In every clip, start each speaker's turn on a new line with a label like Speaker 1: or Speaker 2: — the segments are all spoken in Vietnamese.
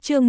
Speaker 1: Chương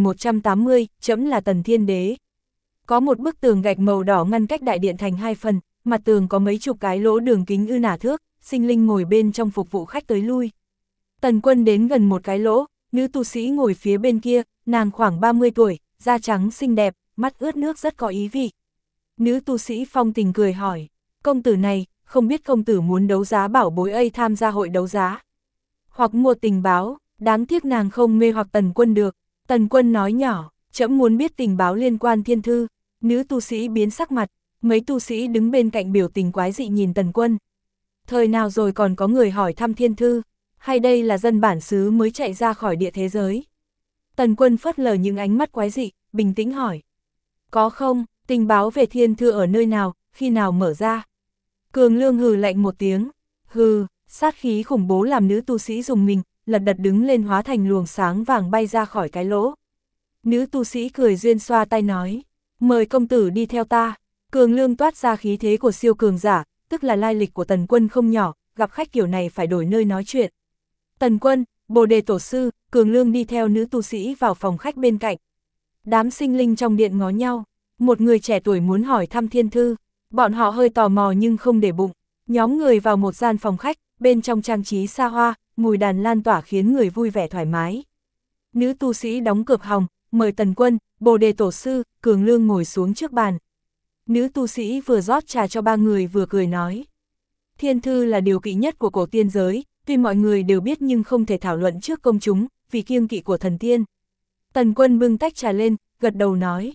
Speaker 1: 1180, trẫm là Tần Thiên Đế. Có một bức tường gạch màu đỏ ngăn cách đại điện thành hai phần, mặt tường có mấy chục cái lỗ đường kính ư nả thước, sinh linh ngồi bên trong phục vụ khách tới lui. Tần Quân đến gần một cái lỗ, nữ tu sĩ ngồi phía bên kia, nàng khoảng 30 tuổi, da trắng xinh đẹp, mắt ướt nước rất có ý vị. Nữ tu sĩ phong tình cười hỏi, công tử này, không biết công tử muốn đấu giá bảo bối ấy tham gia hội đấu giá, hoặc mua tình báo, đáng tiếc nàng không mê hoặc Tần Quân được. Tần Quân nói nhỏ, trẫm muốn biết tình báo liên quan thiên thư. Nữ tu sĩ biến sắc mặt, mấy tu sĩ đứng bên cạnh biểu tình quái dị nhìn Tần Quân. Thời nào rồi còn có người hỏi thăm thiên thư, hay đây là dân bản xứ mới chạy ra khỏi địa thế giới? Tần Quân phớt lờ những ánh mắt quái dị, bình tĩnh hỏi. Có không, tình báo về thiên thư ở nơi nào, khi nào mở ra? Cường Lương hừ lạnh một tiếng, hừ, sát khí khủng bố làm nữ tu sĩ dùng mình, lật đật đứng lên hóa thành luồng sáng vàng bay ra khỏi cái lỗ. Nữ tu sĩ cười duyên xoa tay nói, mời công tử đi theo ta. Cường Lương toát ra khí thế của siêu cường giả, tức là lai lịch của Tần Quân không nhỏ, gặp khách kiểu này phải đổi nơi nói chuyện. Tần Quân, Bồ Đề Tổ Sư, Cường Lương đi theo nữ tu sĩ vào phòng khách bên cạnh. Đám sinh linh trong điện ngó nhau, một người trẻ tuổi muốn hỏi thăm thiên thư, bọn họ hơi tò mò nhưng không để bụng. Nhóm người vào một gian phòng khách, bên trong trang trí xa hoa, mùi đàn lan tỏa khiến người vui vẻ thoải mái. Nữ tu sĩ đóng cược hồng, mời Tần Quân, Bồ Đề Tổ Sư, Cường Lương ngồi xuống trước bàn. Nữ tu sĩ vừa rót trà cho ba người vừa cười nói. Thiên thư là điều kỵ nhất của cổ tiên giới, tuy mọi người đều biết nhưng không thể thảo luận trước công chúng, vì kiêng kỵ của thần tiên. Tần Quân bưng tách trà lên, gật đầu nói.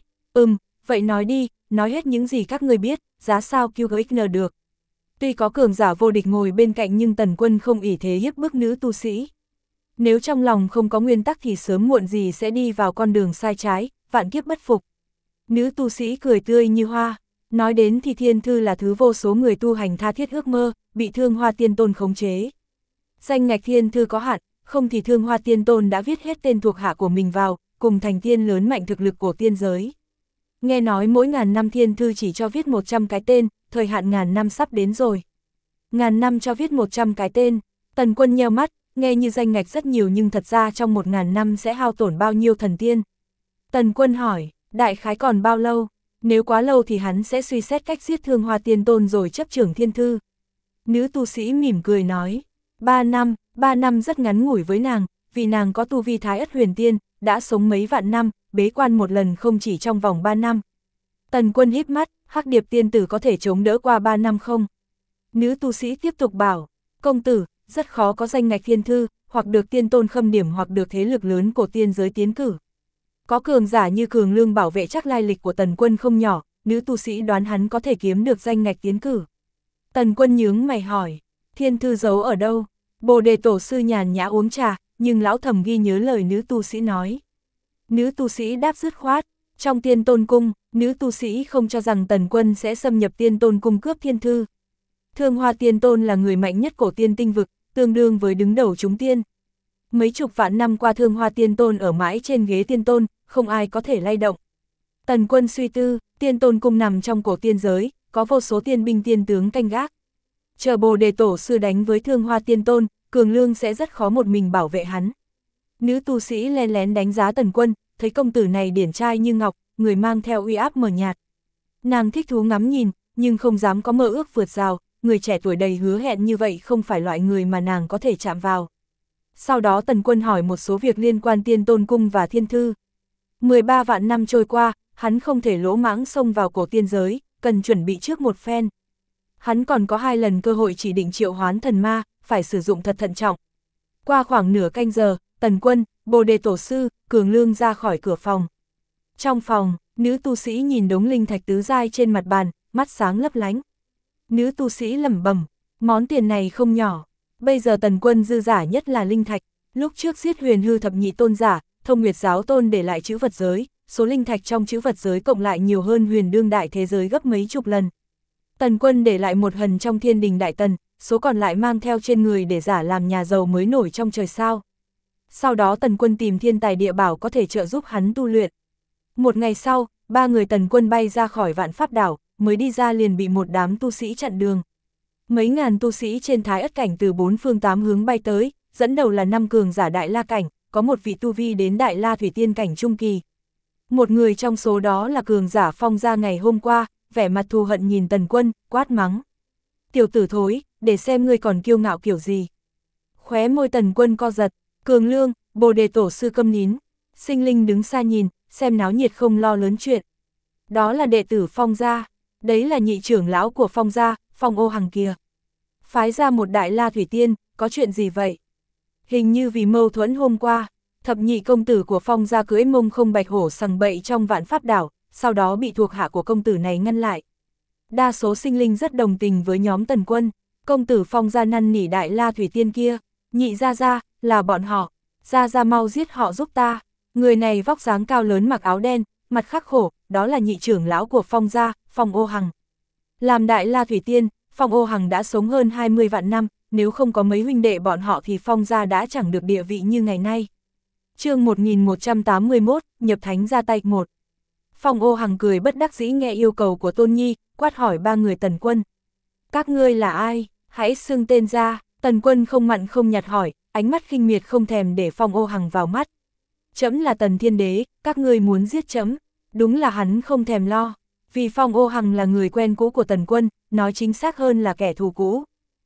Speaker 1: Vậy nói đi, nói hết những gì các ngươi biết, giá sao kêu GXN được. Tuy có cường giả vô địch ngồi bên cạnh nhưng Tần Quân không ỷ thế hiếp bức nữ tu sĩ. Nếu trong lòng không có nguyên tắc thì sớm muộn gì sẽ đi vào con đường sai trái, vạn kiếp bất phục. Nữ tu sĩ cười tươi như hoa, nói đến thì thiên thư là thứ vô số người tu hành tha thiết ước mơ, bị Thương Hoa Tiên Tôn khống chế. Danh ngạch thiên thư có hạn, không thì Thương Hoa Tiên Tôn đã viết hết tên thuộc hạ của mình vào, cùng thành tiên lớn mạnh thực lực của tiên giới. Nghe nói mỗi ngàn năm thiên thư chỉ cho viết 100 cái tên, thời hạn ngàn năm sắp đến rồi. Ngàn năm cho viết 100 cái tên, Tần Quân nheo mắt, nghe như danh ngạch rất nhiều nhưng thật ra trong 1000 năm sẽ hao tổn bao nhiêu thần tiên. Tần Quân hỏi, đại khái còn bao lâu? Nếu quá lâu thì hắn sẽ suy xét cách giết Thương Hoa Tiên Tôn rồi chấp trưởng thiên thư. Nữ tu sĩ mỉm cười nói, 3 năm rất ngắn ngủi với nàng, vì nàng có tu vi Thái Ất Huyền Tiên, đã sống mấy vạn năm, bế quan một lần không chỉ trong vòng 3 năm. Tần Quân híp mắt, Hắc Điệp tiên tử có thể chống đỡ qua 3 năm không? Nữ tu sĩ tiếp tục bảo, công tử, rất khó có danh ngạch thiên thư, hoặc được tiên tôn khâm điểm hoặc được thế lực lớn của tiên giới tiến cử. Có cường giả như Cường Lương bảo vệ chắc lai lịch của Tần Quân không nhỏ, nữ tu sĩ đoán hắn có thể kiếm được danh ngạch tiến cử. Tần Quân nhướng mày hỏi, thiên thư giấu ở đâu? Bồ Đề Tổ Sư nhàn nhã uống trà, nhưng lão thầm ghi nhớ lời nữ tu sĩ nói. Nữ tu sĩ đáp dứt khoát, trong Tiên Tôn Cung, nữ tu sĩ không cho rằng Tần Quân sẽ xâm nhập Tiên Tôn Cung cướp thiên thư. Thương Hoa Tiên Tôn là người mạnh nhất cổ tiên tinh vực, tương đương với đứng đầu chúng tiên. Mấy chục vạn năm qua Thương Hoa Tiên Tôn ở mãi trên ghế Tiên Tôn, không ai có thể lay động. Tần Quân suy tư, Tiên Tôn Cung nằm trong cổ tiên giới, có vô số tiên binh tiên tướng canh gác. Chờ Bồ Đề Tổ Sư đánh với Thương Hoa Tiên Tôn, Cường Lương sẽ rất khó một mình bảo vệ hắn. Nữ tu sĩ len lén đánh giá Tần Quân, thấy công tử này điển trai như ngọc, người mang theo uy áp mờ nhạt. Nàng thích thú ngắm nhìn, nhưng không dám có mơ ước vượt rào, người trẻ tuổi đầy hứa hẹn như vậy không phải loại người mà nàng có thể chạm vào. Sau đó Tần Quân hỏi một số việc liên quan Tiên Tôn Cung và thiên thư. 13 vạn năm trôi qua, hắn không thể lỗ mãng xông vào cổ tiên giới, cần chuẩn bị trước một phen. Hắn còn có 2 lần cơ hội chỉ định triệu hoán thần ma, phải sử dụng thật thận trọng. Qua khoảng nửa canh giờ, Tần Quân, Bồ Đề Tổ Sư, Cường Lương ra khỏi cửa phòng. Trong phòng, nữ tu sĩ nhìn đống linh thạch tứ giai trên mặt bàn, mắt sáng lấp lánh. Nữ tu sĩ lẩm bẩm, món tiền này không nhỏ. Bây giờ Tần Quân dư giả nhất là linh thạch. Lúc trước giết Huyền Hư thập nhị tôn giả, Thông Nguyệt giáo tôn để lại chữ vật giới, số linh thạch trong chữ vật giới cộng lại nhiều hơn Huyền đương đại thế giới gấp mấy chục lần. Tần Quân để lại một hần trong Thiên Đình Đại Tần, số còn lại mang theo trên người để giả làm nhà giàu mới nổi trong trời sao. Sau đó Tần Quân tìm thiên tài địa bảo có thể trợ giúp hắn tu luyện. Một ngày sau, 3 người Tần Quân bay ra khỏi Vạn Pháp đảo, mới đi ra liền bị một đám tu sĩ chặn đường. Mấy ngàn tu sĩ trên Thái Ất cảnh từ 4 phương 8 hướng bay tới, dẫn đầu là 5 cường giả Đại La cảnh, có một vị tu vi đến Đại La Thủy Tiên cảnh trung kỳ. Một người trong số đó là cường giả Phong gia ngày hôm qua, vẻ mặt thù hận nhìn Tần Quân, quát mắng. Tiểu tử thối, để xem ngươi còn kiêu ngạo kiểu gì. Khóe môi Tần Quân co giật, Cường Lương, Bồ Đề tổ sư câm nín, Sinh Linh đứng xa nhìn, xem náo nhiệt không lo lớn chuyện. Đó là đệ tử Phong gia, đấy là nhị trưởng lão của Phong gia, Phong Ô Hằng kìa. Phái ra một Đại La Thủy Tiên, có chuyện gì vậy? Hình như vì mâu thuẫn hôm qua, thập nhị công tử của Phong gia cưỡi mông không bạch hổ sằng bậy trong Vạn Pháp đảo, sau đó bị thuộc hạ của công tử này ngăn lại. Đa số sinh linh rất đồng tình với nhóm Tần Quân, công tử Phong gia năn nỉ Đại La Thủy Tiên kia, nhị ra, là bọn họ, ra mau giết họ giúp ta. Người này vóc dáng cao lớn mặc áo đen, mặt khắc khổ, đó là nhị trưởng lão của Phong gia, Phong Ô Hằng. Làm Đại La Thủy Tiên, Phong Ô Hằng đã sống hơn 20 vạn năm, nếu không có mấy huynh đệ bọn họ thì Phong gia đã chẳng được địa vị như ngày nay. Chương 1181, nhập thánh ra tay 1. Phong Ô Hằng cười bất đắc dĩ nghe yêu cầu của Tôn Nhi, quát hỏi ba người Tần Quân. Các ngươi là ai? Hãy xưng tên ra. Tần Quân không mặn không nhạt hỏi, ánh mắt khinh miệt không thèm để Phong Ô Hằng vào mắt. Trẫm là Tần Thiên Đế, các ngươi muốn giết trẫm? Đúng là hắn không thèm lo, vì Phong Ô Hằng là người quen cũ của Tần Quân, nói chính xác hơn là kẻ thù cũ.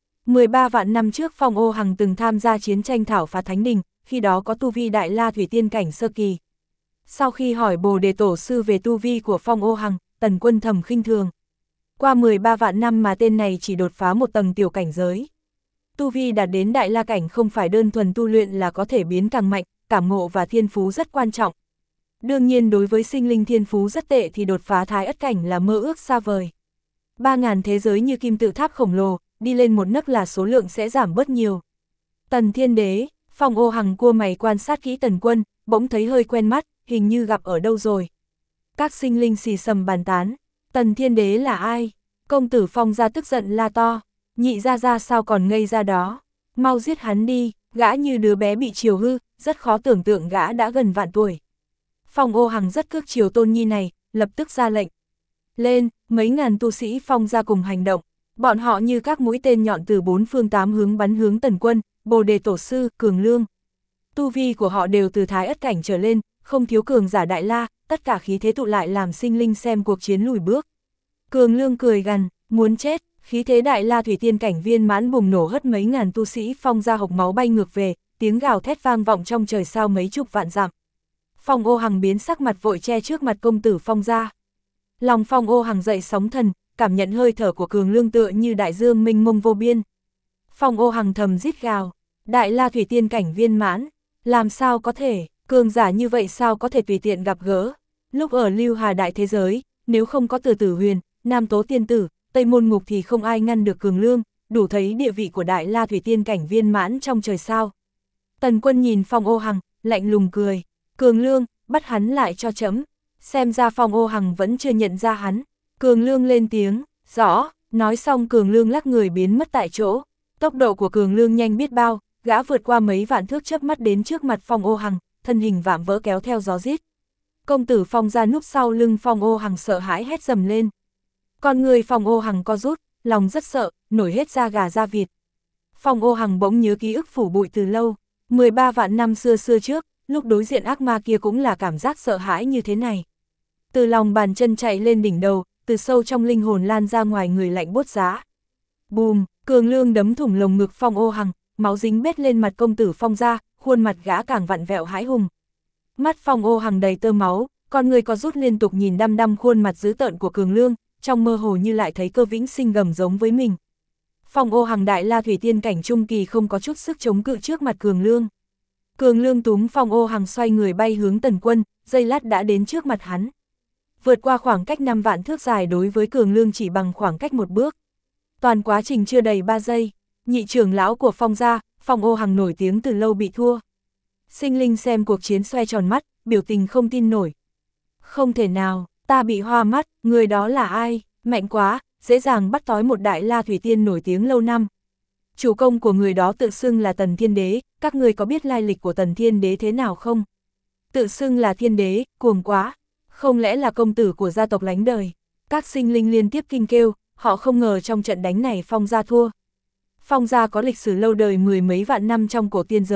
Speaker 1: 13 vạn năm trước Phong Ô Hằng từng tham gia chiến tranh thảo phá Thánh Đình, khi đó có tu vi Đại La Thủy Tiên cảnh sơ kỳ. Sau khi hỏi Bồ Đề tổ sư về tu vi của Phong Ô Hằng, Tần Quân thầm khinh thường. Qua 13 vạn năm mà tên này chỉ đột phá một tầng tiểu cảnh giới. Tu vi đạt đến Đại La cảnh không phải đơn thuần tu luyện là có thể biến càng mạnh, cảm ngộ và thiên phú rất quan trọng. Đương nhiên đối với sinh linh thiên phú rất tệ thì đột phá Thái Ất cảnh là mơ ước xa vời. 3.000 thế giới như kim tự tháp khổng lồ, đi lên một nấc là số lượng sẽ giảm bớt nhiều. Tần Thiên Đế, Phong Ô Hằng cua mày quan sát kỹ Tần Quân, bỗng thấy hơi quen mắt, hình như gặp ở đâu rồi. Các sinh linh xì xầm bàn tán, Tần Thiên Đế là ai? Công tử Phong gia tức giận la to, nhị ra sao còn ngây ra đó, mau giết hắn đi, gã như đứa bé bị chiều hư, rất khó tưởng tượng gã đã gần vạn tuổi. Phong Ô Hằng rất cước chiều Tôn Nhi này, lập tức ra lệnh. Lên, mấy ngàn tu sĩ Phong gia cùng hành động, bọn họ như các mũi tên nhọn từ bốn phương tám hướng bắn hướng Tần Quân, Bồ Đề tổ sư, Cường Lương. Tu vi của họ đều từ Thái Ất cảnh trở lên, không thiếu cường giả Đại La, tất cả khí thế tụ lại làm sinh linh xem cuộc chiến lùi bước. Cường Lương cười gằn, muốn chết, khí thế Đại La Thủy Tiên cảnh viên mãn bùng nổ hất mấy ngàn tu sĩ Phong gia hộc máu bay ngược về, tiếng gào thét vang vọng trong trời sao mấy chục vạn dặm. Phong Ô Hằng biến sắc mặt vội che trước mặt công tử Phong gia. Lòng Phong Ô Hằng dậy sóng thần, cảm nhận hơi thở của Cường Lương tựa như đại dương mênh mông vô biên. Phong Ô Hằng thầm rít gào, Đại La Thủy Tiên cảnh viên mãn, làm sao có thể, cường giả như vậy sao có thể tùy tiện gặp gỡ. Lúc ở Lưu Hà đại thế giới, nếu không có Từ Tử Huyền, Nam Tố Tiên Tử, Tây Môn Ngục thì không ai ngăn được Cường Lương, đủ thấy địa vị của Đại La Thủy Tiên cảnh viên mãn trong trời sao. Tần Quân nhìn Phong Ô Hằng, lạnh lùng cười, Cường Lương, bắt hắn lại cho trẫm. Xem ra Phong Ô Hằng vẫn chưa nhận ra hắn. Cường Lương lên tiếng, rõ, nói xong Cường Lương lắc người biến mất tại chỗ. Tốc độ của Cường Lương nhanh biết bao, gã vượt qua mấy vạn thước chớp mắt đến trước mặt Phong Ô Hằng, thân hình vạm vỡ kéo theo gió rít. Công tử Phong ra núp sau lưng Phong Ô Hằng sợ hãi hét dầm lên. Con người Phong Ô Hằng co rút, lòng rất sợ, nổi hết da gà da vịt. Phong Ô Hằng bỗng nhớ ký ức phủ bụi từ lâu, 13 vạn năm xưa trước, lúc đối diện ác ma kia cũng là cảm giác sợ hãi như thế này. Từ lòng bàn chân chạy lên đỉnh đầu, từ sâu trong linh hồn lan ra ngoài người lạnh buốt giá. Bùm, Cường Lương đấm thủng lồng ngực Phong Ô Hằng, máu dính bết lên mặt công tử Phong ra, khuôn mặt gã càng vặn vẹo hãi hùng. Mắt Phong Ô Hằng đầy tơ máu, con người có rút liên tục nhìn đăm đăm khuôn mặt dữ tợn của Cường Lương, trong mơ hồ như lại thấy Cơ Vĩnh Sinh gầm giống với mình. Phong Ô Hằng Đại La Thủy Tiên cảnh trung kỳ không có chút sức chống cự trước mặt Cường Lương. Cường Lương túm Phong Ô Hằng xoay người bay hướng Tần Quân, giây lát đã đến trước mặt hắn. Vượt qua khoảng cách 5 vạn thước dài đối với Cường Lương chỉ bằng khoảng cách một bước. Toàn quá trình chưa đầy 3 giây, nhị trưởng lão của Phong gia, Phong Ô Hằng nổi tiếng từ lâu bị thua. Sinh linh xem cuộc chiến xoay tròn mắt, biểu tình không tin nổi. Không thể nào, ta bị hoa mắt, người đó là ai, mạnh quá, dễ dàng bắt tói một Đại La Thủy Tiên nổi tiếng lâu năm. Chủ công của người đó tự xưng là Tần Thiên Đế, các người có biết lai lịch của Tần Thiên Đế thế nào không? Tự xưng là Thiên Đế, cuồng quá, không lẽ là công tử của gia tộc lánh đời? Các sinh linh liên tiếp kinh kêu, họ không ngờ trong trận đánh này Phong gia thua. Phong gia có lịch sử lâu đời mười mấy vạn năm trong cổ tiên giới,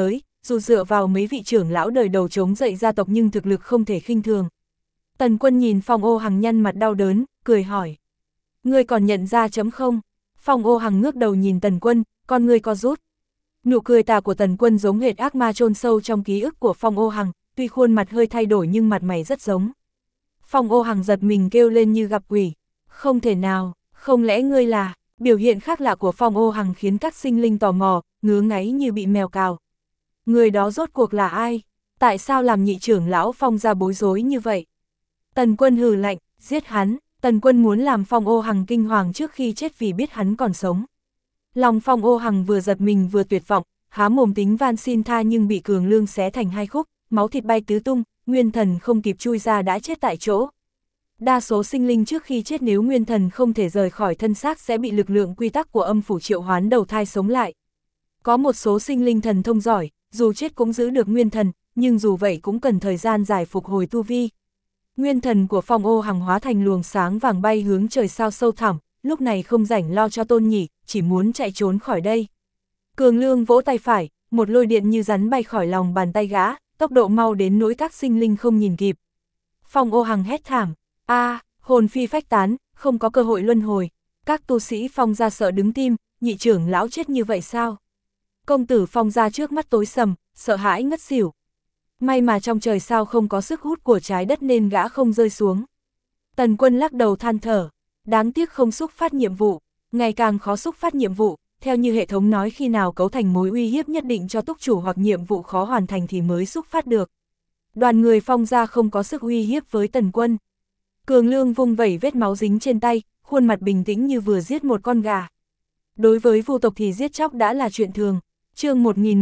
Speaker 1: dù dựa vào mấy vị trưởng lão đời đầu chống dậy gia tộc nhưng thực lực không thể khinh thường. Tần Quân nhìn Phong Ô Hằng nhăn mặt đau đớn, cười hỏi. Ngươi còn nhận ra chấm không? Phong Ô Hằng ngước đầu nhìn Tần Quân, con ngươi co rút. Nụ cười tà của Tần Quân giống hệt ác ma chôn sâu trong ký ức của Phong Ô Hằng, tuy khuôn mặt hơi thay đổi nhưng mặt mày rất giống. Phong Ô Hằng giật mình kêu lên như gặp quỷ. Không thể nào, không lẽ ngươi là... Biểu hiện khác lạ của Phong Ô Hằng khiến các sinh linh tò mò, ngứa ngáy như bị mèo cào. Người đó rốt cuộc là ai? Tại sao làm nhị trưởng lão Phong ra bối rối như vậy? Tần Quân hừ lạnh, giết hắn. Tần Quân muốn làm Phong Ô Hằng kinh hoàng trước khi chết vì biết hắn còn sống. Lòng Phong Ô Hằng vừa giật mình vừa tuyệt vọng, há mồm tính van xin tha nhưng bị Cường Lương xé thành hai khúc, máu thịt bay tứ tung, nguyên thần không kịp chui ra đã chết tại chỗ. Đa số sinh linh trước khi chết nếu nguyên thần không thể rời khỏi thân xác sẽ bị lực lượng quy tắc của âm phủ triệu hoán đầu thai sống lại. Có một số sinh linh thần thông giỏi, dù chết cũng giữ được nguyên thần, nhưng dù vậy cũng cần thời gian dài phục hồi tu vi. Nguyên thần của Phong Ô Hằng hóa thành luồng sáng vàng bay hướng trời sao sâu thẳm, lúc này không rảnh lo cho Tôn Nhỉ, chỉ muốn chạy trốn khỏi đây. Cường Lương vỗ tay phải, một lôi điện như rắn bay khỏi lòng bàn tay gã, tốc độ mau đến nỗi các sinh linh không nhìn kịp. Phong Ô Hằng hét thảm, hồn phi phách tán, không có cơ hội luân hồi. Các tu sĩ Phong gia sợ đứng tim, nhị trưởng lão chết như vậy sao? Công tử Phong gia trước mắt tối sầm, sợ hãi ngất xỉu. May mà trong trời sao không có sức hút của trái đất nên gã không rơi xuống. Tần Quân lắc đầu than thở, đáng tiếc không xúc phát nhiệm vụ, ngày càng khó xúc phát nhiệm vụ, theo như hệ thống nói khi nào cấu thành mối uy hiếp nhất định cho túc chủ hoặc nhiệm vụ khó hoàn thành thì mới xúc phát được. Đoàn người Phong gia không có sức uy hiếp với Tần Quân. Cường Lương vung vẩy vết máu dính trên tay, khuôn mặt bình tĩnh như vừa giết một con gà. Đối với vu tộc thì giết chóc đã là chuyện thường. Chương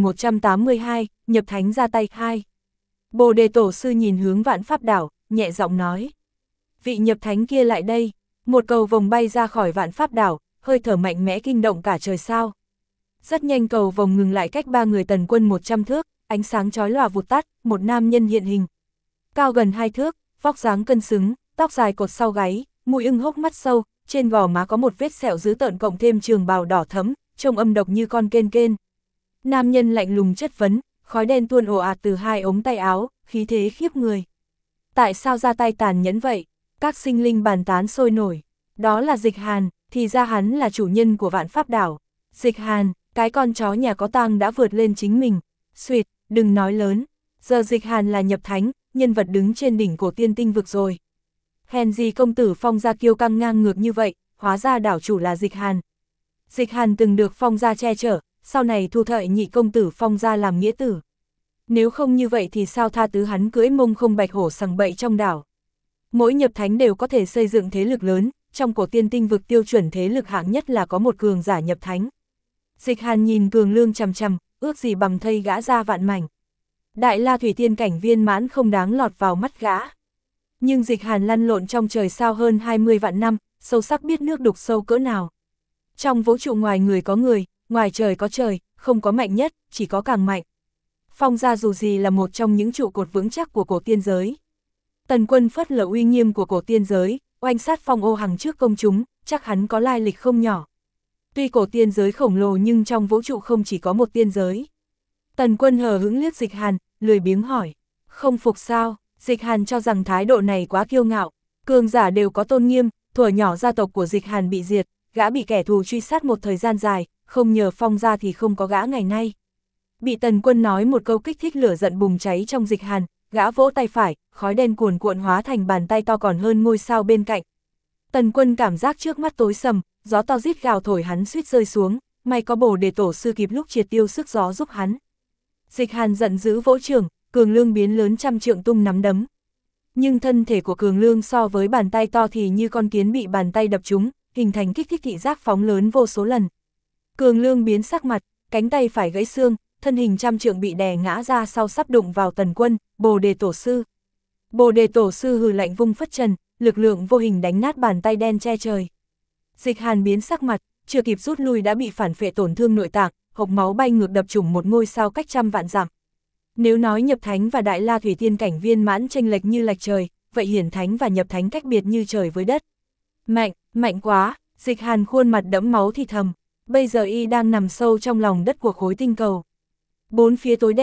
Speaker 1: 1182, nhập thánh ra tay 2. Bồ Đề Tổ sư nhìn hướng Vạn Pháp đảo, nhẹ giọng nói. Vị nhập thánh kia lại đây. Một cầu vồng bay ra khỏi Vạn Pháp đảo, hơi thở mạnh mẽ kinh động cả trời sao. Rất nhanh cầu vồng ngừng lại cách ba người Tần Quân 100 thước, ánh sáng chói lòa vụt tắt, một nam nhân hiện hình. Cao gần 2 thước, vóc dáng cân xứng, tóc dài cột sau gáy, mũi ưng hốc mắt sâu, trên gò má có một vết sẹo dữ tợn cộng thêm trường bào đỏ thẫm, trông âm độc như con kên kên. Nam nhân lạnh lùng chất vấn, khói đen tuôn ồ ạt từ hai ống tay áo, khí thế khiếp người. Tại sao ra tay tàn nhẫn vậy? Các sinh linh bàn tán sôi nổi. Đó là Dịch Hàn, thì ra hắn là chủ nhân của Vạn Pháp đảo. Dịch Hàn, cái con chó nhà có tang đã vượt lên chính mình. Xuyệt, đừng nói lớn. Giờ Dịch Hàn là nhập thánh, nhân vật đứng trên đỉnh cổ tiên tinh vực rồi. Hèn gì công tử Phong gia kiêu căng ngang ngược như vậy, hóa ra đảo chủ là Dịch Hàn. Dịch Hàn từng được Phong gia che chở, sau này thu thợi nhị công tử Phong gia làm nghĩa tử. Nếu không như vậy thì sao tha thứ hắn cưỡi mông không bạch hổ sằng bậy trong đảo. Mỗi nhập thánh đều có thể xây dựng thế lực lớn, trong cổ tiên tinh vực tiêu chuẩn thế lực hạng nhất là có một cường giả nhập thánh. Dịch Hàn nhìn Cường Lương chằm chằm, ước gì bằng thây gã ra vạn mảnh. Đại La Thủy Tiên cảnh viên mãn không đáng lọt vào mắt gã. Nhưng Dịch Hàn lăn lộn trong trời sao hơn 20 vạn năm, sâu sắc biết nước đục sâu cỡ nào. Trong vũ trụ ngoài người có người, ngoài trời có trời, không có mạnh nhất, chỉ có càng mạnh. Phong gia dù gì là một trong những trụ cột vững chắc của cổ tiên giới. Tần Quân phớt lờ uy nghiêm của cổ tiên giới, oanh sát Phong Ô Hằng trước công chúng, chắc hắn có lai lịch không nhỏ. Tuy cổ tiên giới khổng lồ nhưng trong vũ trụ không chỉ có một tiên giới. Tần Quân hờ hững liếc Dịch Hàn, lười biếng hỏi, không phục sao? Dịch Hàn cho rằng thái độ này quá kiêu ngạo, cường giả đều có tôn nghiêm, thuở nhỏ gia tộc của Dịch Hàn bị diệt, gã bị kẻ thù truy sát một thời gian dài, không nhờ Phong gia thì không có gã ngày nay. Bị Tần Quân nói một câu kích thích lửa giận bùng cháy trong Dịch Hàn, gã vỗ tay phải, khói đen cuồn cuộn hóa thành bàn tay to còn hơn ngôi sao bên cạnh. Tần Quân cảm giác trước mắt tối sầm, gió to rít gào thổi hắn suýt rơi xuống, may có Bồ Đề Tổ sư kịp lúc triệt tiêu sức gió giúp hắn. Dịch Hàn giận dữ vỗ trường, Cường Lương biến lớn trăm trượng tung nắm đấm. Nhưng thân thể của Cường Lương so với bàn tay to thì như con kiến bị bàn tay đập trúng, hình thành kích thích thị giác phóng lớn vô số lần. Cường Lương biến sắc mặt, cánh tay phải gãy xương, thân hình trăm trượng bị đè ngã ra sau sắp đụng vào Tần Quân, Bồ Đề Tổ sư. Bồ Đề Tổ sư hừ lạnh vung phất trần, lực lượng vô hình đánh nát bàn tay đen che trời. Dịch Hàn biến sắc mặt, chưa kịp rút lui đã bị phản phệ tổn thương nội tạng, hộc máu bay ngược đập trúng một ngôi sao cách trăm vạn dặm. Nếu nói nhập thánh và Đại La Thủy Tiên cảnh viên mãn chênh lệch như lệch trời, vậy hiển thánh và nhập thánh cách biệt như trời với đất. Mạnh, mạnh quá, Dịch Hàn khuôn mặt đẫm máu thì thầm, bây giờ y đang nằm sâu trong lòng đất của khối tinh cầu. Bốn phía tối đen,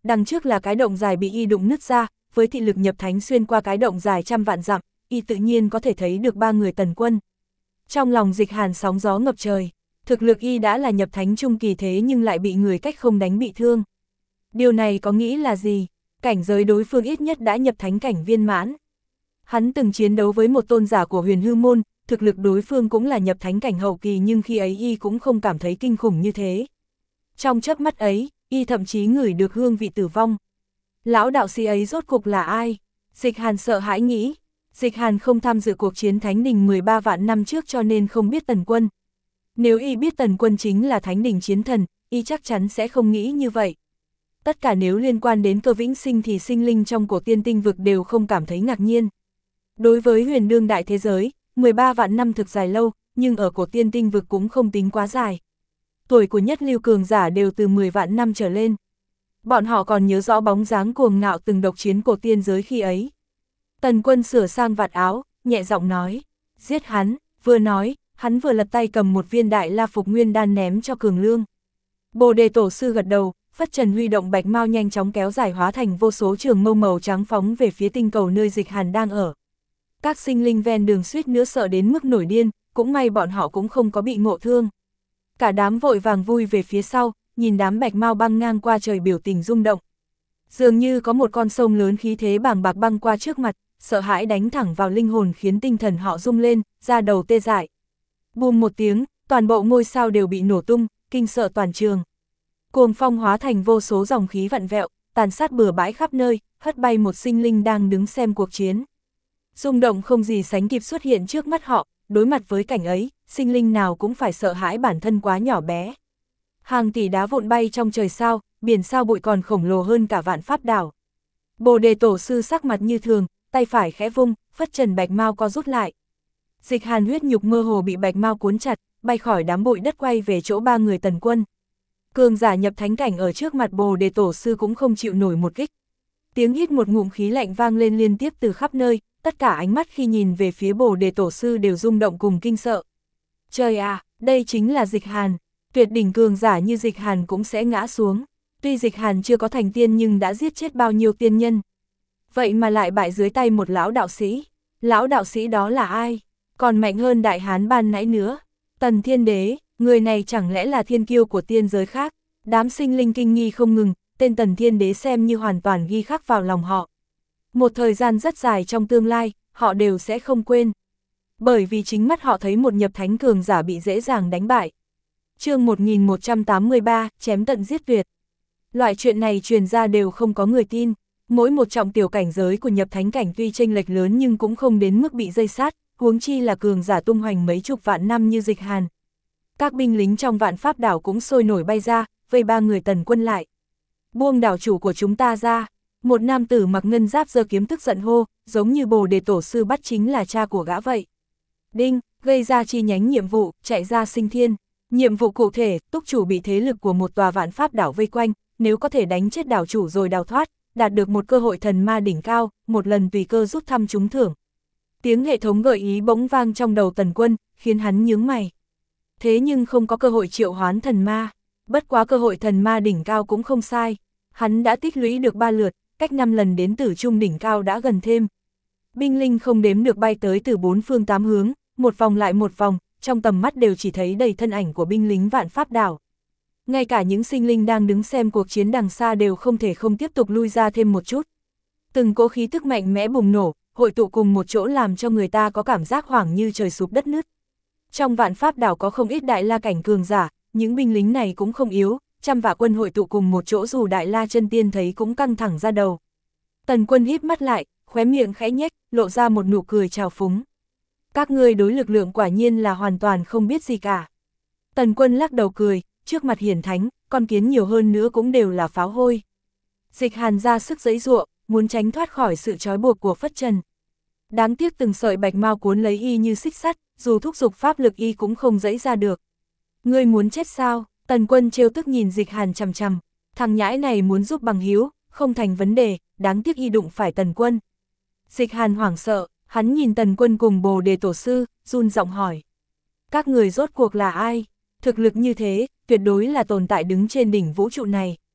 Speaker 1: đằng trước là cái động dài bị y đụng nứt ra, với thị lực nhập thánh xuyên qua cái động dài trăm vạn dặm, y tự nhiên có thể thấy được ba người Tần Quân. Trong lòng Dịch Hàn sóng gió ngập trời, thực lực y đã là nhập thánh trung kỳ thế nhưng lại bị người cách không đánh bị thương. Điều này có nghĩ là gì? Cảnh giới đối phương ít nhất đã nhập thánh cảnh viên mãn. Hắn từng chiến đấu với một tôn giả của Huyền Hư Môn, thực lực đối phương cũng là nhập thánh cảnh hậu kỳ nhưng khi ấy y cũng không cảm thấy kinh khủng như thế. Trong chớp mắt ấy, y thậm chí ngửi được hương vị tử vong. Lão đạo sĩ ấy rốt cục là ai? Dịch Hàn sợ hãi nghĩ. Dịch Hàn không tham dự cuộc chiến Thánh Đình 13 vạn năm trước cho nên không biết Tần Quân. Nếu y biết Tần Quân chính là Thánh Đình chiến thần, y chắc chắn sẽ không nghĩ như vậy. Tất cả nếu liên quan đến Cơ Vĩnh Sinh thì sinh linh trong cổ tiên tinh vực đều không cảm thấy ngạc nhiên. Đối với huyền đương đại thế giới, 13 vạn năm thực dài lâu, nhưng ở cổ tiên tinh vực cũng không tính quá dài. Tuổi của nhất lưu cường giả đều từ 10 vạn năm trở lên. Bọn họ còn nhớ rõ bóng dáng cuồng ngạo từng độc chiến cổ tiên giới khi ấy. Tần Quân sửa sang vạt áo, nhẹ giọng nói, giết hắn, vừa nói, hắn vừa lật tay cầm một viên đại la phục nguyên đan ném cho Cường Lương. Bồ Đề Tổ sư gật đầu, phất trần huy động bạch mao nhanh chóng kéo dài hóa thành vô số trường mâu màu trắng phóng về phía tinh cầu nơi Dịch Hàn đang ở. Các sinh linh ven đường suýt nữa sợ đến mức nổi điên, cũng may bọn họ cũng không có bị ngộ thương. Cả đám vội vàng vui về phía sau, nhìn đám bạch mao băng ngang qua trời biểu tình rung động. Dường như có một con sông lớn khí thế bàng bạc băng qua trước mặt, sợ hãi đánh thẳng vào linh hồn khiến tinh thần họ rung lên, da đầu tê dại. Bùm một tiếng, toàn bộ ngôi sao đều bị nổ tung, kinh sợ toàn trường. Cuồng phong hóa thành vô số dòng khí vặn vẹo, tàn sát bừa bãi khắp nơi, hất bay một sinh linh đang đứng xem cuộc chiến. Rung động không gì sánh kịp xuất hiện trước mắt họ, đối mặt với cảnh ấy, sinh linh nào cũng phải sợ hãi bản thân quá nhỏ bé. Hàng tỷ đá vụn bay trong trời sao, biển sao bụi còn khổng lồ hơn cả vạn pháp đảo. Bồ Đề Tổ sư sắc mặt như thường, tay phải khẽ vung, phất trần bạch mao co rút lại. Dịch Hàn huyết nhục mơ hồ bị bạch mao cuốn chặt, bay khỏi đám bụi đất quay về chỗ ba người Tần Quân. Cường giả nhập thánh cảnh ở trước mặt Bồ Đề Tổ sư cũng không chịu nổi một kích. Tiếng hít một ngụm khí lạnh vang lên liên tiếp từ khắp nơi, tất cả ánh mắt khi nhìn về phía Bồ Đề Tổ sư đều rung động cùng kinh sợ. Trời à, đây chính là Dịch Hàn, tuyệt đỉnh cường giả như Dịch Hàn cũng sẽ ngã xuống. Tuy Dịch Hàn chưa có thành tiên nhưng đã giết chết bao nhiêu tiên nhân. Vậy mà lại bại dưới tay một lão đạo sĩ. Lão đạo sĩ đó là ai? Còn mạnh hơn đại hán ban nãy nữa. Tần Thiên Đế, người này chẳng lẽ là thiên kiêu của tiên giới khác? Đám sinh linh kinh nghi không ngừng, tên Tần Thiên Đế xem như hoàn toàn ghi khắc vào lòng họ. Một thời gian rất dài trong tương lai, họ đều sẽ không quên. Bởi vì chính mắt họ thấy một nhập thánh cường giả bị dễ dàng đánh bại. Chương 1183, chém tận giết tuyệt. Loại chuyện này truyền ra đều không có người tin. Mỗi một trọng tiểu cảnh giới của nhập thánh cảnh tuy chênh lệch lớn nhưng cũng không đến mức bị dây sát, huống chi là cường giả tung hoành mấy chục vạn năm như Dịch Hàn. Các binh lính trong vạn pháp đảo cũng sôi nổi bay ra, vây ba người Tần Quân lại. Buông đảo chủ của chúng ta ra. Một nam tử mặc ngân giáp giơ kiếm tức giận hô, giống như Bồ Đề Tổ sư bắt chính là cha của gã vậy. Đinh, gây ra chi nhánh nhiệm vụ, chạy ra sinh thiên. Nhiệm vụ cụ thể, túc chủ bị thế lực của một tòa vạn pháp đảo vây quanh, nếu có thể đánh chết đảo chủ rồi đào thoát, đạt được một cơ hội thần ma đỉnh cao, một lần tùy cơ rút thăm trúng thưởng. Tiếng hệ thống gợi ý bỗng vang trong đầu Tần Quân, khiến hắn nhướng mày. Thế nhưng không có cơ hội triệu hoán thần ma, bất quá cơ hội thần ma đỉnh cao cũng không sai. Hắn đã tích lũy được 3 lượt, cách 5 lần đến tử trung đỉnh cao đã gần thêm. Binh linh không đếm được bay tới từ 4 phương 8 hướng, một vòng lại một vòng, trong tầm mắt đều chỉ thấy đầy thân ảnh của binh lính vạn pháp đảo. Ngay cả những sinh linh đang đứng xem cuộc chiến đằng xa đều không thể không tiếp tục lui ra thêm một chút. Từng cỗ khí tức mạnh mẽ bùng nổ, hội tụ cùng một chỗ làm cho người ta có cảm giác hoảng như trời sụp đất nứt. Trong vạn pháp đảo có không ít đại la cảnh cường giả, những binh lính này cũng không yếu, trăm vạn quân hội tụ cùng một chỗ dù đại la chân tiên thấy cũng căng thẳng ra đầu. Tần Quân híp mắt lại, khóe miệng khẽ nhếch, lộ ra một nụ cười trào phúng. Các ngươi đối lực lượng quả nhiên là hoàn toàn không biết gì cả. Tần Quân lắc đầu cười, trước mặt hiển thánh, con kiến nhiều hơn nữa cũng đều là pháo hôi. Dịch Hàn ra sức giãy giụa, muốn tránh thoát khỏi sự trói buộc của phất trần. Đáng tiếc từng sợi bạch mao cuốn lấy y như xích sắt, dù thúc giục pháp lực y cũng không giãy ra được. Ngươi muốn chết sao? Tần Quân trêu tức nhìn Dịch Hàn chằm chằm. Thằng nhãi này muốn giúp bằng hữu, không thành vấn đề, đáng tiếc y đụng phải Tần Quân. Dịch Hàn hoảng sợ, hắn nhìn Tần Quân cùng Bồ Đề Tổ sư, run giọng hỏi. Các người rốt cuộc là ai? Thực lực như thế, tuyệt đối là tồn tại đứng trên đỉnh vũ trụ này.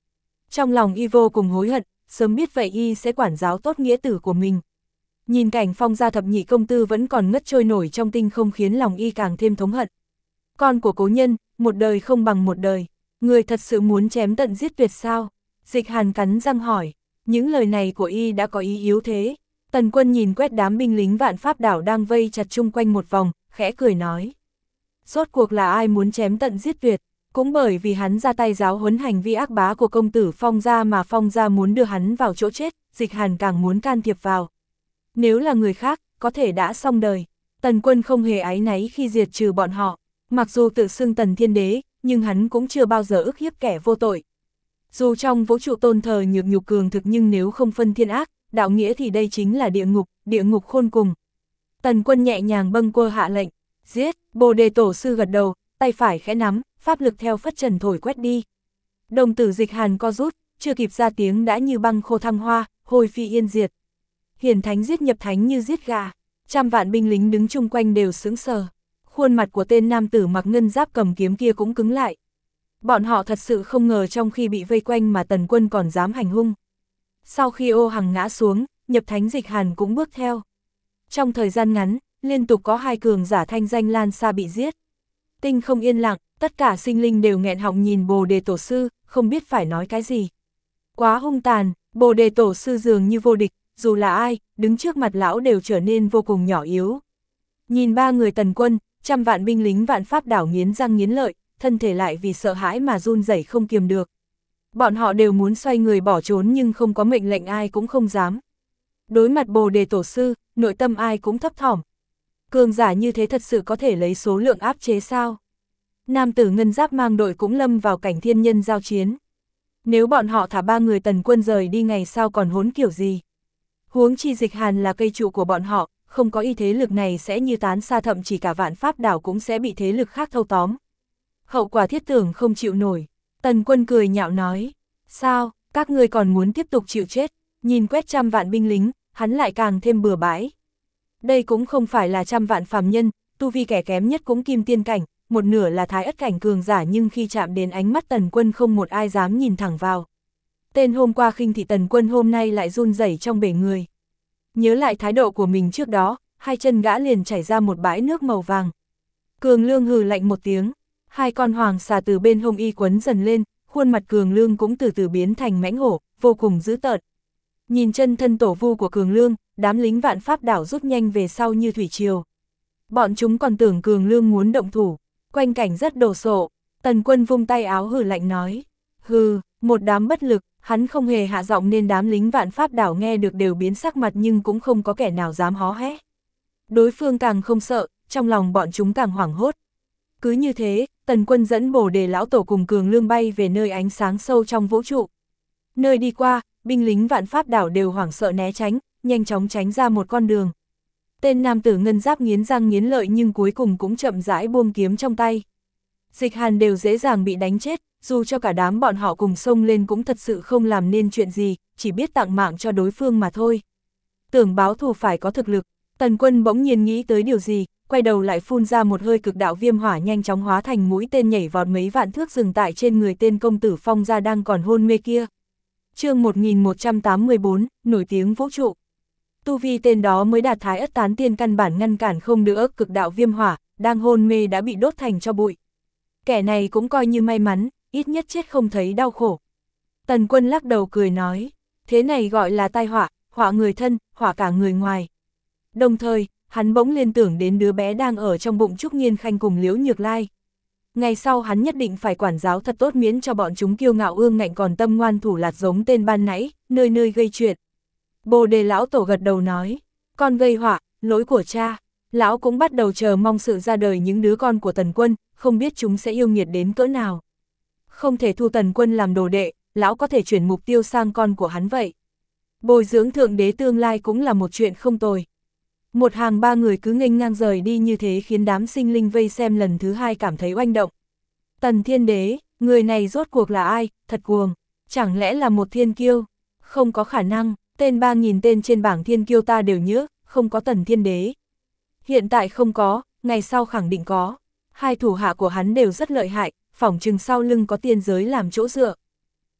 Speaker 1: Trong lòng y vô cùng hối hận, sớm biết vậy y sẽ quản giáo tốt nghĩa tử của mình. Nhìn cảnh Phong gia thập nhị công tử vẫn còn ngất trôi nổi trong tinh không khiến lòng y càng thêm thống hận. Con của cố nhân, một đời không bằng một đời, người thật sự muốn chém tận giết tuyệt sao? Dịch Hàn cắn răng hỏi, những lời này của y đã có ý yếu thế. Tần Quân nhìn quét đám binh lính Vạn Pháp đảo đang vây chặt chung quanh một vòng, khẽ cười nói. Rốt cuộc là ai muốn chém tận giết tuyệt, cũng bởi vì hắn ra tay giáo huấn hành vi ác bá của công tử Phong gia mà Phong gia muốn đưa hắn vào chỗ chết, Dịch Hàn càng muốn can thiệp vào. Nếu là người khác, có thể đã xong đời. Tần Quân không hề áy náy khi diệt trừ bọn họ, mặc dù tự xưng Tần Thiên Đế, nhưng hắn cũng chưa bao giờ ức hiếp kẻ vô tội. Dù trong vũ trụ tôn thờ nhược nhục cường thực nhưng nếu không phân thiên ác, đạo nghĩa thì đây chính là địa ngục khôn cùng. Tần Quân nhẹ nhàng bâng quơ hạ lệnh, giết. Bồ Đề Tổ sư gật đầu, tay phải khẽ nắm, pháp lực theo phất trần thổi quét đi. Đồng tử Dịch Hàn co rút, chưa kịp ra tiếng đã như băng khô thăng hoa, hồi phi yên diệt. Hiển thánh giết nhập thánh như giết gà, trăm vạn binh lính đứng chung quanh đều sững sờ. Khuôn mặt của tên nam tử mặc ngân giáp cầm kiếm kia cũng cứng lại. Bọn họ thật sự không ngờ trong khi bị vây quanh mà Tần Quân còn dám hành hung. Sau khi Ô Hằng ngã xuống, nhập thánh Dịch Hàn cũng bước theo. Trong thời gian ngắn, liên tục có 2 cường giả thanh danh lan xa bị giết. Tinh không yên lặng, tất cả sinh linh đều nghẹn họng nhìn Bồ Đề Tổ sư, không biết phải nói cái gì. Quá hung tàn, Bồ Đề Tổ sư dường như vô địch, dù là ai, đứng trước mặt lão đều trở nên vô cùng nhỏ yếu. Nhìn 3 người Tần Quân, trăm vạn binh lính Vạn Pháp đảo nghiến răng nghiến lợi, thân thể lại vì sợ hãi mà run rẩy không kiềm được. Bọn họ đều muốn xoay người bỏ trốn nhưng không có mệnh lệnh ai cũng không dám. Đối mặt Bồ Đề Tổ sư, nội tâm ai cũng thấp thỏm. Cường giả như thế thật sự có thể lấy số lượng áp chế sao? Nam tử ngân giáp mang đội cũng lâm vào cảnh thiên nhân giao chiến. Nếu bọn họ thả 3 người Tần Quân rời đi ngày sau còn hỗn kiểu gì? Huống chi Dịch Hàn là cây trụ của bọn họ, không có ý thế lực này sẽ như tán xa, thậm chỉ cả Vạn Pháp đảo cũng sẽ bị thế lực khác thâu tóm. Hậu quả thiết tưởng không chịu nổi. Tần Quân cười nhạo nói, sao, các ngươi còn muốn tiếp tục chịu chết? Nhìn quét trăm vạn binh lính, hắn lại càng thêm bừa bãi. Đây cũng không phải là trăm vạn phàm nhân, tu vi kẻ kém nhất cũng kim tiên cảnh, một nửa là thái ất cảnh cường giả, nhưng khi chạm đến ánh mắt Tần Quân không một ai dám nhìn thẳng vào. Tên hôm qua khinh thị Tần Quân hôm nay lại run rẩy trong bể người. Nhớ lại thái độ của mình trước đó, 2 chân gã liền chảy ra một bãi nước màu vàng. Cường Lương hừ lạnh một tiếng, 2 con hoàng xà từ bên hông y quấn dần lên, khuôn mặt Cường Lương cũng từ từ biến thành mãnh hổ, vô cùng dữ tợn. Nhìn chân thân tổ vu của Cường Lương, đám lính Vạn Pháp đảo rút nhanh về sau như thủy triều. Bọn chúng còn tưởng Cường Lương muốn động thủ, quanh cảnh rất đồ sộ. Tần Quân vung tay áo hừ lạnh nói, hừ, một đám bất lực. Hắn không hề hạ giọng nên đám lính Vạn Pháp đảo nghe được đều biến sắc mặt, nhưng cũng không có kẻ nào dám hó hé. Đối phương càng không sợ, trong lòng bọn chúng càng hoảng hốt. Cứ như thế, Tần Quân dẫn Bồ Đề lão tổ cùng Cường Lương bay về nơi ánh sáng sâu trong vũ trụ. Nơi đi qua, binh lính Vạn Pháp đảo đều hoảng sợ né tránh, nhanh chóng tránh ra một con đường. Tên nam tử ngân giáp nghiến răng nghiến lợi nhưng cuối cùng cũng chậm rãi buông kiếm trong tay. Dịch Hàn đều dễ dàng bị đánh chết, dù cho cả đám bọn họ cùng xông lên cũng thật sự không làm nên chuyện gì, chỉ biết tặng mạng cho đối phương mà thôi. Tưởng báo thù phải có thực lực, Tần Quân bỗng nhiên nghĩ tới điều gì, quay đầu lại phun ra một hơi cực đạo viêm hỏa, nhanh chóng hóa thành mũi tên nhảy vọt mấy vạn thước dừng tại trên người tên công tử Phong gia đang còn hôn mê kia. Chương 1184, nổi tiếng vũ trụ. Tu vi tên đó mới đạt thái ất tán tiên, căn bản ngăn cản không được cực đạo viêm hỏa, đang hôn mê đã bị đốt thành tro bụi. Kẻ này cũng coi như may mắn, ít nhất chết không thấy đau khổ. Tần Quân lắc đầu cười nói, thế này gọi là tai họa, họa người thân, họa cả người ngoài. Đồng thời, hắn bỗng liên tưởng đến đứa bé đang ở trong bụng Trúc Nghiên Khanh cùng Liễu Nhược Lai. Ngày sau hắn nhất định phải quản giáo thật tốt, miễn cho bọn chúng kiêu ngạo ương ngạnh còn tâm ngoan thủ lạt giống tên ban nãy, nơi nơi gây chuyện. Bồ Đề lão tổ gật đầu nói, con gây họa, lỗi của cha. Lão cũng bắt đầu chờ mong sự ra đời những đứa con của Tần Quân, không biết chúng sẽ yêu nghiệt đến cỡ nào. Không thể thu Tần Quân làm đồ đệ, lão có thể chuyển mục tiêu sang con của hắn vậy. Bồi dưỡng thượng đế tương lai cũng là một chuyện không tồi. Một hàng 3 người cứ nghênh ngang rời đi như thế khiến đám sinh linh vây xem lần thứ 2 cảm thấy oanh động. Tần Thiên Đế, người này rốt cuộc là ai, thật cuồng, chẳng lẽ là một thiên kiêu? Không có khả năng, tên 3000 tên trên bảng thiên kiêu ta đều nhớ, không có Tần Thiên Đế. Hiện tại không có, ngày sau khẳng định có. 2 thủ hạ của hắn đều rất lợi hại, phỏng chừng sau lưng có tiên giới làm chỗ dựa.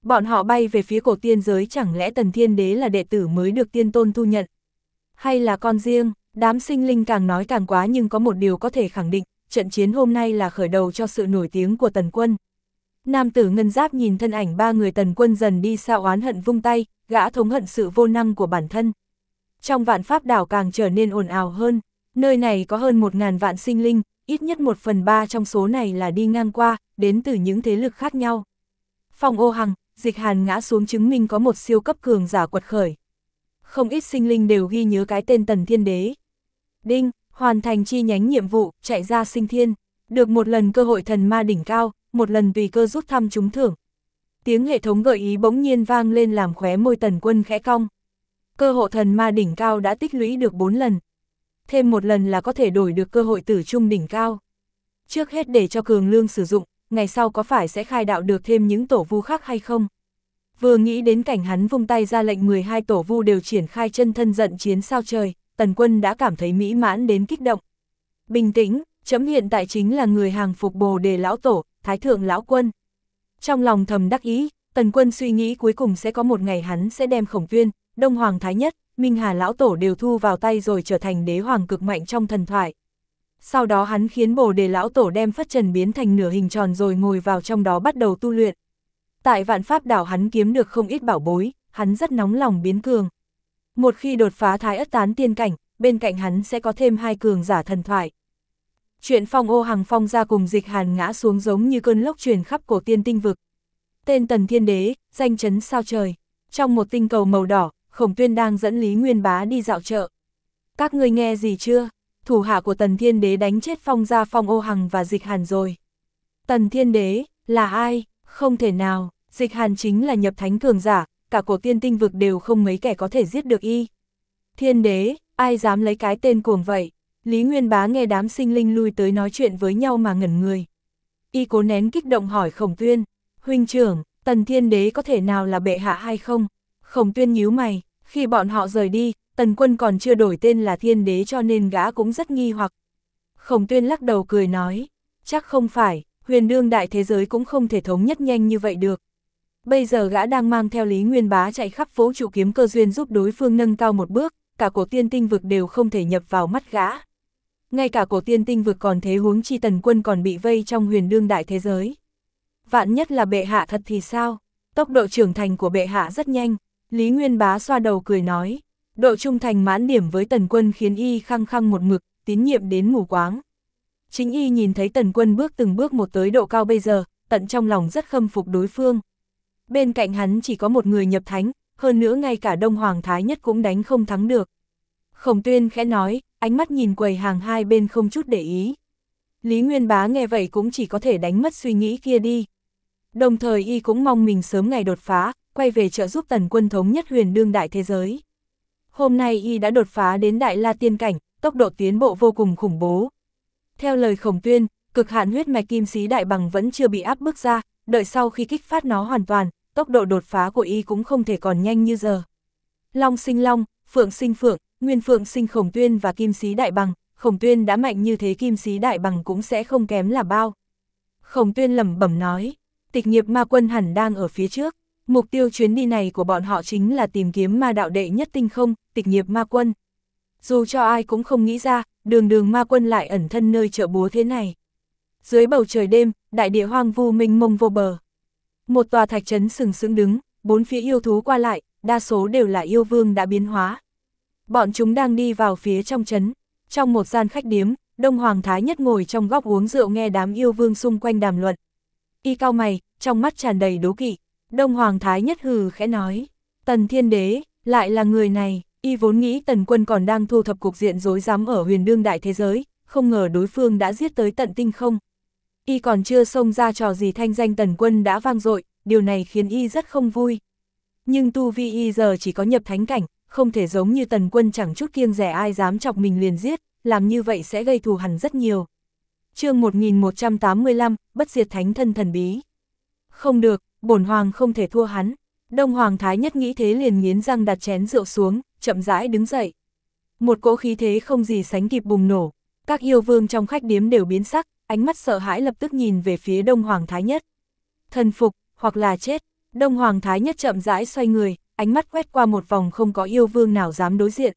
Speaker 1: Bọn họ bay về phía cổ tiên giới, chẳng lẽ Tần Thiên Đế là đệ tử mới được tiên tôn thu nhận? Hay là con riêng? Đám sinh linh càng nói càng quá, nhưng có một điều có thể khẳng định, trận chiến hôm nay là khởi đầu cho sự nổi tiếng của Tần Quân. Nam tử ngân giáp nhìn thân ảnh ba người Tần Quân dần đi xa, oán hận vung tay, gã thống hận sự vô năng của bản thân. Trong Vạn Pháp đảo càng trở nên ồn ào hơn, nơi này có hơn 1000 vạn sinh linh, ít nhất 1/3 trong số này là đi ngang qua, đến từ những thế lực khác nhau. Phong Ô Hằng, Dịch Hàn ngã xuống chứng minh có một siêu cấp cường giả quật khởi. Không ít sinh linh đều ghi nhớ cái tên Tần Thiên Đế. Đinh, hoàn thành chi nhánh nhiệm vụ, chạy ra sinh thiên, được một lần cơ hội thần ma đỉnh cao, một lần tùy cơ rút thăm trúng thưởng. Tiếng hệ thống gợi ý bỗng nhiên vang lên làm khóe môi Tần Quân khẽ cong. Cơ hội thần ma đỉnh cao đã tích lũy được 4 lần. Thêm một lần là có thể đổi được cơ hội tử trung đỉnh cao. Trước hết để cho Cường Lương sử dụng, ngày sau có phải sẽ khai đạo được thêm những tổ vu khác hay không? Vừa nghĩ đến cảnh hắn vung tay ra lệnh 12 tổ vu đều triển khai chân thân giận chiến sao trời, Tần Quân đã cảm thấy mỹ mãn đến kích động. Bình tĩnh, chấm hiện tại chính là người hàng phục Bồ Đề lão tổ, Thái thượng lão quân. Trong lòng thầm đắc ý, Tần Quân suy nghĩ cuối cùng sẽ có một ngày hắn sẽ đem Khổng Tuyên, Đông Hoàng Thái Nhất, Minh Hà lão tổ đều thu vào tay rồi trở thành đế hoàng cực mạnh trong thần thoại. Sau đó hắn khiến Bồ Đề lão tổ đem phất trần biến thành nửa hình tròn rồi ngồi vào trong đó bắt đầu tu luyện. Tại Vạn Pháp đảo hắn kiếm được không ít bảo bối, hắn rất nóng lòng biến cường. Một khi đột phá Thái Ất Tán tiên cảnh, bên cạnh hắn sẽ có thêm 2 cường giả thần thoại. Chuyện Phong Ô Hằng Phong ra cùng Dịch Hàn ngã xuống giống như cơn lốc truyền khắp cổ tiên tinh vực. Tên Tần Thiên Đế, danh chấn sao trời. Trong một tinh cầu màu đỏ, Khổng Tuyên đang dẫn Lý Nguyên Bá đi dạo chợ. Các ngươi nghe gì chưa? Thủ hạ của Tần Thiên Đế đánh chết Phong gia Phong Ô Hằng và Dịch Hàn rồi. Tần Thiên Đế, là ai? Không thể nào, Dịch Hàn chính là nhập thánh cường giả, cả cổ tiên tinh vực đều không mấy kẻ có thể giết được y. Thiên Đế, ai dám lấy cái tên cuồng vậy? Lý Nguyên Bá nghe đám sinh linh lui tới nói chuyện với nhau mà ngẩn người. Y cố nén kích động hỏi Khổng Tuyên, huynh trưởng, Tần Thiên Đế có thể nào là bệ hạ hay không? Khổng Tuyên nhíu mày, khi bọn họ rời đi, Tần Quân còn chưa đổi tên là Thiên Đế cho nên gã cũng rất nghi hoặc. Khổng Tuyên lắc đầu cười nói, chắc không phải, huyền đương đại thế giới cũng không thể thống nhất nhanh như vậy được. Bây giờ gã đang mang theo Lý Nguyên Bá chạy khắp phố trụ kiếm cơ duyên giúp đối phương nâng cao một bước, cả cổ tiên tinh vực đều không thể nhập vào mắt gã. Ngay cả cổ tiên tinh vực còn thế, huống chi Tần Quân còn bị vây trong huyền đương đại thế giới. Vạn nhất là bệ hạ thật thì sao? Tốc độ trưởng thành của bệ hạ rất nhanh. Lý Nguyên Bá xoa đầu cười nói, độ trung thành mãn điểm với Tần Quân khiến y khăng khăng một mực, tín nhiệm đến mù quáng. Chính y nhìn thấy Tần Quân bước từng bước một tới độ cao bây giờ, tận trong lòng rất khâm phục đối phương. Bên cạnh hắn chỉ có một người nhập thánh, hơn nữa ngay cả Đông Hoàng Thái Nhất cũng đánh không thắng được. Khổng Tuyên khẽ nói, ánh mắt nhìn quầy hàng hai bên không chút để ý. Lý Nguyên Bá nghe vậy cũng chỉ có thể đánh mất suy nghĩ kia đi. Đồng thời y cũng mong mình sớm ngày đột phá, quay về trợ giúp Tần Quân thống nhất huyền đương đại thế giới. Hôm nay y đã đột phá đến Đại La tiên cảnh, tốc độ tiến bộ vô cùng khủng bố. Theo lời Khổng Tuyên, cực hạn huyết mạch kim sĩ đại bằng vẫn chưa bị áp bức ra, đợi sau khi kích phát nó hoàn toàn, tốc độ đột phá của y cũng không thể còn nhanh như giờ. Long sinh long, phượng sinh phượng, nguyên phượng sinh Khổng Tuyên và kim sĩ đại bằng, Khổng Tuyên đã mạnh như thế kim sĩ đại bằng cũng sẽ không kém là bao. Khổng Tuyên lẩm bẩm nói, Tịch Nghiệp Ma Quân hẳn đang ở phía trước. Mục tiêu chuyến đi này của bọn họ chính là tìm kiếm ma đạo đệ nhất tinh không, Tịch Nghiệp Ma Quân. Dù cho ai cũng không nghĩ ra, đường ma quân lại ẩn thân nơi chợ búa thế này. Dưới bầu trời đêm, đại địa hoang vu mênh mông vô bờ. Một tòa thạch trấn sừng sững đứng, bốn phía yêu thú qua lại, đa số đều là yêu vương đã biến hóa. Bọn chúng đang đi vào phía trong trấn. Trong một gian khách điếm, Đông Hoàng Thái Nhất ngồi trong góc uống rượu nghe đám yêu vương xung quanh đàm luận. Y cau mày, trong mắt tràn đầy đố kỵ. Đông Hoàng Thái Nhất hừ khẽ nói, Tần Thiên Đế, lại là người này. Y vốn nghĩ Tần Quân còn đang thu thập cục diện rối rắm ở huyền đương đại thế giới, không ngờ đối phương đã giết tới tận tinh không. Y còn chưa xông ra trò gì thanh danh Tần Quân đã vang dội, điều này khiến y rất không vui. Nhưng tu vi y giờ chỉ có nhập thánh cảnh, không thể giống như Tần Quân chẳng chút kiêng dè ai dám chọc mình liền giết, làm như vậy sẽ gây thù hằn rất nhiều. Chương 1185, Bất Diệt Thánh Thân thần bí. Không được, bổn hoàng không thể thua hắn. Đông Hoàng Thái Nhất nghĩ thế liền nghiến răng đặt chén rượu xuống, chậm rãi đứng dậy. Một cỗ khí thế không gì sánh kịp bùng nổ, các yêu vương trong khách điếm đều biến sắc, ánh mắt sợ hãi lập tức nhìn về phía Đông Hoàng Thái Nhất. Thần phục, hoặc là chết, Đông Hoàng Thái Nhất chậm rãi xoay người, ánh mắt quét qua một vòng không có yêu vương nào dám đối diện.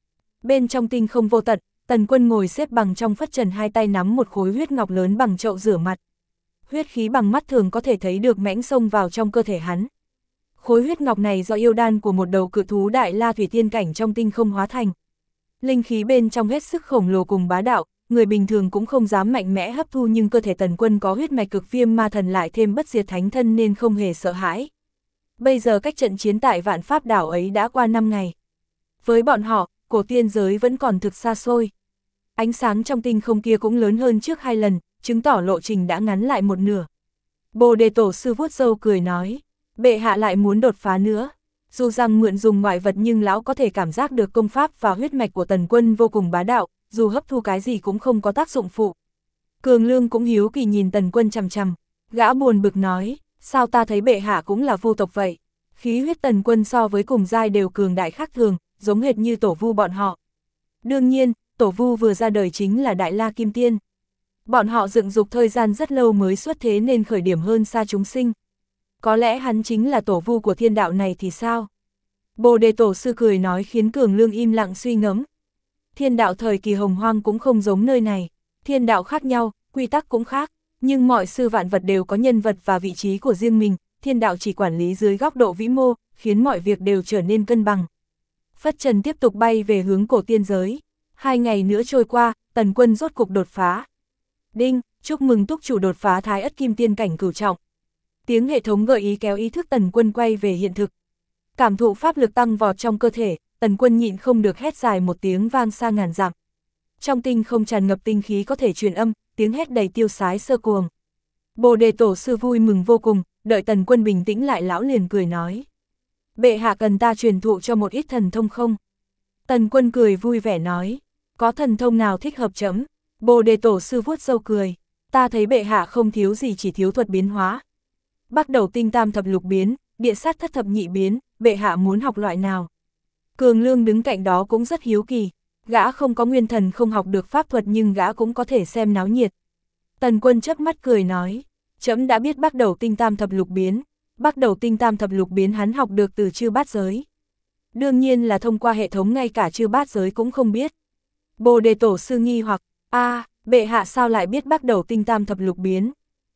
Speaker 1: Bên trong tinh không vô tận, Tần Quân ngồi xếp bằng trong phất trần, hai tay nắm một khối huyết ngọc lớn bằng chậu rửa mặt. Huyết khí bằng mắt thường có thể thấy được mãnh xông vào trong cơ thể hắn. Khối huyết ngọc này do yêu đan của một đầu cự thú đại la thủy tiên cảnh trong tinh không hóa thành. Linh khí bên trong hết sức khổng lồ cùng bá đạo, người bình thường cũng không dám mạnh mẽ hấp thu, nhưng cơ thể Tần Quân có huyết mạch cực viêm ma thần lại thêm bất diệt thánh thân nên không hề sợ hãi. Bây giờ cách trận chiến tại Vạn Pháp đảo ấy đã qua 5 ngày. Với bọn họ, cổ tiên giới vẫn còn thực xa xôi. Ánh sáng trong tinh không kia cũng lớn hơn trước 2 lần, chứng tỏ lộ trình đã ngắn lại một nửa. Bồ Đề Tổ sư vuốt râu cười nói, bệ hạ lại muốn đột phá nữa. Dù rằng mượn dùng ngoại vật nhưng lão có thể cảm giác được công pháp và huyết mạch của Tần Quân vô cùng bá đạo, dù hấp thu cái gì cũng không có tác dụng phụ. Cường Lương cũng hiếu kỳ nhìn Tần Quân chằm chằm, gã buồn bực nói, sao ta thấy bệ hạ cũng là vu tộc vậy. Khí huyết Tần Quân so với cùng giai đều cường đại khác thường, giống hệt như tổ vu bọn họ. Đương nhiên, tổ vu vừa ra đời chính là Đại La Kim Tiên. Bọn họ dựng dục thời gian rất lâu mới xuất thế nên khởi điểm hơn xa chúng sinh. Có lẽ hắn chính là tổ vu của thiên đạo này thì sao? Bồ Đề Tổ sư cười nói khiến Cường Lương im lặng suy ngẫm. Thiên đạo thời kỳ hồng hoang cũng không giống nơi này. Thiên đạo khác nhau, quy tắc cũng khác. Nhưng mọi sự vạn vật đều có nhân vật và vị trí của riêng mình. Thiên đạo chỉ quản lý dưới góc độ vĩ mô, khiến mọi việc đều trở nên cân bằng. Phất trần tiếp tục bay về hướng cổ tiên giới. 2 ngày nữa trôi qua, Tần Quân rốt cục đột phá. Đinh, chúc mừng túc chủ đột phá Thái Ất Kim Tiên cảnh cửu trọng. Tiếng hệ thống gợi ý kéo ý thức Tần Quân quay về hiện thực. Cảm thụ pháp lực tăng vọt trong cơ thể, Tần Quân nhịn không được hét dài một tiếng vang xa ngàn dặm. Trong tinh không tràn ngập tinh khí có thể truyền âm, tiếng hét đầy tiêu sái sơ cuồng. Bồ Đề Tổ sư vui mừng vô cùng, đợi Tần Quân bình tĩnh lại lão liền cười nói. Bệ hạ cần ta truyền thụ cho một ít thần thông không? Tần Quân cười vui vẻ nói, có thần thông nào thích hợp chấm? Bồ Đề Tổ sư vuốt râu cười, ta thấy bệ hạ không thiếu gì, chỉ thiếu thuật biến hóa. Bắt đầu tinh tam thập lục biến, địa sát thất thập nhị biến, bệ hạ muốn học loại nào? Cường Lương đứng cạnh đó cũng rất hiếu kỳ, gã không có nguyên thần không học được pháp thuật nhưng gã cũng có thể xem náo nhiệt. Tần Quân chớp mắt cười nói, trẫm đã biết bắt đầu tinh tam thập lục biến. Bắt đầu tinh tam thập lục biến hắn học được từ chư bát giới. Đương nhiên là thông qua hệ thống, ngay cả chư bát giới cũng không biết. Bồ Đề Tổ sư nghi hoặc, bệ hạ sao lại biết bắt đầu tinh tam thập lục biến?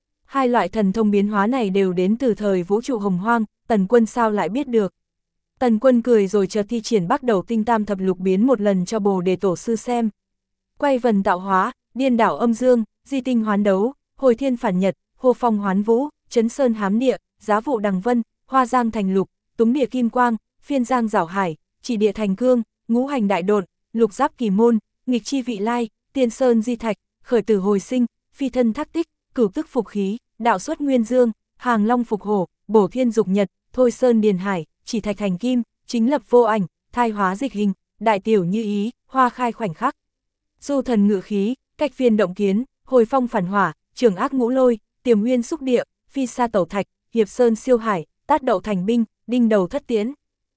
Speaker 1: 2 loại thần thông biến hóa này đều đến từ thời vũ trụ hồng hoang, Tần Quân sao lại biết được? Tần Quân cười rồi chợt thi triển bắt đầu tinh tam thập lục biến một lần cho Bồ Đề Tổ sư xem. Quay vần tạo hóa, điên đảo âm dương, di tinh hoán đấu, hồi thiên phản nhật, hô phong hoán vũ, chấn sơn hám địa, giá vụ đằng vân, hoa giang thành lục, túng địa kim quang, phiên giang giảo hải, chỉ địa thành cương, ngũ hành đại độn, lục giáp kỳ môn, nghịch chi vị lai, tiên sơn di thạch, khởi tử hồi sinh, phi thân thác tích, cửu tức phục khí, đạo xuất nguyên dương, hàng long phục hổ, bổ thiên dục nhật, thôi sơn điền hải, chỉ thạch thành kim, chính lập vô ảnh, thai hóa dịch hình, đại tiểu như ý, hoa khai khoảnh khắc. Du thần ngự khí, cách phiên động kiến, hồi phong phản hỏa, trường ác ngũ lôi, tiềm nguyên xúc địa, phi sa tẩu thạch, hiệp sơn siêu hải, tát đậu thành binh, đinh đầu thất tiễn.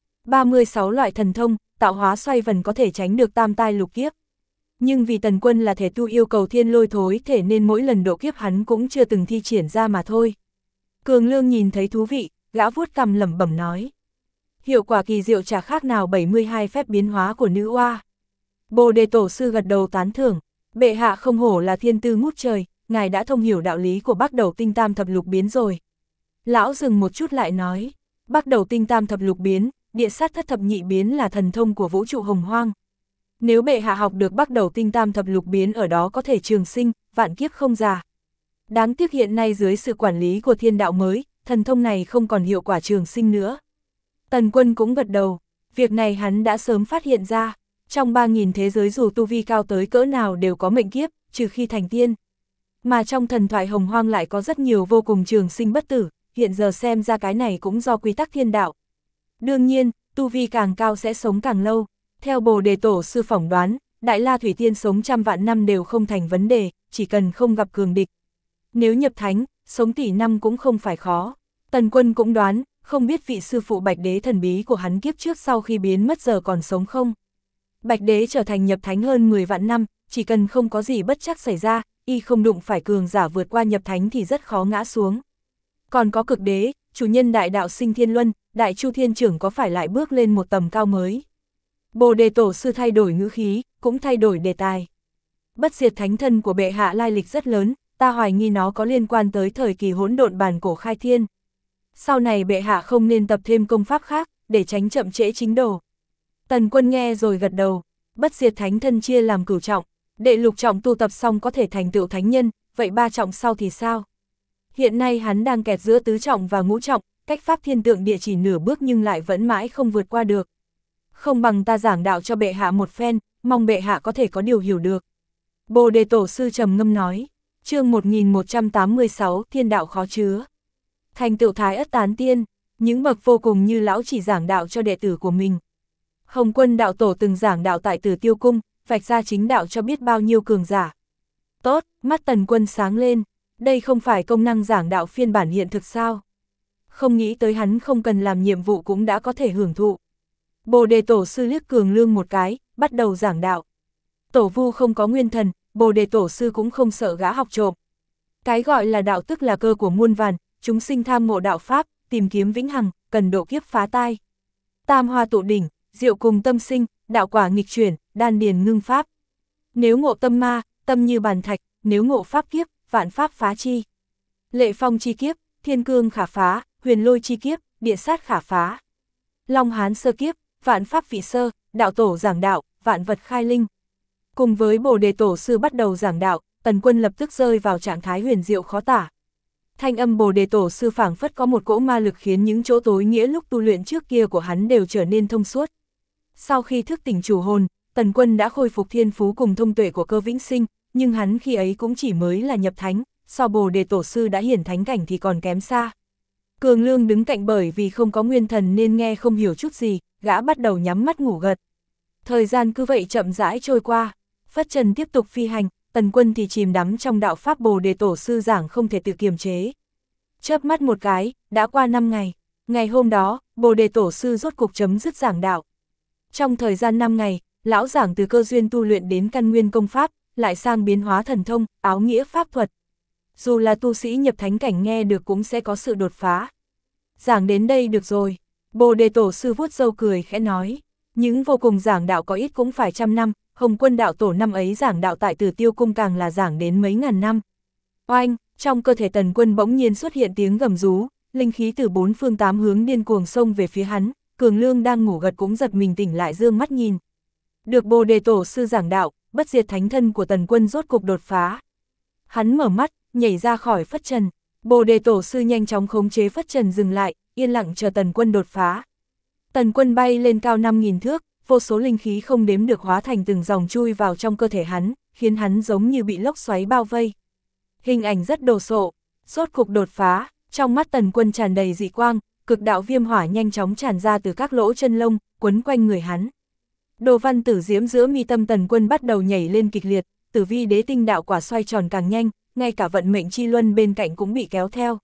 Speaker 1: 36 loại thần thông, tạo hóa xoay vần có thể tránh được tam tai lục kiếp. Nhưng vì Tần Quân là thể tu yêu cầu thiên lôi thối thể nên mỗi lần độ kiếp hắn cũng chưa từng thi triển ra mà thôi. Cường Lương nhìn thấy thú vị, gã vuốt cằm lẩm bẩm nói. Hiệu quả kỳ diệu chả khác nào 72 phép biến hóa của nữ oa. Bồ Đề Tổ sư gật đầu tán thưởng, bệ hạ không hổ là thiên tư ngút trời, ngài đã thông hiểu đạo lý của bắt đầu tinh tam thập lục biến rồi. Lão dừng một chút lại nói, bắt đầu tinh tam thập lục biến, địa sát thất thập nhị biến là thần thông của vũ trụ hồng hoang. Nếu bệ hạ học được bắt đầu tinh tam thập lục biến ở đó có thể trường sinh, vạn kiếp không già. Đáng tiếc hiện nay dưới sự quản lý của thiên đạo mới, thần thông này không còn hiệu quả trường sinh nữa. Tần Quân cũng gật đầu, việc này hắn đã sớm phát hiện ra. Trong 3.000 thế giới dù tu vi cao tới cỡ nào đều có mệnh kiếp, trừ khi thành tiên. Mà trong thần thoại hồng hoang lại có rất nhiều vô cùng trường sinh bất tử, hiện giờ xem ra cái này cũng do quy tắc thiên đạo. Đương nhiên, tu vi càng cao sẽ sống càng lâu. Theo Bồ Đề Tổ sư phỏng đoán, Đại La Thủy Tiên sống trăm vạn năm đều không thành vấn đề, chỉ cần không gặp cường địch. Nếu nhập thánh, sống tỷ năm cũng không phải khó. Tần Quân cũng đoán, không biết vị sư phụ Bạch Đế thần bí của hắn kiếp trước sau khi biến mất giờ còn sống không. Bạch Đế trở thành nhập thánh hơn 10 vạn năm, chỉ cần không có gì bất trắc xảy ra, y không đụng phải cường giả vượt qua nhập thánh thì rất khó ngã xuống. Còn có Cực Đế, chủ nhân đại đạo sinh thiên luân, đại chu thiên trưởng có phải lại bước lên một tầm cao mới? Bồ đề tổ sư thay đổi ngữ khí, cũng thay đổi đề tài. Bất diệt thánh thân của bệ hạ lai lịch rất lớn, ta hoài nghi nó có liên quan tới thời kỳ hỗn độn bản cổ khai thiên. Sau này bệ hạ không nên tập thêm công pháp khác, để tránh chậm trễ chính đồ. Tần Quân nghe rồi gật đầu, bất diệt thánh thân chia làm cửu trọng, đệ lục trọng tu tập xong có thể thành tựu thánh nhân, vậy ba trọng sau thì sao? Hiện nay hắn đang kẹt giữa tứ trọng và ngũ trọng, cách pháp thiên tượng địa chỉ nửa bước nhưng lại vẫn mãi không vượt qua được. Không bằng ta giảng đạo cho bệ hạ một phen, mong bệ hạ có thể có điều hiểu được. Bồ đề tổ sư trầm ngâm nói, chương 1186, thiên đạo khó chứa. Thành tựu thái ất tán tiên, những bậc vô cùng như lão chỉ giảng đạo cho đệ tử của mình. Hồng Quân đạo tổ từng giảng đạo tại Tử Tiêu Cung, vạch ra chính đạo cho biết bao nhiêu cường giả. Tốt, mắt Tần Quân sáng lên, đây không phải công năng giảng đạo phiên bản hiện thực sao? Không nghĩ tới hắn không cần làm nhiệm vụ cũng đã có thể hưởng thụ. Bồ đề tổ sư liếc Cường Lương một cái, bắt đầu giảng đạo. Tổ vu không có nguyên thần, bồ đề tổ sư cũng không sợ gã học trộm. Cái gọi là đạo tức là cơ của muôn vàn, chúng sinh tham ngộ đạo pháp, tìm kiếm vĩnh hằng, cần độ kiếp phá tai. Tam hoa tụ đỉnh, diệu cùng tâm sinh, đạo quả nghịch chuyển, đan điền ngưng pháp. Nếu ngộ tâm ma, tâm như bàn thạch, nếu ngộ pháp kiếp, vạn pháp phá chi. Lệ phong chi kiếp, thiên cương khả phá, huyền lôi chi kiếp, địa sát khả phá. Long hán sơ kiếp, vạn pháp vị sơ, đạo tổ giảng đạo, vạn vật khai linh. Cùng với bồ đề tổ sư bắt đầu giảng đạo, Tần Quân lập tức rơi vào trạng thái huyền diệu khó tả. Thanh âm bồ đề tổ sư phảng phất có một cỗ ma lực khiến những chỗ tối nghĩa lúc tu luyện trước kia của hắn đều trở nên thông suốt. Sau khi thức tỉnh chủ hồn, Tần Quân đã khôi phục thiên phú cùng thông tuệ của Cơ Vĩnh Sinh, nhưng hắn khi ấy cũng chỉ mới là nhập thánh, so bồ đề tổ sư đã hiển thánh cảnh thì còn kém xa. Cường Lương đứng cạnh bởi vì không có nguyên thần nên nghe không hiểu chút gì, gã bắt đầu nhắm mắt ngủ gật. Thời gian cứ vậy chậm rãi trôi qua, phất trần tiếp tục phi hành, Tần Quân thì chìm đắm trong đạo pháp bồ đề tổ sư giảng không thể tự kiềm chế. Chớp mắt một cái, đã qua 5 ngày, ngày hôm đó, bồ đề tổ sư rốt cục chấm dứt giảng đạo. Trong thời gian 5 ngày, lão giảng từ cơ duyên tu luyện đến căn nguyên công pháp, lại sang biến hóa thần thông, áo nghĩa pháp thuật. Dù là tu sĩ nhập thánh cảnh nghe được cũng sẽ có sự đột phá. Giảng đến đây được rồi, bồ đề tổ sư vuốt râu cười khẽ nói, những vô cùng giảng đạo có ít cũng phải 100 năm, Hồng Quân đạo tổ năm ấy giảng đạo tại Tử Tiêu Cung càng là giảng đến mấy ngàn năm. Oanh, trong cơ thể Tần Quân bỗng nhiên xuất hiện tiếng gầm rú, linh khí từ 4 phương 8 hướng điên cuồng xông về phía hắn, Cường Lương đang ngủ gật cũng giật mình tỉnh lại dương mắt nhìn. Được bồ đề tổ sư giảng đạo, bất diệt thánh thân của Tần Quân rốt cục đột phá. Hắn mở mắt, nhảy ra khỏi phất trần, bồ đề tổ sư nhanh chóng khống chế phất trần dừng lại, yên lặng chờ Tần Quân đột phá. Tần Quân bay lên cao 5.000 thước, vô số linh khí không đếm được hóa thành từng dòng chui vào trong cơ thể hắn, khiến hắn giống như bị lốc xoáy bao vây. Hình ảnh rất đồ sộ, rốt cục đột phá, trong mắt Tần Quân tràn đầy dị quang, cực đạo viêm hỏa nhanh chóng tràn ra từ các lỗ chân lông, quấn quanh người hắn. Đồ văn tử diễm giữa mi tâm Tần Quân bắt đầu nhảy lên kịch liệt, tử vi đế tinh đạo quả xoay tròn càng nhanh, ngay cả vận mệnh chi luân bên cạnh cũng bị kéo theo.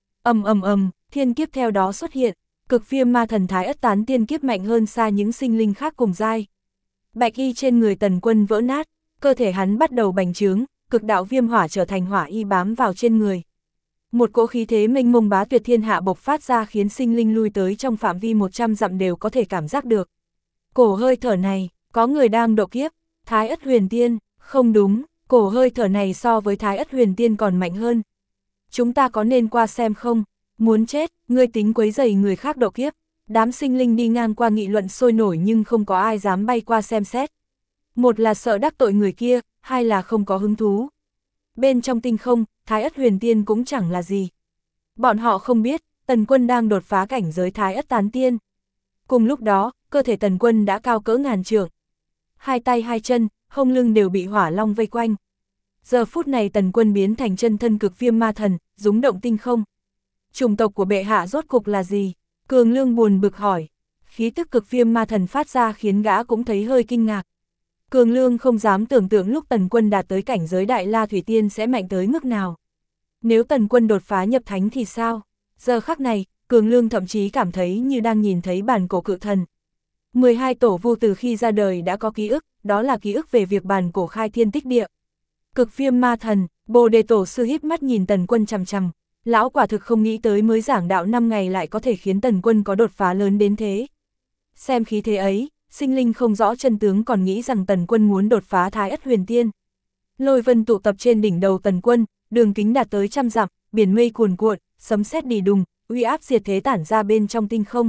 Speaker 1: Thiên kiếp theo đó xuất hiện, cực viêm ma thần thái ất tán tiên kiếp mạnh hơn xa những sinh linh khác cùng giai. Bạch y trên người Tần Quân vỡ nát, cơ thể hắn bắt đầu bành trướng, cực đạo viêm hỏa trở thành hỏa y bám vào trên người. Một cỗ khí thế mênh mông bá tuyệt thiên hạ bộc phát ra khiến sinh linh lui tới trong phạm vi 100 dặm đều có thể cảm giác được. Cổ hơi thở này, có người đang độ kiếp, Thái Ất Huyền Tiên, không đúng, cổ hơi thở này so với Thái Ất Huyền Tiên còn mạnh hơn. Chúng ta có nên qua xem không? Muốn chết, ngươi tính quấy rầy người khác độ kiếp. Đám sinh linh đi ngang qua nghị luận sôi nổi nhưng không có ai dám bay qua xem xét. Một là sợ đắc tội người kia, hai là không có hứng thú. Bên trong tinh không, Thái Ất Huyền Tiên cũng chẳng là gì. Bọn họ không biết, Tần Quân đang đột phá cảnh giới Thái Ất Tán Tiên. Cùng lúc đó, cơ thể Tần Quân đã cao cỡ ngàn trượng. Hai tay hai chân, hông lưng đều bị hỏa long vây quanh. Giờ phút này Tần Quân biến thành chân thân cực viêm ma thần, rúng động tinh không. Chủng tộc của bệ hạ rốt cục là gì? Cường Lương buồn bực hỏi. Khí tức cực viêm ma thần phát ra khiến gã cũng thấy hơi kinh ngạc. Cường Lương không dám tưởng tượng lúc Tần Quân đạt tới cảnh giới Đại La Thủy Tiên sẽ mạnh tới mức nào. Nếu Tần Quân đột phá nhập thánh thì sao? Giờ khắc này, Cường Lương thậm chí cảm thấy như đang nhìn thấy bản cổ cự thần. 12 tổ vu từ khi ra đời đã có ký ức, đó là ký ức về việc bản cổ khai thiên tích địa. Cực viêm ma thần, bồ đề tổ sư híp mắt nhìn Tần Quân chằm chằm, Lão quả thực không nghĩ tới mới giảng đạo 5 ngày lại có thể khiến Tần Quân có đột phá lớn đến thế. Xem khí thế ấy, sinh linh không rõ chân tướng còn nghĩ rằng Tần Quân muốn đột phá Thái Ất Huyền Tiên. Lôi vân tụ tập trên đỉnh đầu Tần Quân, đường kính đạt tới 100 dặm, biển mây cuồn cuộn, sấm sét đì đùng, uy áp diệt thế tản ra bên trong tinh không.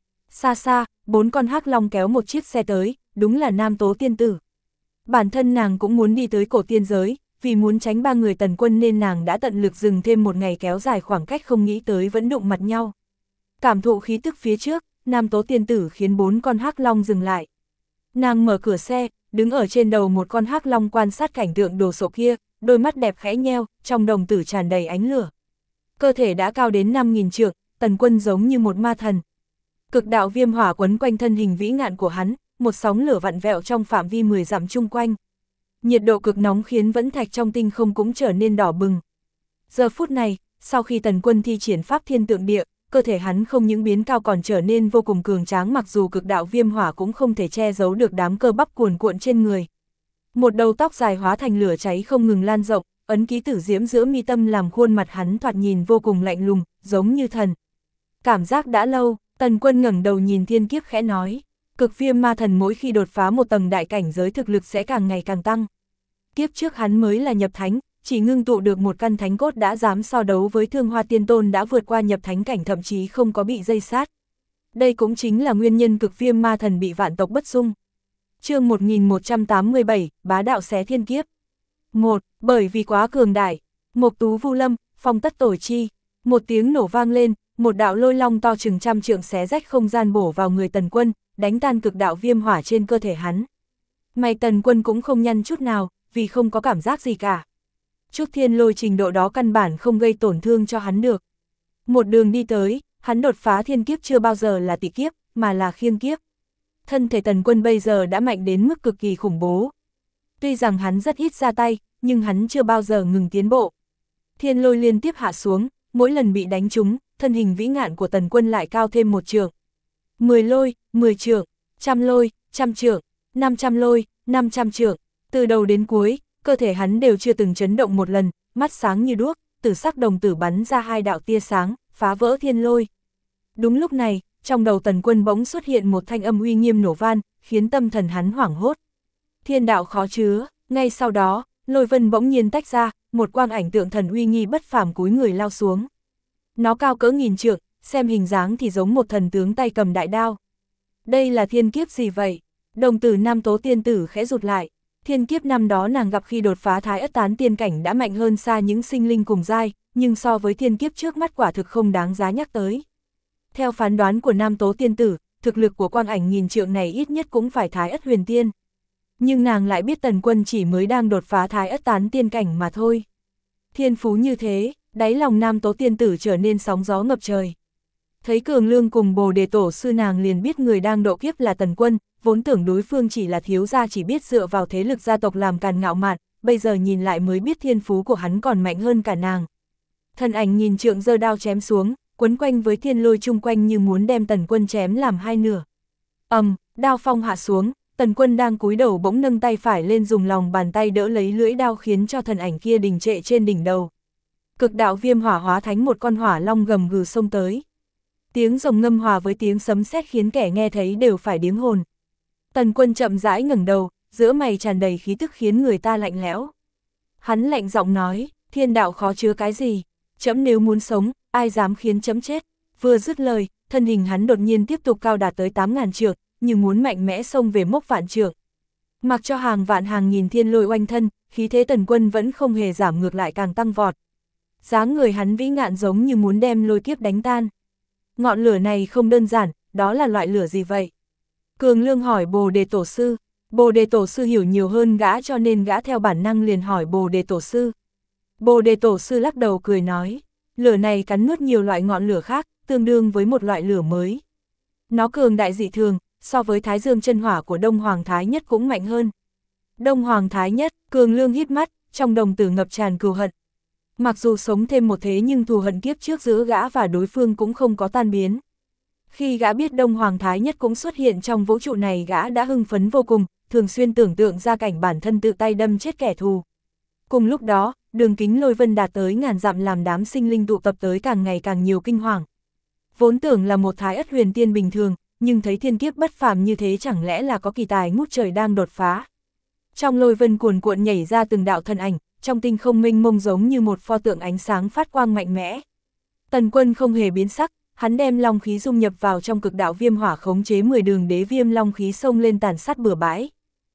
Speaker 1: Xa xa, 4 con hắc long kéo một chiếc xe tới, đúng là Nam Tố Tiên Tử. Bản thân nàng cũng muốn đi tới cổ tiên giới, vì muốn tránh 3 người Tần Quân nên nàng đã tận lực dừng thêm một ngày kéo dài khoảng cách, không nghĩ tới vẫn đụng mặt nhau. Cảm thụ khí tức phía trước, Nam Tố Tiên Tử khiến 4 con hắc long dừng lại. Nàng mở cửa xe, đứng ở trên đầu một con hắc long quan sát cảnh tượng đồ sộ kia, đôi mắt đẹp khẽ nheo, trong đồng tử tràn đầy ánh lửa. Cơ thể đã cao đến 5.000 trượng, Tần Quân giống như một ma thần. Cực đạo viêm hỏa quấn quanh thân hình vĩ ngạn của hắn, một sóng lửa vặn vẹo trong phạm vi 10 dặm chung quanh. Nhiệt độ cực nóng khiến vẫn thạch trong tinh không cũng trở nên đỏ bừng. Giờ phút này, sau khi Tần Quân thi triển pháp thiên tượng địa, cơ thể hắn không những biến cao còn trở nên vô cùng cường tráng, mặc dù cực đạo viêm hỏa cũng không thể che giấu được đám cơ bắp cuồn cuộn trên người. Một đầu tóc dài hóa thành lửa cháy không ngừng lan rộng, ấn ký tử diễm giữa mi tâm làm khuôn mặt hắn thoạt nhìn vô cùng lạnh lùng, giống như thần. Cảm giác đã lâu, Tần Quân ngẩng đầu nhìn thiên kiếp khẽ nói, cực viêm ma thần mỗi khi đột phá một tầng đại cảnh giới thực lực sẽ càng ngày càng tăng. Kiếp trước hắn mới là nhập thánh, chỉ ngưng tụ được một căn thánh cốt đã dám so đấu với Thương Hoa Tiên Tôn đã vượt qua nhập thánh cảnh, thậm chí không có bị dây sát. Đây cũng chính là nguyên nhân cực viêm ma thần bị vạn tộc bất dung. Chương 1187, bá đạo xé thiên kiếp. 1. Bởi vì quá cường đại. Mộc Tú Vu Lâm, phong tất tổ chi. Một tiếng nổ vang lên, một đạo lôi long to chừng 100 trượng xé rách không gian bổ vào người Tần Quân, đánh tan cực đạo viêm hỏa trên cơ thể hắn. Mày Tần Quân cũng không nhăn chút nào, vì không có cảm giác gì cả. Chút thiên lôi trình độ đó căn bản không gây tổn thương cho hắn được. Một đường đi tới, hắn đột phá thiên kiếp chưa bao giờ là tị kiếp, mà là khiêng kiếp. Thân thể Tần Quân bây giờ đã mạnh đến mức cực kỳ khủng bố. Tuy rằng hắn rất ít ra tay, nhưng hắn chưa bao giờ ngừng tiến bộ. Thiên lôi liên tiếp hạ xuống, mỗi lần bị đánh trúng, thân hình vĩ ngạn của Tần Quân lại cao thêm 1 trượng. 10 lôi, 10 trượng, 100 lôi, 100 trượng, 500 lôi, 500 trượng. Từ đầu đến cuối, cơ thể hắn đều chưa từng chấn động một lần, mắt sáng như đuốc, tử sắc đồng tử bắn ra 2 đạo tia sáng, phá vỡ thiên lôi. Đúng lúc này, trong đầu Tần Quân bỗng xuất hiện một thanh âm uy nghiêm nổ van, khiến tâm thần hắn hoảng hốt. Thiên đạo khó chứa, ngay sau đó, lôi vân bỗng nhiên tách ra, một quang ảnh tượng thần uy nghi bất phàm cúi người lao xuống. Nó cao cỡ 1000 trượng, xem hình dáng thì giống một thần tướng tay cầm đại đao. Đây là thiên kiếp gì vậy? Đồng tử Nam Tố Tiên Tử khẽ rụt lại. Thiên kiếp năm đó nàng gặp khi đột phá Thái Ất Tán Tiên cảnh đã mạnh hơn xa những sinh linh cùng giai, nhưng so với thiên kiếp trước mắt quả thực không đáng giá nhắc tới. Theo phán đoán của Nam Tố Tiên Tử, thực lực của quang ảnh 1000 trượng này ít nhất cũng phải Thái Ất Huyền Tiên. Nhưng nàng lại biết Tần Quân chỉ mới đang đột phá Thái Ất Tán Tiên cảnh mà thôi. Thiên phú như thế, đáy lòng Nam Tố Tiên Tử trở nên sóng gió ngập trời. Thấy Cường Lương cùng Bồ Đề Tổ sư nàng liền biết người đang độ kiếp là Tần Quân, vốn tưởng đối phương chỉ là thiếu gia chỉ biết dựa vào thế lực gia tộc làm càn ngạo mạn, bây giờ nhìn lại mới biết thiên phú của hắn còn mạnh hơn cả nàng. Thân ảnh 1000 trượng giơ đao chém xuống, quấn quanh với thiên lôi chung quanh như muốn đem Tần Quân chém làm 2 nửa. Đao phong hạ xuống, Tần Quân đang cúi đầu bỗng nâng tay phải lên dùng lòng bàn tay đỡ lấy lưỡi đao khiến cho thân ảnh kia đình trệ trên đỉnh đầu. Cực đạo viêm hỏa hóa thánh một con hỏa long gầm gừ xông tới. Tiếng rồng ngâm hòa với tiếng sấm sét khiến kẻ nghe thấy đều phải điếng hồn. Tần Quân chậm rãi ngẩng đầu, giữa mày tràn đầy khí tức khiến người ta lạnh lẽo. Hắn lạnh giọng nói, thiên đạo khó chứa cái gì, trẫm nếu muốn sống, ai dám khiến trẫm chết. Vừa dứt lời, thân hình hắn đột nhiên tiếp tục cao đạt tới 8000 trượng, như muốn mạnh mẽ xông về mốc vạn trượng. Mặc cho hàng vạn hàng nghìn thiên lôi oanh thân, khí thế Tần Quân vẫn không hề giảm, ngược lại càng tăng vọt. Dáng người hắn vĩ ngạn giống như muốn đem lôi kiếp đánh tan. Ngọn lửa này không đơn giản, đó là loại lửa gì vậy? Cường Lương hỏi Bồ Đề Tổ sư. Bồ Đề Tổ sư hiểu nhiều hơn gã cho nên gã theo bản năng liền hỏi Bồ Đề Tổ sư. Bồ Đề Tổ sư lắc đầu cười nói, lửa này cắn nuốt nhiều loại ngọn lửa khác, tương đương với một loại lửa mới. Nó cường đại dị thường, so với Thái Dương chân hỏa của Đông Hoàng Thái Nhất cũng mạnh hơn. Đông Hoàng Thái Nhất, Cường Lương híp mắt, trong đồng tử ngập tràn cừu hận. Mặc dù sống thêm một thế nhưng thù hận kiếp trước giữa gã và đối phương cũng không có tan biến. Khi gã biết Đông Hoàng Thái Nhất cũng xuất hiện trong vũ trụ này, gã đã hưng phấn vô cùng, thường xuyên tưởng tượng ra cảnh bản thân tự tay đâm chết kẻ thù. Cùng lúc đó, đường kính lôi vân đạt tới ngàn dặm làm đám sinh linh tụ tập tới càng ngày càng nhiều kinh hoàng. Vốn tưởng là một Thái Ất huyền tiên bình thường, nhưng thấy thiên kiếp bất phàm như thế chẳng lẽ là có kỳ tài ngút trời đang đột phá. Trong lôi vân cuồn cuộn nhảy ra từng đạo thân ảnh, trong tinh không mênh mông giống như một pho tượng ánh sáng phát quang mạnh mẽ. Tần Quân không hề biến sắc, hắn đem long khí dung nhập vào trong cực đạo viêm hỏa khống chế 10 đường đế viêm long khí xông lên tàn sát bừa bãi.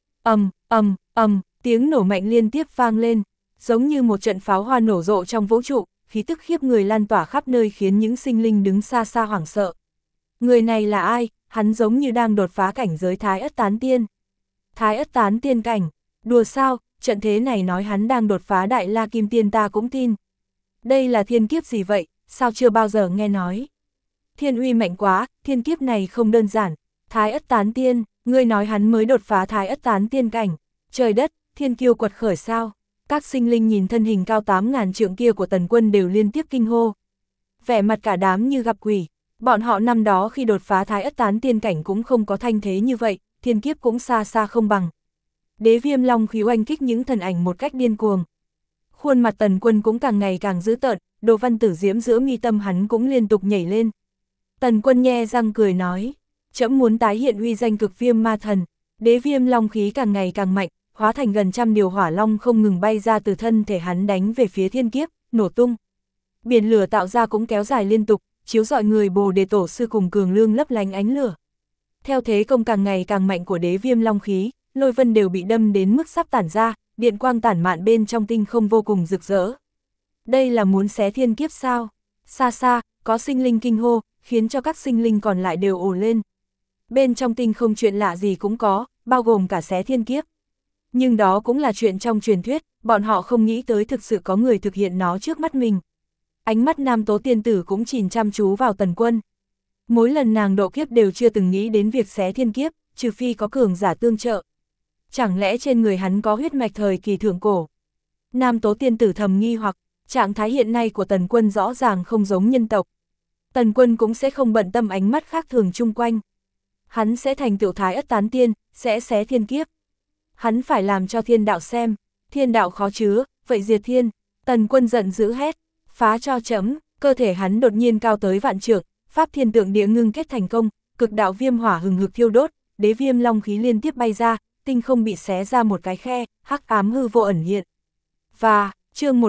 Speaker 1: Tiếng nổ mạnh liên tiếp vang lên, giống như một trận pháo hoa nổ rộ trong vũ trụ, khí tức khiếp người lan tỏa khắp nơi khiến những sinh linh đứng xa xa hoảng sợ. Người này là ai? Hắn giống như đang đột phá cảnh giới Thái Ất Tán Tiên. Thái Ất Tán Tiên cảnh, đùa sao, trận thế này nói hắn đang đột phá Đại La Kim Tiên ta cũng tin. Đây là thiên kiếp gì vậy, sao chưa bao giờ nghe nói? Thiên uy mạnh quá, thiên kiếp này không đơn giản. Thái Ất Tán Tiên, ngươi nói hắn mới đột phá Thái Ất Tán Tiên cảnh. Trời đất, thiên kiêu quật khởi sao? Các sinh linh nhìn thân hình cao 8.000 trượng kia của Tần Quân đều liên tiếp kinh hô. Vẻ mặt cả đám như gặp quỷ, bọn họ năm đó khi đột phá Thái Ất Tán Tiên cảnh cũng không có thanh thế như vậy, thiên kiếp cũng xa xa không bằng. Đế viêm long khí oanh kích những thần ảnh một cách điên cuồng. Khuôn mặt Tần Quân cũng càng ngày càng dữ tợn, đồ văn tử diễm giữa mi tâm hắn cũng liên tục nhảy lên. Tần Quân nhe răng cười nói, trẫm muốn tái hiện uy danh cực viêm ma thần. Đế viêm long khí càng ngày càng mạnh, hóa thành gần trăm điều hỏa long không ngừng bay ra từ thân thể hắn đánh về phía thiên kiếp, nổ tung. Biển lửa tạo ra cũng kéo dài liên tục, chiếu rọi người Bồ Đề Tổ sư cùng Cường Lương lấp lánh ánh lửa. Theo thế công càng ngày càng mạnh của đế viêm long khí, lôi vân đều bị đâm đến mức sắp tản ra, điện quang tản mạn bên trong tinh không vô cùng rực rỡ. Đây là muốn xé thiên kiếp sao? Xa xa, có sinh linh kinh hô, khiến cho các sinh linh còn lại đều ồ lên. Bên trong tinh không chuyện lạ gì cũng có, bao gồm cả xé thiên kiếp. Nhưng đó cũng là chuyện trong truyền thuyết, bọn họ không nghĩ tới thực sự có người thực hiện nó trước mắt mình. Ánh mắt Nam Tố Tiên Tử cũng nhìn chăm chú vào Tần Quân. Mỗi lần nàng độ kiếp đều chưa từng nghĩ đến việc xé thiên kiếp, trừ phi có cường giả tương trợ. Chẳng lẽ trên người hắn có huyết mạch thời kỳ thượng cổ? Nam Tố Tiên Tử thầm nghi hoặc, trạng thái hiện nay của Tần Quân rõ ràng không giống nhân tộc. Tần Quân cũng sẽ không bận tâm ánh mắt khác thường chung quanh. Hắn sẽ thành tựu Thái Ất Tán Tiên, sẽ xé thiên kiếp. Hắn phải làm cho thiên đạo xem, thiên đạo khó chứa, vậy diệt thiên. Tần Quân giận dữ hét, phá cho trẫm. Cơ thể hắn đột nhiên cao tới vạn trượng, pháp thiên tượng địa ngưng kết thành công, cực đạo viêm hỏa hừng hực thiêu đốt, đế viêm long khí liên tiếp bay ra, tinh không bị xé ra một cái khe, hắc ám hư vô ẩn hiện. Và, chương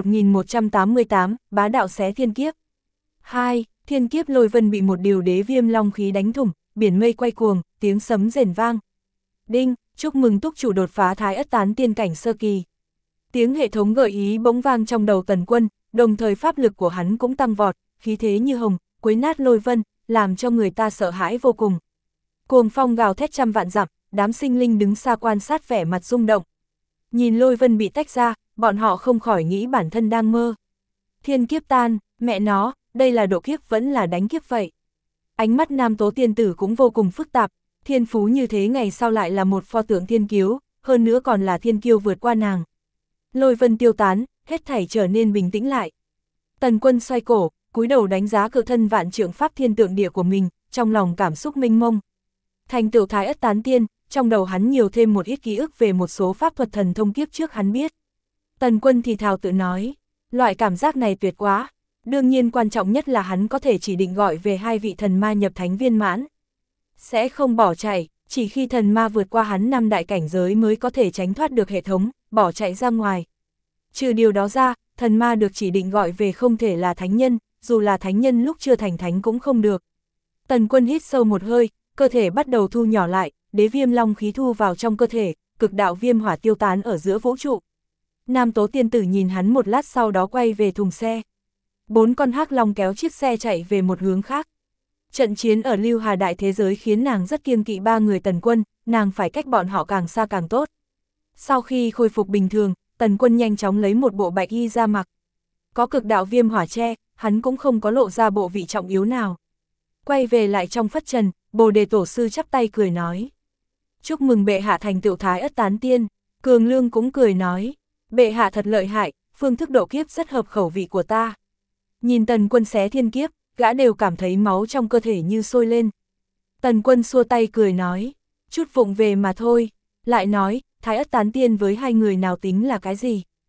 Speaker 1: 1188, bá đạo xé thiên kiếp. 2. Thiên kiếp lôi vân bị một điều đế viêm long khí đánh thủng, biển mây quay cuồng, tiếng sấm rền vang. Đinh, chúc mừng túc chủ đột phá Thái Ất Tán Tiên cảnh sơ kỳ. Tiếng hệ thống gợi ý bỗng vang trong đầu Tần Quân, đồng thời pháp lực của hắn cũng tăng vọt, khí thế như hồng, quấy nát lôi vân, làm cho người ta sợ hãi vô cùng. Cuồng phong gào thét trăm vạn dặm, đám sinh linh đứng xa quan sát vẻ mặt rung động. Nhìn lôi vân bị tách ra, bọn họ không khỏi nghĩ bản thân đang mơ. Thiên kiếp tan, mẹ nó, đây là độ kiếp vẫn là đánh kiếp vậy. Ánh mắt Nam Tố Tiên Tử cũng vô cùng phức tạp, thiên phú như thế ngày sau lại là một pho tượng thiên kiếu, hơn nữa còn là thiên kiêu vượt qua nàng. Lôi vân tiêu tán, hết thảy trở nên bình tĩnh lại. Tần Quân xoay cổ, cúi đầu đánh giá cự thân vạn trượng pháp thiên tượng địa của mình, trong lòng cảm xúc mênh mông. Thành tựu Thái Ất Tán Tiên, trong đầu hắn nhiều thêm một ít ký ức về một số pháp thuật thần thông kiếp trước hắn biết. Tần Quân thì thào tự nói, loại cảm giác này tuyệt quá. Đương nhiên quan trọng nhất là hắn có thể chỉ định gọi về 2 vị thần ma nhập thánh viên mãn. Sẽ không bỏ chạy, chỉ khi thần ma vượt qua hắn 5 đại cảnh giới mới có thể tránh thoát được hệ thống, bỏ chạy ra ngoài. Trừ điều đó ra, thần ma được chỉ định gọi về không thể là thánh nhân, dù là thánh nhân lúc chưa thành thánh cũng không được. Tần Quân hít sâu một hơi, cơ thể bắt đầu thu nhỏ lại, đế viêm long khí thu vào trong cơ thể, cực đạo viêm hỏa tiêu tán ở giữa vũ trụ. Nam Tố Tiên Tử nhìn hắn một lát sau đó quay về thùng xe. 4 con hắc long kéo chiếc xe chạy về một hướng khác. Trận chiến ở Lưu Hà Đại thế giới khiến nàng rất kiêng kỵ 3 người Tần Quân, nàng phải cách bọn họ càng xa càng tốt. Sau khi khôi phục bình thường, Tần Quân nhanh chóng lấy một bộ bạch y ra mặc. Có cực đạo viêm hỏa che, hắn cũng không có lộ ra bộ vị trọng yếu nào. Quay về lại trong phất trần, Bồ Đề Tổ sư chắp tay cười nói. Chúc mừng bệ hạ thành tựu Thái Ất Tán Tiên. Cường Lương cũng cười nói. Bệ hạ thật lợi hại, phương thức độ kiếp rất hợp khẩu vị của ta. Nhìn Tần Quân xé thiên kiếp, gã đều cảm thấy máu trong cơ thể như sôi lên. Tần Quân xua tay cười nói. Chút vụng về mà thôi. Lại nói, Thái Ất Tán Tiên với 2 người nào tính là cái gì?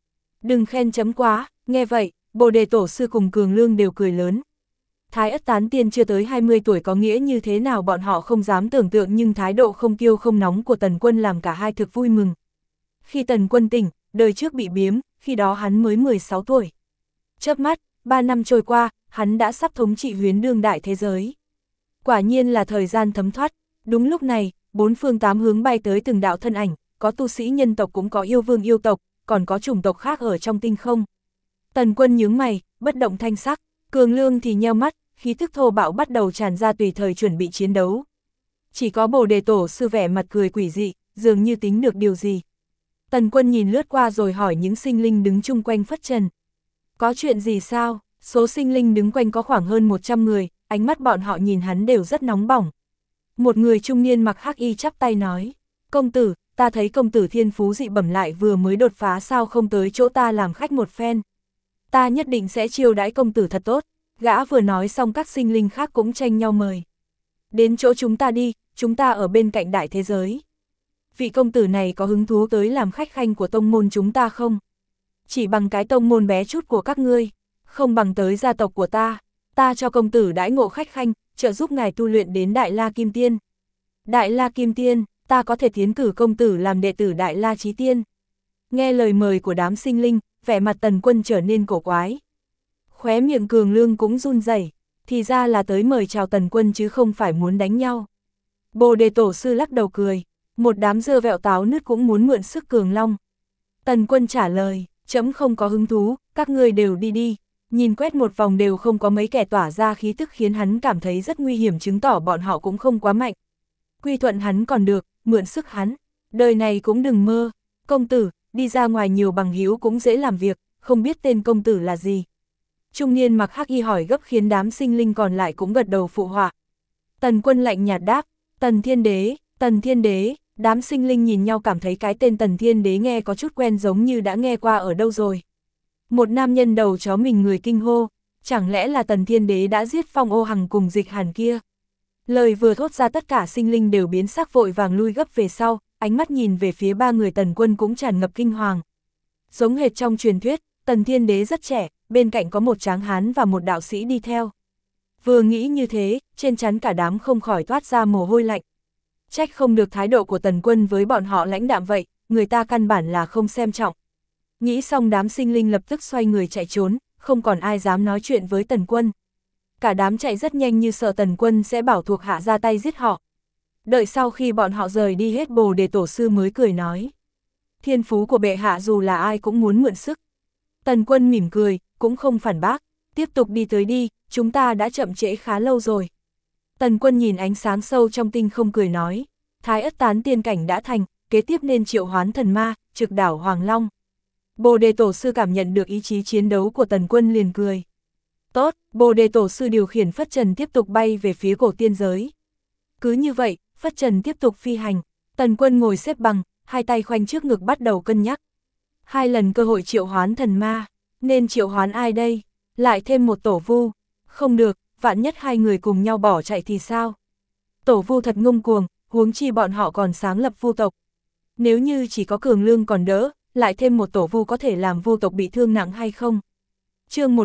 Speaker 1: Đừng khen chấm quá, nghe vậy, Bồ Đề Tổ sư cùng Cường Lương đều cười lớn. Thái Ất Tán Tiên chưa tới 20 tuổi có nghĩa như thế nào bọn họ không dám tưởng tượng, nhưng thái độ không kiêu không nóng của Tần Quân làm cả hai thực vui mừng. Khi Tần Quân tỉnh, đời trước bị biếm, khi đó hắn mới 16 tuổi. Chớp mắt, 3 năm trôi qua, hắn đã sắp thống trị Huyến đương đại thế giới. Quả nhiên là thời gian thấm thoát, đúng lúc này, bốn phương tám hướng bay tới từng đạo thân ảnh, có tu sĩ nhân tộc cũng có yêu vương yêu tộc, còn có chủng tộc khác ở trong tinh không. Tần Quân nhướng mày, bất động thanh sắc, Cường Lương thì nheo mắt, khí thức thô bạo bắt đầu tràn ra tùy thời chuẩn bị chiến đấu. Chỉ có Bồ Đề Tổ sư vẻ mặt cười quỷ dị, dường như tính được điều gì. Tần Quân nhìn lướt qua rồi hỏi những sinh linh đứng chung quanh phất trần. Có chuyện gì sao? Số sinh linh đứng quanh có khoảng hơn 100 người, ánh mắt bọn họ nhìn hắn đều rất nóng bỏng. Một người trung niên mặc hắc y chắp tay nói, công tử, ta thấy công tử thiên phú dị bẩm lại vừa mới đột phá, sao không tới chỗ ta làm khách một phen. Ta nhất định sẽ chiêu đãi công tử thật tốt. Gã vừa nói xong các sinh linh khác cũng tranh nhau mời. Đến chỗ chúng ta đi, chúng ta ở bên cạnh đại thế giới. Vị công tử này có hứng thú tới làm khách khanh của tông môn chúng ta không? Chỉ bằng cái tông môn bé chút của các ngươi, không bằng tới gia tộc của ta. Ta cho công tử đãi ngộ khách khanh, trợ giúp ngài tu luyện đến Đại La Kim Tiên. Đại La Kim Tiên, ta có thể tiến cử công tử làm đệ tử Đại La Chí Tiên. Nghe lời mời của đám sinh linh, vẻ mặt Tần Quân trở nên cổ quái. Khóe miệng Cường Lương cũng run rẩy, thì ra là tới mời chào Tần Quân chứ không phải muốn đánh nhau. Bồ Đề Tổ sư lắc đầu cười, một đám dưa vẹo táo nứt cũng muốn mượn sức Cường Long. Tần Quân trả lời, chấm không có hứng thú, các ngươi đều đi đi. Nhìn quét một vòng đều không có mấy kẻ tỏa ra khí tức khiến hắn cảm thấy rất nguy hiểm, chứng tỏ bọn họ cũng không quá mạnh. Quy thuận hắn còn được, mượn sức hắn, đời này cũng đừng mơ. Công tử, đi ra ngoài nhiều bằng hữu cũng dễ làm việc, không biết tên công tử là gì. Trung niên mặc hắc y hỏi gấp khiến đám sinh linh còn lại cũng gật đầu phụ họa. Tần Quân lạnh nhạt đáp, Tần Thiên Đế, Tần Thiên Đế. Đám sinh linh nhìn nhau cảm thấy cái tên Tần Thiên Đế nghe có chút quen, giống như đã nghe qua ở đâu rồi. Một nam nhân đầu chó mình người kinh hô, chẳng lẽ là Tần Thiên Đế đã giết Phong Ô Hằng cùng Dịch Hàn kia. Lời vừa thốt ra tất cả sinh linh đều biến sắc vội vàng lui gấp về sau, ánh mắt nhìn về phía ba người Tần Quân cũng tràn ngập kinh hoàng. Giống hệt trong truyền thuyết, Tần Thiên Đế rất trẻ, bên cạnh có một tráng hán và một đạo sĩ đi theo. Vừa nghĩ như thế, trên trán cả đám không khỏi toát ra mồ hôi lạnh. Trách không được thái độ của Tần Quân với bọn họ lãnh đạm vậy, người ta căn bản là không xem trọng. Nghĩ xong đám sinh linh lập tức xoay người chạy trốn, không còn ai dám nói chuyện với Tần Quân. Cả đám chạy rất nhanh như sợ Tần Quân sẽ bảo thuộc hạ ra tay giết họ. Đợi sau khi bọn họ rời đi hết, Bồ Đề Tổ sư mới cười nói, thiên phú của bệ hạ dù là ai cũng muốn mượn sức. Tần Quân mỉm cười, cũng không phản bác, tiếp tục đi tới đi, chúng ta đã chậm trễ khá lâu rồi. Tần Quân nhìn ánh sáng sâu trong tinh không cười nói, Thái Ất Tán Tiên cảnh đã thành, kế tiếp nên triệu hoán thần ma, trực đảo Hoàng Long. Bồ Đề Tổ sư cảm nhận được ý chí chiến đấu của Tần Quân liền cười. Tốt, Bồ Đề Tổ sư điều khiển phất trần tiếp tục bay về phía cổ tiên giới. Cứ như vậy, phất trần tiếp tục phi hành, Tần Quân ngồi xếp bằng, hai tay khoanh trước ngực bắt đầu cân nhắc. 2 lần cơ hội triệu hoán thần ma, nên triệu hoán ai đây? Lại thêm một tổ vu, không được, vạn nhất hai người cùng nhau bỏ chạy thì sao? Tổ vu thật ngông cuồng, huống chi bọn họ còn sáng lập vu tộc. Nếu như chỉ có Cường Lương còn đỡ, lại thêm một tổ vu có thể làm vu tộc bị thương nặng hay không? Chương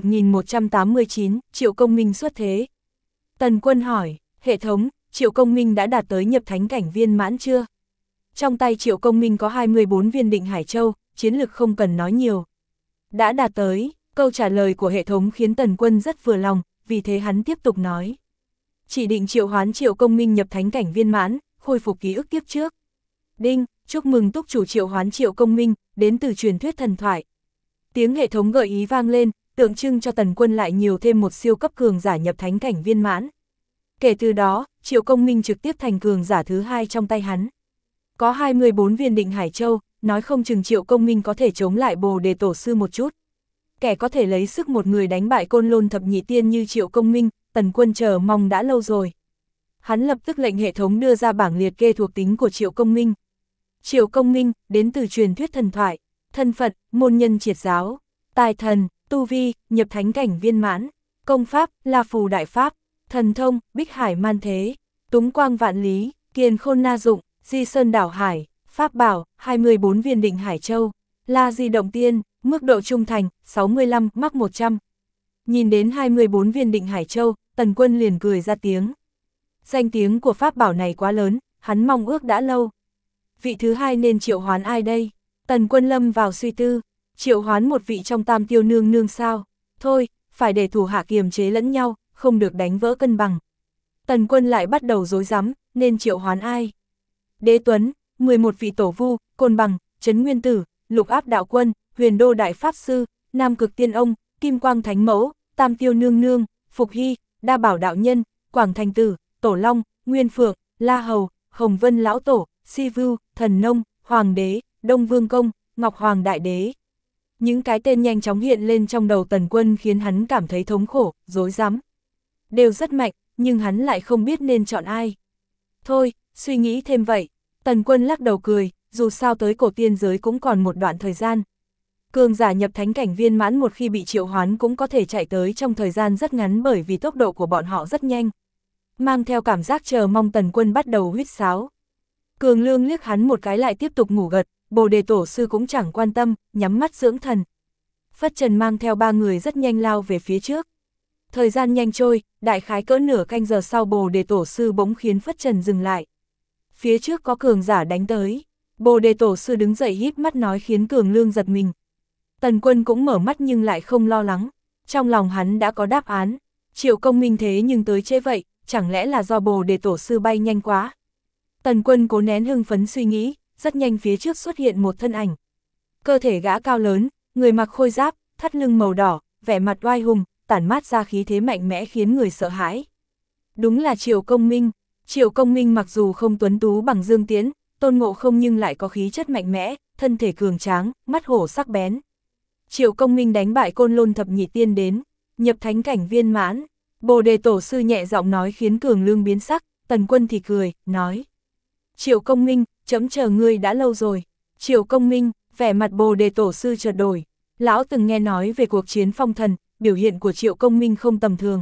Speaker 1: 1189, Triệu Công Minh xuất thế. Tần Quân hỏi, hệ thống, Triệu Công Minh đã đạt tới nhập thánh cảnh viên mãn chưa? Trong tay Triệu Công Minh có 24 viên định Hải Châu, chiến lực không cần nói nhiều. Đã đạt tới, câu trả lời của hệ thống khiến Tần Quân rất vừa lòng, vì thế hắn tiếp tục nói. Chỉ định triệu hoán Triệu Công Minh nhập thánh cảnh viên mãn, khôi phục ký ức kiếp trước. Đinh, chúc mừng túc chủ triệu hoán Triệu Công Minh, đến từ truyền thuyết thần thoại. Tiếng hệ thống gợi ý vang lên, tượng trưng cho Tần Quân lại nhiều thêm một siêu cấp cường giả nhập thánh cảnh viên mãn. Kể từ đó, Triệu Công Minh trực tiếp thành cường giả thứ 2 trong tay hắn. Có 24 viên định Hải Châu, nói không chừng Triệu Công Minh có thể chống lại Bồ Đề Tổ sư một chút. Kẻ có thể lấy sức một người đánh bại Côn Lôn thập nhị tiên như Triệu Công Minh, Tần Quân chờ mong đã lâu rồi. Hắn lập tức lệnh hệ thống đưa ra bảng liệt kê thuộc tính của Triệu Công Minh. Triệu Công Minh, đến từ truyền thuyết thần thoại, thân phận, môn nhân triệt giáo, tài thần, tu vi, nhập thánh cảnh viên mãn, công pháp, La Phù Đại Pháp, thần thông, Bích Hải Man Thế, Túng Quang Vạn Lý, Kiền Khôn Na Dụng, Di Sơn Đảo Hải, pháp bảo, 24 viên định Hải Châu, La Di Động Tiên, Mức độ trung thành, 65, mắc 100. Nhìn đến 24 viên định Hải Châu, Tần Quân liền cười ra tiếng. Danh tiếng của pháp bảo này quá lớn, hắn mong ước đã lâu. Vị thứ hai nên triệu hoán ai đây? Tần Quân lâm vào suy tư, triệu hoán một vị trong Tam Tiêu nương nương sao? Thôi, phải để thủ hạ kiềm chế lẫn nhau, không được đánh vỡ cân bằng. Tần Quân lại bắt đầu rối rắm, nên triệu hoán ai? Đế Tuấn, 11 vị tổ vu, Côn Bằng, Trấn Nguyên Tử, Lục Áp Đạo Quân, Huyền Đô Đại Pháp Sư, Nam Cực Tiên Ông, Kim Quang Thánh Mẫu, Tam Tiêu Nương Nương, Phục Hy, Đa Bảo Đạo Nhân, Quảng Thành Tử, Tổ Long, Nguyên Phượng, La Hầu, Hồng Vân Lão Tổ, Si Vưu, Thần Nông, Hoàng Đế, Đông Vương Công, Ngọc Hoàng Đại Đế. Những cái tên nhanh chóng hiện lên trong đầu Tần Quân khiến hắn cảm thấy thống khổ, rối rắm. Đều rất mạnh, nhưng hắn lại không biết nên chọn ai. Thôi, suy nghĩ thêm vậy. Tần Quân lắc đầu cười, dù sao tới cổ tiên giới cũng còn một đoạn thời gian. Cường giả nhập thánh cảnh viên mãn một khi bị triệu hoán cũng có thể chạy tới trong thời gian rất ngắn bởi vì tốc độ của bọn họ rất nhanh. Mang theo cảm giác chờ mong Tần Quân bắt đầu huýt sáo. Cường Lương liếc hắn một cái lại tiếp tục ngủ gật, Bồ Đề Tổ Sư cũng chẳng quan tâm, nhắm mắt dưỡng thần. Phất Trần mang theo 3 người rất nhanh lao về phía trước. Thời gian nhanh trôi, đại khái cỡ nửa canh giờ sau Bồ Đề Tổ Sư bỗng khiến Phất Trần dừng lại. Phía trước có cường giả đánh tới. Bồ Đề Tổ Sư đứng dậy híp mắt nói khiến Cường Lương giật mình. Tần Quân cũng mở mắt nhưng lại không lo lắng. Trong lòng hắn đã có đáp án. Triệu Công Minh thế nhưng tới trễ vậy, chẳng lẽ là do Bồ Đề Tổ Sư bay nhanh quá? Tần Quân cố nén hưng phấn suy nghĩ, rất nhanh phía trước xuất hiện một thân ảnh. Cơ thể gã cao lớn, người mặc khôi giáp, thắt lưng màu đỏ, vẻ mặt oai hùng, tản mát ra khí thế mạnh mẽ khiến người sợ hãi. Đúng là Triệu Công Minh. Triệu Công Minh mặc dù không tuấn tú bằng Dương Tiễn, Tôn Ngộ Không nhưng lại có khí chất mạnh mẽ, thân thể cường tráng, mắt hổ sắc bén. Triệu Công Minh đánh bại Côn Lôn thập nhị tiên đến, nhập thánh cảnh viên mãn. Bồ Đề Tổ Sư nhẹ giọng nói khiến Cường Lương biến sắc, Tần Quân thì cười, nói. Triệu Công Minh, chấm chờ ngươi đã lâu rồi. Triệu Công Minh, vẻ mặt Bồ Đề Tổ Sư chợt đổi. Lão từng nghe nói về cuộc chiến phong thần, biểu hiện của Triệu Công Minh không tầm thường.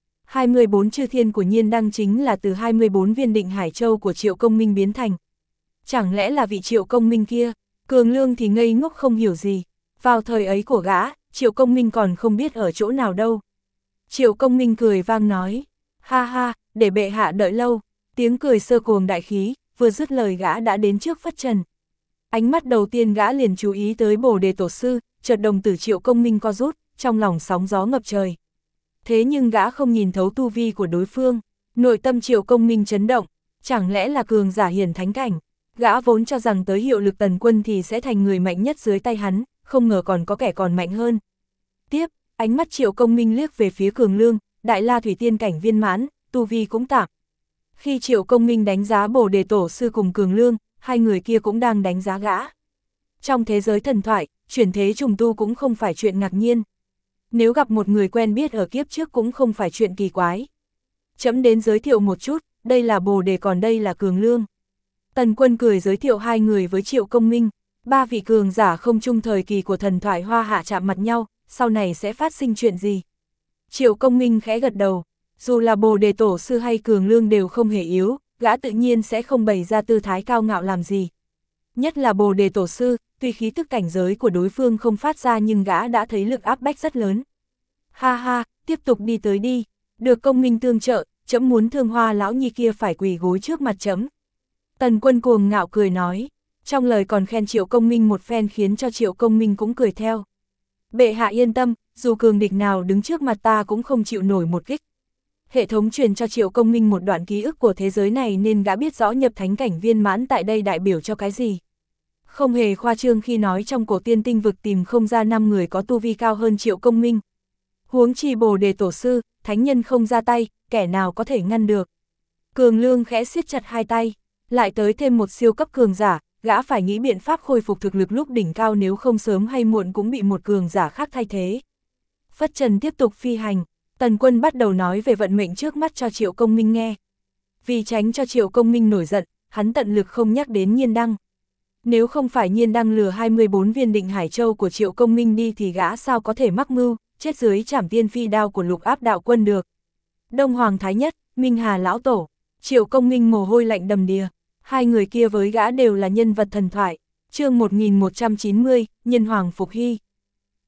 Speaker 1: 24 chư thiên của Nhiên Đăng chính là từ 24 viên định Hải Châu của Triệu Công Minh biến thành. Chẳng lẽ là vị Triệu Công Minh kia? Cường Lương thì ngây ngốc không hiểu gì. Vào thời ấy của gã, Triệu Công Minh còn không biết ở chỗ nào đâu. Triệu Công Minh cười vang nói, ha ha, để bệ hạ đợi lâu. Tiếng cười sơ cuồng đại khí, vừa dứt lời gã đã đến trước Phất Trần. Ánh mắt đầu tiên gã liền chú ý tới Bồ Đề Tổ Sư, chợt đồng tử Triệu Công Minh co rút, trong lòng sóng gió ngập trời. Thế nhưng gã không nhìn thấu tu vi của đối phương, nội tâm Triệu Công Minh chấn động, chẳng lẽ là cường giả hiển thánh cảnh. Gã vốn cho rằng tới hiệu lực Tần Quân thì sẽ thành người mạnh nhất dưới tay hắn, không ngờ còn có kẻ còn mạnh hơn. Tiếp, ánh mắt Triệu Công Minh liếc về phía Cường Lương, Đại La Thủy Tiên cảnh viên mãn, tu vi cũng tạm. Khi Triệu Công Minh đánh giá Bồ Đề Tổ Sư cùng Cường Lương, hai người kia cũng đang đánh giá gã. Trong thế giới thần thoại, chuyển thế trùng tu cũng không phải chuyện ngạc nhiên. Nếu gặp một người quen biết ở kiếp trước cũng không phải chuyện kỳ quái. Chấm đến giới thiệu một chút, đây là Bồ Đề còn đây là Cường Lương. Tần Quân cười giới thiệu hai người với Triệu Công Minh. 3 vị cường giả không chung thời kỳ của thần thoại Hoa Hạ chạm mặt nhau, sau này sẽ phát sinh chuyện gì? Triệu Công Minh khẽ gật đầu, dù là Bồ Đề Tổ Sư hay Cường Lương đều không hề yếu, gã tự nhiên sẽ không bày ra tư thái cao ngạo làm gì. Nhất là Bồ Đề Tổ Sư, tuy khí tức cảnh giới của đối phương không phát ra nhưng gã đã thấy lực áp bách rất lớn. Ha ha, tiếp tục đi tới đi, được Công Minh tương trợ, chấm muốn Thương Hoa lão nhi kia phải quỳ gối trước mặt chấm. Tần Quân cuồng ngạo cười nói, trong lời còn khen Triệu Công Minh một phen khiến cho Triệu Công Minh cũng cười theo. Bệ hạ yên tâm, dù cường địch nào đứng trước mặt ta cũng không chịu nổi một kích. Hệ thống truyền cho Triệu Công Minh một đoạn ký ức của thế giới này nên gã biết rõ nhập thánh cảnh viên mãn tại đây đại biểu cho cái gì. Không hề khoa trương khi nói trong cổ tiên tinh vực tìm không ra 5 người có tu vi cao hơn Triệu Công Minh. Huống chi Bồ Đề Tổ Sư, thánh nhân không ra tay, kẻ nào có thể ngăn được. Cường Lương khẽ siết chặt hai tay, lại tới thêm một siêu cấp cường giả, gã phải nghĩ biện pháp khôi phục thực lực lúc đỉnh cao nếu không sớm hay muộn cũng bị một cường giả khác thay thế. Phất Trần tiếp tục phi hành, Tần Quân bắt đầu nói về vận mệnh trước mắt cho Triệu Công Minh nghe. Vì tránh cho Triệu Công Minh nổi giận, hắn tận lực không nhắc đến Nhiên Đăng. Nếu không phải Nhiên Đăng lừa 24 viên định Hải Châu của Triệu Công Minh đi thì gã sao có thể mắc mưu, chết dưới trảm tiên phi đao của Lục Áp Đạo Quân được. Đông Hoàng Thái Nhất, Minh Hà Lão Tổ, Triệu Công Minh mồ hôi lạnh đầm đìa. Hai người kia với gã đều là nhân vật thần thoại. Chương 1190, Nhân Hoàng Phục Hy.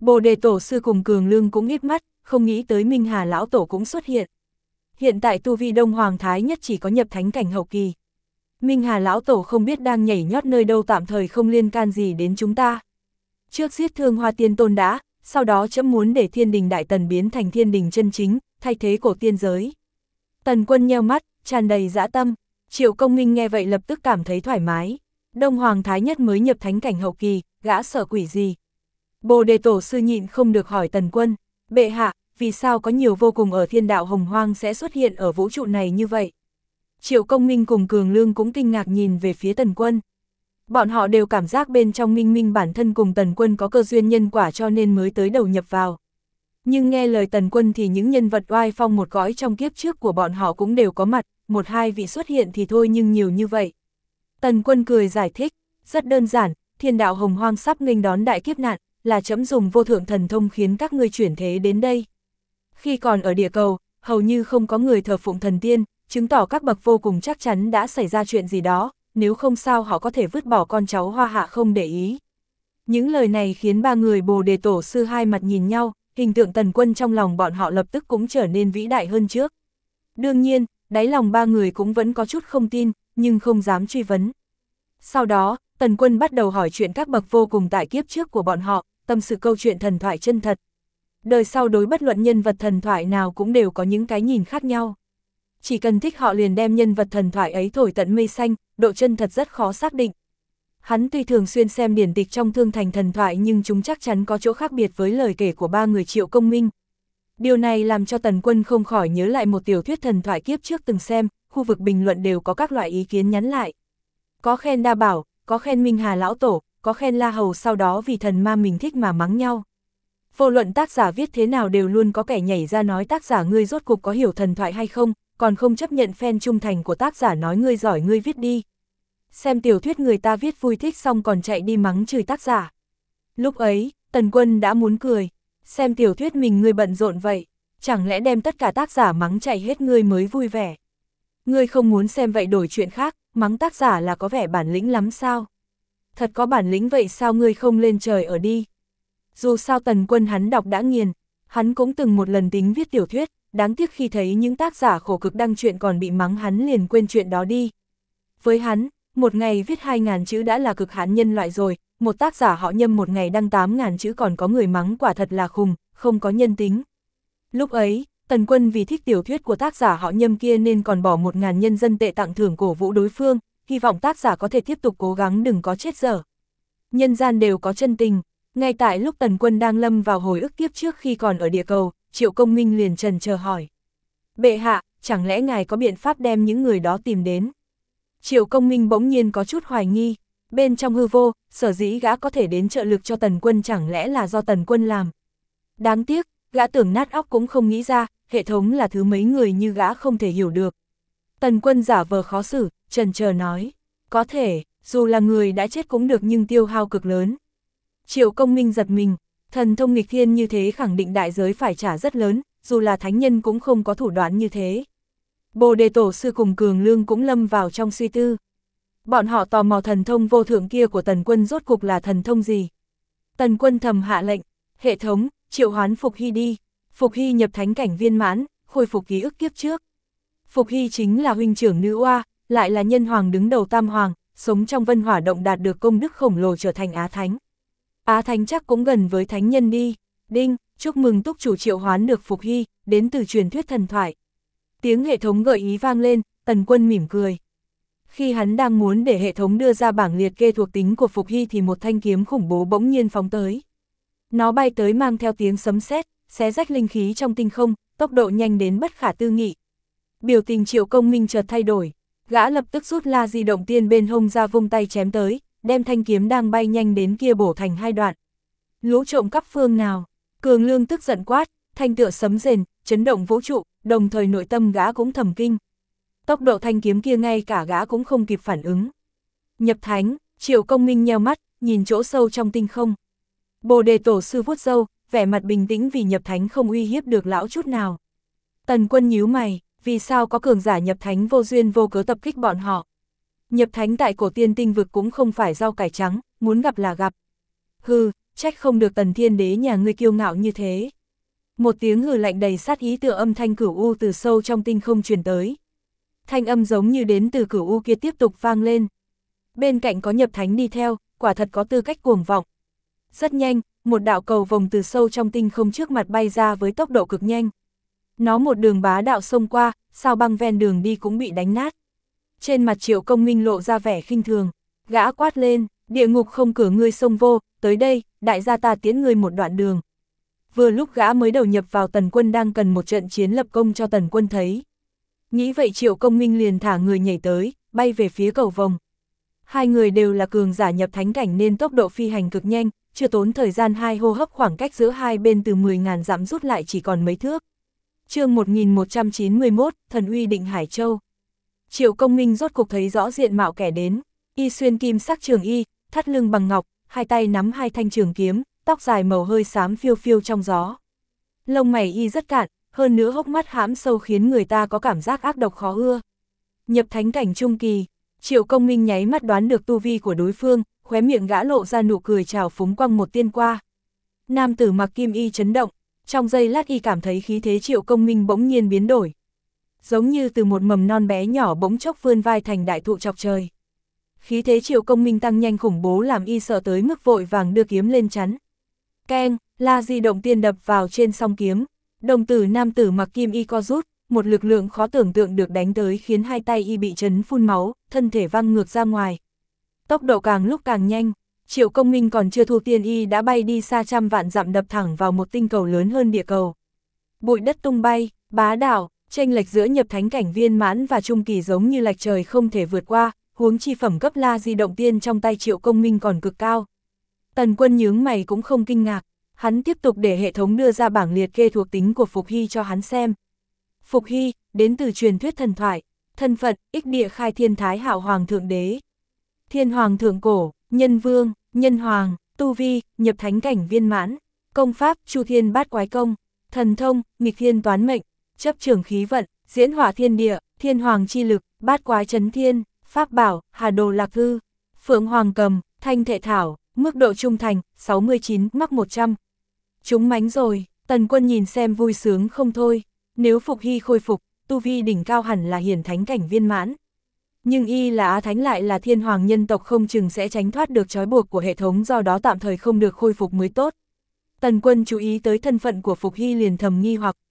Speaker 1: Bồ Đề Tổ sư cùng Cường Lương cũng híp mắt, không nghĩ tới Minh Hà lão tổ cũng xuất hiện. Hiện tại tu vi Đông Hoàng Thái Nhất chỉ có nhập thánh cảnh hậu kỳ. Minh Hà lão tổ không biết đang nhảy nhót nơi đâu, tạm thời không liên can gì đến chúng ta. Trước giết Thương Hoa Tiên Tôn đã, sau đó chấm muốn để Thiên Đình Đại Tần biến thành Thiên Đình chân chính, thay thế cổ tiên giới. Tần Quân nheo mắt, tràn đầy dã tâm. Triệu Công Minh nghe vậy lập tức cảm thấy thoải mái. Đông Hoàng Thái Nhất mới nhập thánh cảnh hậu kỳ, gã sợ quỷ gì? Bồ Đề Tổ sư nhịn không được hỏi Tần Quân, bệ hạ, vì sao có nhiều vô cùng ở thiên đạo hồng hoang sẽ xuất hiện ở vũ trụ này như vậy? Triệu Công Minh cùng Cường Lương cũng kinh ngạc nhìn về phía Tần Quân. Bọn họ đều cảm giác bên trong Minh Minh bản thân cùng Tần Quân có cơ duyên nhân quả cho nên mới tới đầu nhập vào. Nhưng nghe lời Tần Quân thì những nhân vật oai phong một cõi trong kiếp trước của bọn họ cũng đều có mặt, một hai vị xuất hiện thì thôi nhưng nhiều như vậy. Tần Quân cười giải thích, rất đơn giản, thiên đạo hồng hoang sắp nghênh đón đại kiếp nạn, là trẫm dùng vô thượng thần thông khiến các ngươi chuyển thế đến đây. Khi còn ở địa cầu, hầu như không có người thờ phụng thần tiên, chứng tỏ các bậc vô cùng chắc chắn đã xảy ra chuyện gì đó, nếu không sao họ có thể vứt bỏ con cháu Hoa Hạ không để ý. Những lời này khiến ba người Bồ Đề Tổ sư hai mặt nhìn nhau, hình tượng Tần Quân trong lòng bọn họ lập tức cũng trở nên vĩ đại hơn trước. Đương nhiên, đáy lòng ba người cũng vẫn có chút không tin, nhưng không dám truy vấn. Sau đó, Tần Quân bắt đầu hỏi chuyện các bậc vô cùng tại kiếp trước của bọn họ, tâm sự câu chuyện thần thoại chân thật. Đời sau đối bất luận nhân vật thần thoại nào cũng đều có những cái nhìn khác nhau. Chỉ cần thích họ liền đem nhân vật thần thoại ấy thổi tận mây xanh, độ chân thật rất khó xác định. Hắn tuy thường xuyên xem điển tịch trong Thương Thành thần thoại nhưng chúng chắc chắn có chỗ khác biệt với lời kể của ba người Triệu Công Minh. Điều này làm cho Tần Quân không khỏi nhớ lại một tiểu thuyết thần thoại kiếp trước từng xem, khu vực bình luận đều có các loại ý kiến nhắn lại. Có khen Đa Bảo, có khen Minh Hà lão tổ, có khen La Hầu, sau đó vì thần ma mình thích mà mắng nhau. Vô luận tác giả viết thế nào đều luôn có kẻ nhảy ra nói tác giả ngươi rốt cục có hiểu thần thoại hay không, còn không chấp nhận fan trung thành của tác giả nói ngươi giỏi ngươi viết đi. Xem tiểu thuyết người ta viết vui thích xong còn chạy đi mắng chửi tác giả. Lúc ấy, Tần Quân đã muốn cười, xem tiểu thuyết mình ngươi bận rộn vậy, chẳng lẽ đem tất cả tác giả mắng chạy hết ngươi mới vui vẻ. Ngươi không muốn xem vậy đổi chuyện khác, mắng tác giả là có vẻ bản lĩnh lắm sao? Thật có bản lĩnh vậy sao ngươi không lên trời ở đi? Dù sao Tần Quân hắn đọc đã nghiền, hắn cũng từng một lần tính viết tiểu thuyết, đáng tiếc khi thấy những tác giả khổ cực đăng chuyện còn bị mắng hắn liền quên chuyện đó đi. Với hắn, một ngày viết 2.000 chữ đã là cực hạn nhân loại rồi, một tác giả họ Nhâm một ngày đăng 8.000 chữ còn có người mắng quả thật là khùng, không có nhân tính. Lúc ấy, Tần Quân vì thích tiểu thuyết của tác giả họ Nhâm kia nên còn bỏ 1.000 nhân dân tệ tặng thưởng cổ vũ đối phương, hy vọng tác giả có thể tiếp tục cố gắng đừng có chết dở. Nhân gian đều có chân tình, ngay tại lúc Tần Quân đang lâm vào hồi ức kiếp trước khi còn ở địa cầu, Triệu Công Minh liền chần chờ hỏi. Bệ hạ, chẳng lẽ ngài có biện pháp đem những người đó tìm đến? Triệu Công Minh bỗng nhiên có chút hoài nghi, bên trong hư vô, sở dĩ gã có thể đến trợ lực cho Tần Quân chẳng lẽ là do Tần Quân làm. Đáng tiếc, gã tưởng nát óc cũng không nghĩ ra, hệ thống là thứ mấy người như gã không thể hiểu được. Tần Quân giả vờ khó xử, chần chờ nói, có thể, dù là người đã chết cũng được nhưng tiêu hao cực lớn. Triệu Công Minh giật mình, thần thông nghịch thiên như thế khẳng định đại giới phải trả rất lớn, dù là thánh nhân cũng không có thủ đoạn như thế. Bồ Đề Tổ sư cùng Cường Lương cũng lâm vào trong suy tư. Bọn họ tò mò thần thông vô thượng kia của Tần Quân rốt cục là thần thông gì. Tần Quân thầm hạ lệnh, hệ thống, triệu hoán Phục Hy đi. Phục Hy nhập thánh cảnh viên mãn, khôi phục ký ức kiếp trước. Phục Hy chính là huynh trưởng nữ oa, lại là nhân hoàng đứng đầu tam hoàng, sống trong Vân Hỏa Động đạt được công đức khổng lồ trở thành Á Thánh. Á Thánh chắc cũng gần với thánh nhân đi. Đinh, chúc mừng túc chủ triệu hoán được Phục Hy, đến từ truyền thuyết thần thoại. Tiếng hệ thống gợi ý vang lên, Tần Quân mỉm cười. Khi hắn đang muốn để hệ thống đưa ra bảng liệt kê thuộc tính của Phục Hy thì một thanh kiếm khủng bố bỗng nhiên phóng tới. Nó bay tới mang theo tiếng sấm sét, xé rách linh khí trong tinh không, tốc độ nhanh đến bất khả tư nghị. Biểu tình Triệu Công Minh chợt thay đổi, gã lập tức rút La Di Động Tiên bên hông ra vung tay chém tới, đem thanh kiếm đang bay nhanh đến kia bổ thành hai đoạn. Lũ trộm cắp phương nào? Cường Lương tức giận quát, thanh tựa sấm rền, chấn động vũ trụ, đồng thời nội tâm gã cũng thầm kinh. Tốc độ thanh kiếm kia ngay cả gã cũng không kịp phản ứng. Nhập thánh, Triệu Công Minh nheo mắt, nhìn chỗ sâu trong tinh không. Bồ Đề Tổ sư vuốt râu, vẻ mặt bình tĩnh vì nhập thánh không uy hiếp được lão chút nào. Tần Quân nhíu mày, vì sao có cường giả nhập thánh vô duyên vô cớ tập kích bọn họ? Nhập thánh tại cổ tiên tinh vực cũng không phải rau cải trắng, muốn gặp là gặp. Hừ, trách không được Tần Thiên Đế nhà ngươi kiêu ngạo như thế. Một tiếng hừ lạnh đầy sát ý tựa âm thanh cửu u từ sâu trong tinh không truyền tới. Thanh âm giống như đến từ cửu u kia tiếp tục vang lên. Bên cạnh có nhập thánh đi theo, quả thật có tư cách cuồng vọng. Rất nhanh, một đạo cầu vồng từ sâu trong tinh không trước mặt bay ra với tốc độ cực nhanh. Nó một đường bá đạo xông qua, sao băng ven đường đi cũng bị đánh nát. Trên mặt Triệu Công Minh lộ ra vẻ khinh thường, gã quát lên, địa ngục không cửa ngươi xông vô, tới đây, đại gia ta tiến ngươi một đoạn đường. Vừa lúc gã mới đầu nhập vào Tần Quân đang cần một trận chiến lập công cho Tần Quân thấy. Nghĩ vậy Triệu Công Minh liền thả người nhảy tới, bay về phía cầu vồng. Hai người đều là cường giả nhập thánh cảnh nên tốc độ phi hành cực nhanh, chưa tốn thời gian 2 hô hấp khoảng cách giữa hai bên từ 10.000 dặm rút lại chỉ còn mấy thước. Chương 1191, Thần uy định Hải Châu. Triệu Công Minh rốt cục thấy rõ diện mạo kẻ đến, y xuyên kim sắc trường y, thắt lưng bằng ngọc, hai tay nắm hai thanh trường kiếm, tóc dài màu hơi xám phiêu phiêu trong gió. Lông mày y rất cạn, hơn nữa hốc mắt hãm sâu khiến người ta có cảm giác ác độc khó ưa. Nhập thánh cảnh trung kỳ, Triệu Công Minh nháy mắt đoán được tu vi của đối phương, khóe miệng gã lộ ra nụ cười trào phúng quăng một tiên qua. Nam tử mặc kim y chấn động, trong giây lát y cảm thấy khí thế Triệu Công Minh bỗng nhiên biến đổi. Giống như từ một mầm non bé nhỏ bỗng chốc vươn vai thành đại thụ chọc trời. Khí thế Triệu Công Minh tăng nhanh khủng bố làm y sợ tới mức vội vàng đưa kiếm lên chắn. Keng, La Di động tiên đập vào trên song kiếm, đồng tử nam tử mặc kim y co rút, một lực lượng khó tưởng tượng được đánh tới khiến hai tay y bị chấn phun máu, thân thể văng ngược ra ngoài. Tốc độ càng lúc càng nhanh, Triệu Công Minh còn chưa thu tiên y đã bay đi xa trăm vạn dặm đập thẳng vào một tinh cầu lớn hơn địa cầu. Bụi đất tung bay, bá đạo, chênh lệch giữa nhập thánh cảnh viên mãn và trung kỳ giống như lệch trời không thể vượt qua, huống chi phẩm cấp La Di động tiên trong tay Triệu Công Minh còn cực cao. Tần Quân nhướng mày cũng không kinh ngạc, hắn tiếp tục để hệ thống đưa ra bảng liệt kê thuộc tính của Phục Hy cho hắn xem. Phục Hy, đến từ truyền thuyết thần thoại, thân phận, ích địa khai thiên thái hạo hoàng thượng đế. Thiên hoàng thượng cổ, nhân vương, nhân hoàng, tu vi, nhập thánh cảnh viên mãn, công pháp, chu thiên bát quái công, thần thông, nghịch thiên toán mệnh, chấp trường khí vận, diễn hỏa thiên địa, thiên hoàng chi lực, bát quái chấn thiên, pháp bảo, hà đồ lạc thư, phượng hoàng cầm, thanh thệ thảo, mức độ trung thành, 69, mắc 100. Chúng mánh rồi, Tần Quân nhìn xem vui sướng không thôi, nếu Phục Hy khôi phục, tu vi đỉnh cao hẳn là hiển thánh cảnh viên mãn. Nhưng y là Á Thánh lại là thiên hoàng nhân tộc không chừng sẽ tránh thoát được trói buộc của hệ thống do đó tạm thời không được khôi phục mới tốt. Tần Quân chú ý tới thân phận của Phục Hy liền thầm nghi hoặc.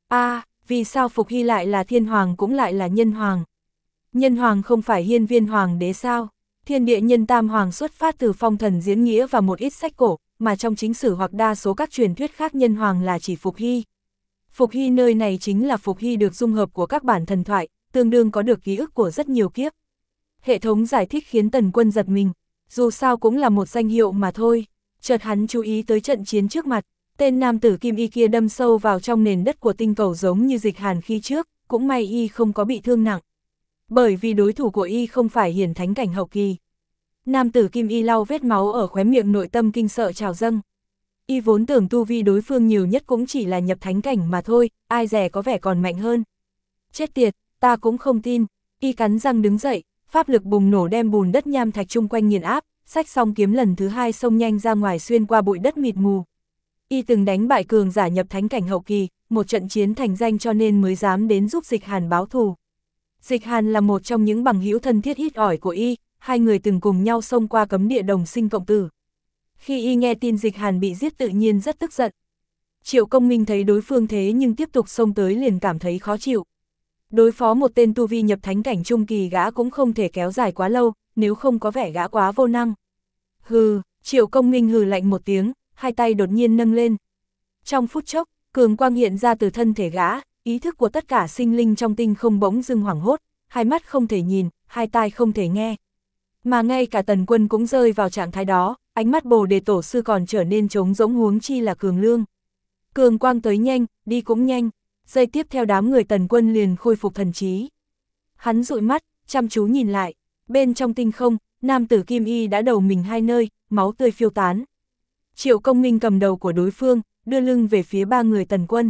Speaker 1: Vì sao Phục Hy lại là thiên hoàng cũng lại là nhân hoàng? Nhân hoàng không phải hiên viên hoàng đế sao? Thiên địa nhân tam hoàng xuất phát từ phong thần diễn nghĩa và một ít sách cổ, mà trong chính sử hoặc đa số các truyền thuyết khác nhân hoàng là chỉ Phục Hy. Phục Hy nơi này chính là Phục Hy được dung hợp của các bản thần thoại, tương đương có được ký ức của rất nhiều kiếp. Hệ thống giải thích khiến Tần Quân giật mình, dù sao cũng là một danh hiệu mà thôi. Chợt hắn chú ý tới trận chiến trước mặt, tên nam tử kim y kia đâm sâu vào trong nền đất của tinh cầu giống như Dịch Hàn khi trước, cũng may y không có bị thương nặng. Bởi vì đối thủ của y không phải hiển thánh cảnh hậu kỳ. Nam tử kim y lau vết máu ở khóe miệng, nội tâm kinh sợ trào dâng. Y vốn tưởng tu vi đối phương nhiều nhất cũng chỉ là nhập thánh cảnh mà thôi, ai dè có vẻ còn mạnh hơn. Chết tiệt, ta cũng không tin. Y cắn răng đứng dậy, pháp lực bùng nổ đem bùn đất nham thạch chung quanh nghiền áp, xách xong kiếm lần thứ hai xông nhanh ra ngoài xuyên qua bụi đất mịt mù. Y từng đánh bại cường giả nhập thánh cảnh hậu kỳ, một trận chiến thành danh cho nên mới dám đến giúp Dịch Hàn báo thù. Dịch Hàn là một trong những bằng hữu thân thiết ít ỏi của y, hai người từng cùng nhau xông qua cấm địa đồng sinh cộng tử. Khi y nghe tin Dịch Hàn bị giết tự nhiên rất tức giận. Triệu Công Minh thấy đối phương thế nhưng tiếp tục xông tới liền cảm thấy khó chịu. Đối phó một tên tu vi nhập thánh cảnh trung kỳ gã cũng không thể kéo dài quá lâu, nếu không có vẻ gã quá vô năng. Hừ, Triệu Công Minh hừ lạnh một tiếng, hai tay đột nhiên nâng lên. Trong phút chốc, cường quang hiện ra từ thân thể gã, ý thức của tất cả sinh linh trong tinh không bỗng dưng hoảng hốt, hai mắt không thể nhìn, hai tai không thể nghe. Mà ngay cả Tần Quân cũng rơi vào trạng thái đó, ánh mắt Bồ Đề Tổ sư còn trở nên trống rỗng huống chi là Cường Lương. Cường quang tới nhanh, đi cũng nhanh, giây tiếp theo đám người Tần Quân liền khôi phục thần trí. Hắn dụi mắt, chăm chú nhìn lại, bên trong tinh không, nam tử kim y đã đầu mình hai nơi, máu tươi phiêu tán. Triệu Công Minh cầm đầu của đối phương, đưa lưng về phía ba người Tần Quân.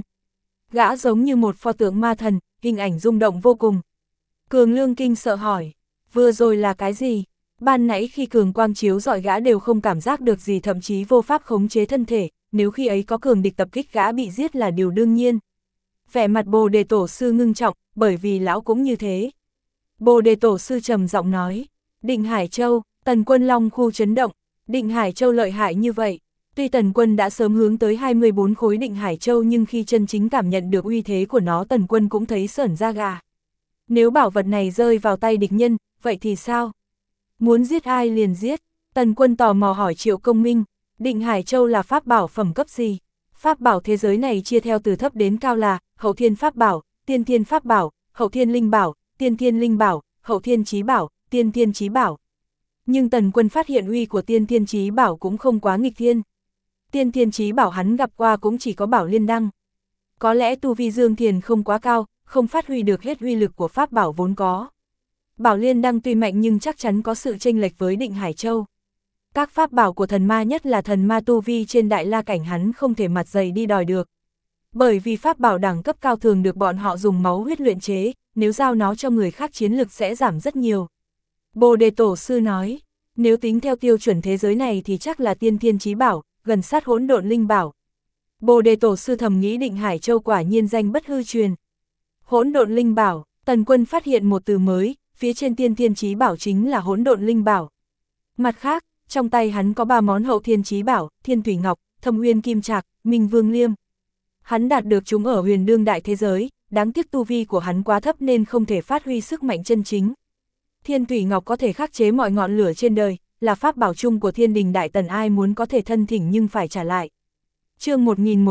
Speaker 1: Gã giống như một pho tượng ma thần, hình ảnh rung động vô cùng. Cường Lương kinh sợ hỏi, vừa rồi là cái gì? Ban nãy khi cường quang chiếu rọi gã đều không cảm giác được gì, thậm chí vô pháp khống chế thân thể, nếu khi ấy có cường địch tập kích gã bị giết là điều đương nhiên. Vẻ mặt Bồ Đề Tổ sư ngưng trọng, bởi vì lão cũng như thế. Bồ Đề Tổ sư trầm giọng nói, Định Hải Châu, Tần Quân Long khu chấn động, Định Hải Châu lợi hại như vậy. Tuy Tần Quân đã sớm hướng tới 24 khối Định Hải Châu nhưng khi chân chính cảm nhận được uy thế của nó, Tần Quân cũng thấy sởn da gà. Nếu bảo vật này rơi vào tay địch nhân, vậy thì sao? Muốn giết ai liền giết. Tần Quân tò mò hỏi Triệu Công Minh, Định Hải Châu là pháp bảo phẩm cấp gì? Pháp bảo thế giới này chia theo từ thấp đến cao là Hậu Thiên Pháp Bảo, Tiên Thiên Pháp Bảo, Hậu Thiên Linh Bảo, Tiên Thiên Linh Bảo, Hậu Thiên Chí Bảo, Tiên Thiên Chí Bảo. Nhưng Tần Quân phát hiện uy của Tiên Thiên Chí Bảo cũng không quá nghịch thiên. Tiên Thiên Chí Bảo hắn gặp qua cũng chỉ có Bảo Liên Đăng. Có lẽ tu vi Dương Thiền không quá cao, không phát huy được hết uy lực của pháp bảo vốn có. Bảo Liên Đăng tuy mạnh nhưng chắc chắn có sự chênh lệch với Định Hải Châu. Các pháp bảo của thần ma, nhất là thần ma tu vi trên đại la cảnh, hắn không thể mặt dày đi đòi được. Bởi vì pháp bảo đẳng cấp cao thường được bọn họ dùng máu huyết luyện chế, nếu giao nó cho người khác chiến lực sẽ giảm rất nhiều. Bồ Đề Tổ sư nói, nếu tính theo tiêu chuẩn thế giới này thì chắc là Tiên Thiên Chí Bảo, gần sát Hỗn Độn Linh Bảo. Bồ Đề Tổ sư thầm nghĩ Định Hải Châu quả nhiên danh bất hư truyền. Hỗn Độn Linh Bảo, Tần Quân phát hiện một từ mới, phía trên Tiên Thiên Chí Bảo chính là Hỗn Độn Linh Bảo. Mặt khác, trong tay hắn có 3 món Hậu Thiên Chí Bảo, Thiên Thủy Ngọc, Thâm Uyên Kim Trạc, Minh Vương Liêm. Hắn đạt được chúng ở Huyền Đương đại thế giới, đáng tiếc tu vi của hắn quá thấp nên không thể phát huy sức mạnh chân chính. Thiên Thủy Ngọc có thể khắc chế mọi ngọn lửa trên đời, là pháp bảo chung của Thiên Đình Đại Tần, ai muốn có thể thân thỉnh nhưng phải trả lại. Chương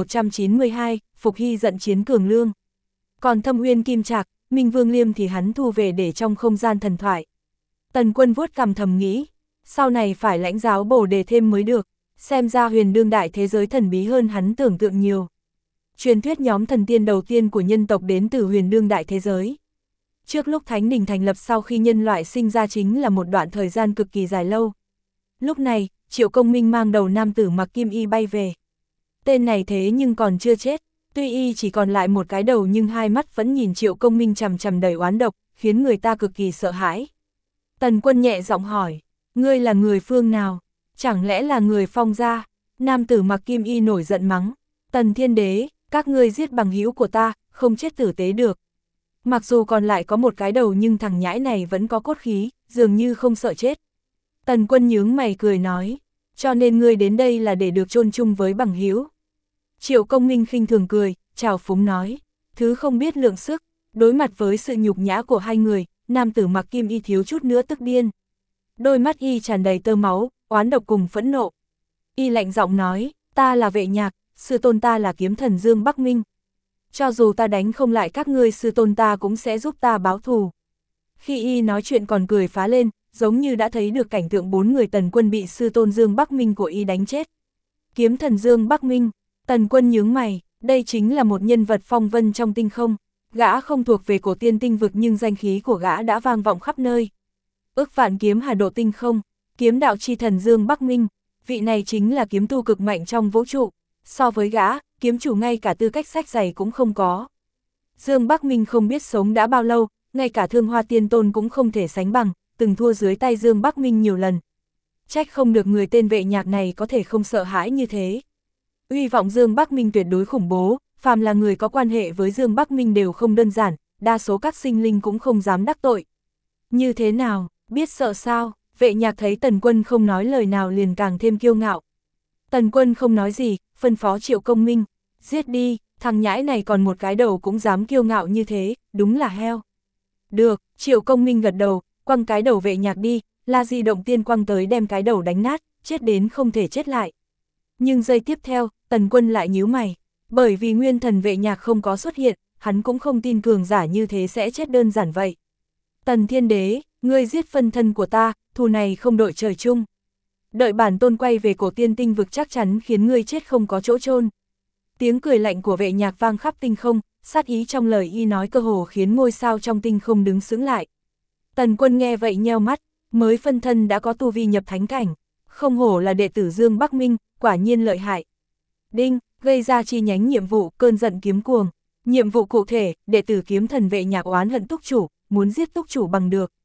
Speaker 1: 1192, Phục Hy giận chiến Cường Lương. Còn Thâm Uyên Kim Trạc, Minh Vương Liêm thì hắn thu về để trong không gian thần thoại. Tần Quân vuốt cằm thầm nghĩ, sau này phải lãnh giáo Bồ Đề thêm mới được, xem ra Huyền Đương đại thế giới thần bí hơn hắn tưởng tượng nhiều. Truyền thuyết nhóm thần tiên đầu tiên của nhân tộc đến từ Huyền Đương đại thế giới. Trước lúc Thánh Đình thành lập, sau khi nhân loại sinh ra chính là một đoạn thời gian cực kỳ dài lâu. Lúc này, Triệu Công Minh mang đầu nam tử mặc kim y bay về. Tên này thế nhưng còn chưa chết, tuy y chỉ còn lại một cái đầu nhưng hai mắt vẫn nhìn Triệu Công Minh chằm chằm đầy oán độc, khiến người ta cực kỳ sợ hãi. Tần Quân nhẹ giọng hỏi, ngươi là người phương nào? Chẳng lẽ là người Phong gia? Nam tử mặc kim y nổi giận mắng, Tần Thiên Đế, các ngươi giết bằng hữu của ta, không chết tử tế được. Mặc dù còn lại có một cái đầu nhưng thằng nhãi này vẫn có cốt khí, dường như không sợ chết. Tần Quân nhướng mày cười nói, cho nên ngươi đến đây là để được chôn chung với bằng hữu. Triệu Công Minh khinh thường cười, trào phúng nói, thứ không biết lượng sức. Đối mặt với sự nhục nhã của hai người, nam tử mặc kim y thiếu chút nữa tức điên. Đôi mắt y tràn đầy tơ máu, oán độc cùng phẫn nộ. Y lạnh giọng nói, ta là Vệ Nhạc, sư tôn ta là kiếm thần Dương Bắc Minh. Cho dù ta đánh không lại các ngươi, sư tôn ta cũng sẽ giúp ta báo thù. Khi y nói chuyện còn cười phá lên, giống như đã thấy được cảnh tượng 4 người Tần Quân bị sư tôn Dương Bắc Minh của y đánh chết. Kiếm thần Dương Bắc Minh, Tần Quân nhướng mày, đây chính là một nhân vật phong vân trong tinh không. Gã không thuộc về cổ tiên tinh vực nhưng danh khí của gã đã vang vọng khắp nơi. Ước vạn kiếm hà độ tinh không, kiếm đạo chi thần Dương Bắc Minh, vị này chính là kiếm tu cực mạnh trong vũ trụ. So với gã, kiếm chủ ngay cả tư cách sách giày cũng không có. Dương Bắc Minh không biết sống đã bao lâu, ngay cả Thương Hoa Tiên Tôn cũng không thể sánh bằng, từng thua dưới tay Dương Bắc Minh nhiều lần. Trách không được người tên Vệ Nhạc này có thể không sợ hãi như thế. Uy vọng Dương Bắc Minh tuyệt đối khủng bố, phàm là người có quan hệ với Dương Bắc Minh đều không đơn giản, đa số các sinh linh cũng không dám đắc tội. Như thế nào, biết sợ sao? Vệ Nhạc thấy Tần Quân không nói lời nào liền càng thêm kiêu ngạo. Tần Quân không nói gì, phân phó Triệu Công Minh, giết đi, thằng nhãi này còn một cái đầu cũng dám kiêu ngạo như thế, đúng là heo. Được, Triệu Công Minh gật đầu, quăng cái đầu Vệ Nhạc đi, La Di động tiên quăng tới đem cái đầu đánh nát, chết đến không thể chết lại. Nhưng giây tiếp theo, Tần Quân lại nhíu mày, bởi vì nguyên thần Vệ Nhạc không có xuất hiện, hắn cũng không tin cường giả như thế sẽ chết đơn giản vậy. Tần Thiên Đế, ngươi giết phân thân của ta, thù này không đội trời chung. Đợi bản tôn quay về cổ tiên tinh vực chắc chắn khiến ngươi chết không có chỗ chôn. Tiếng cười lạnh của Vệ Nhạc vang khắp tinh không, sát ý trong lời y nói cơ hồ khiến ngôi sao trong tinh không đứng sững lại. Tần Quân nghe vậy nheo mắt, mới phân thân đã có tu vi nhập thánh cảnh, không hổ là đệ tử Dương Bắc Minh, quả nhiên lợi hại. Đinh, gây ra chi nhánh nhiệm vụ cơn giận kiếm cuồng. Nhiệm vụ cụ thể, đệ tử kiếm thần Vệ Nhạc oán hận túc chủ, muốn giết túc chủ bằng được.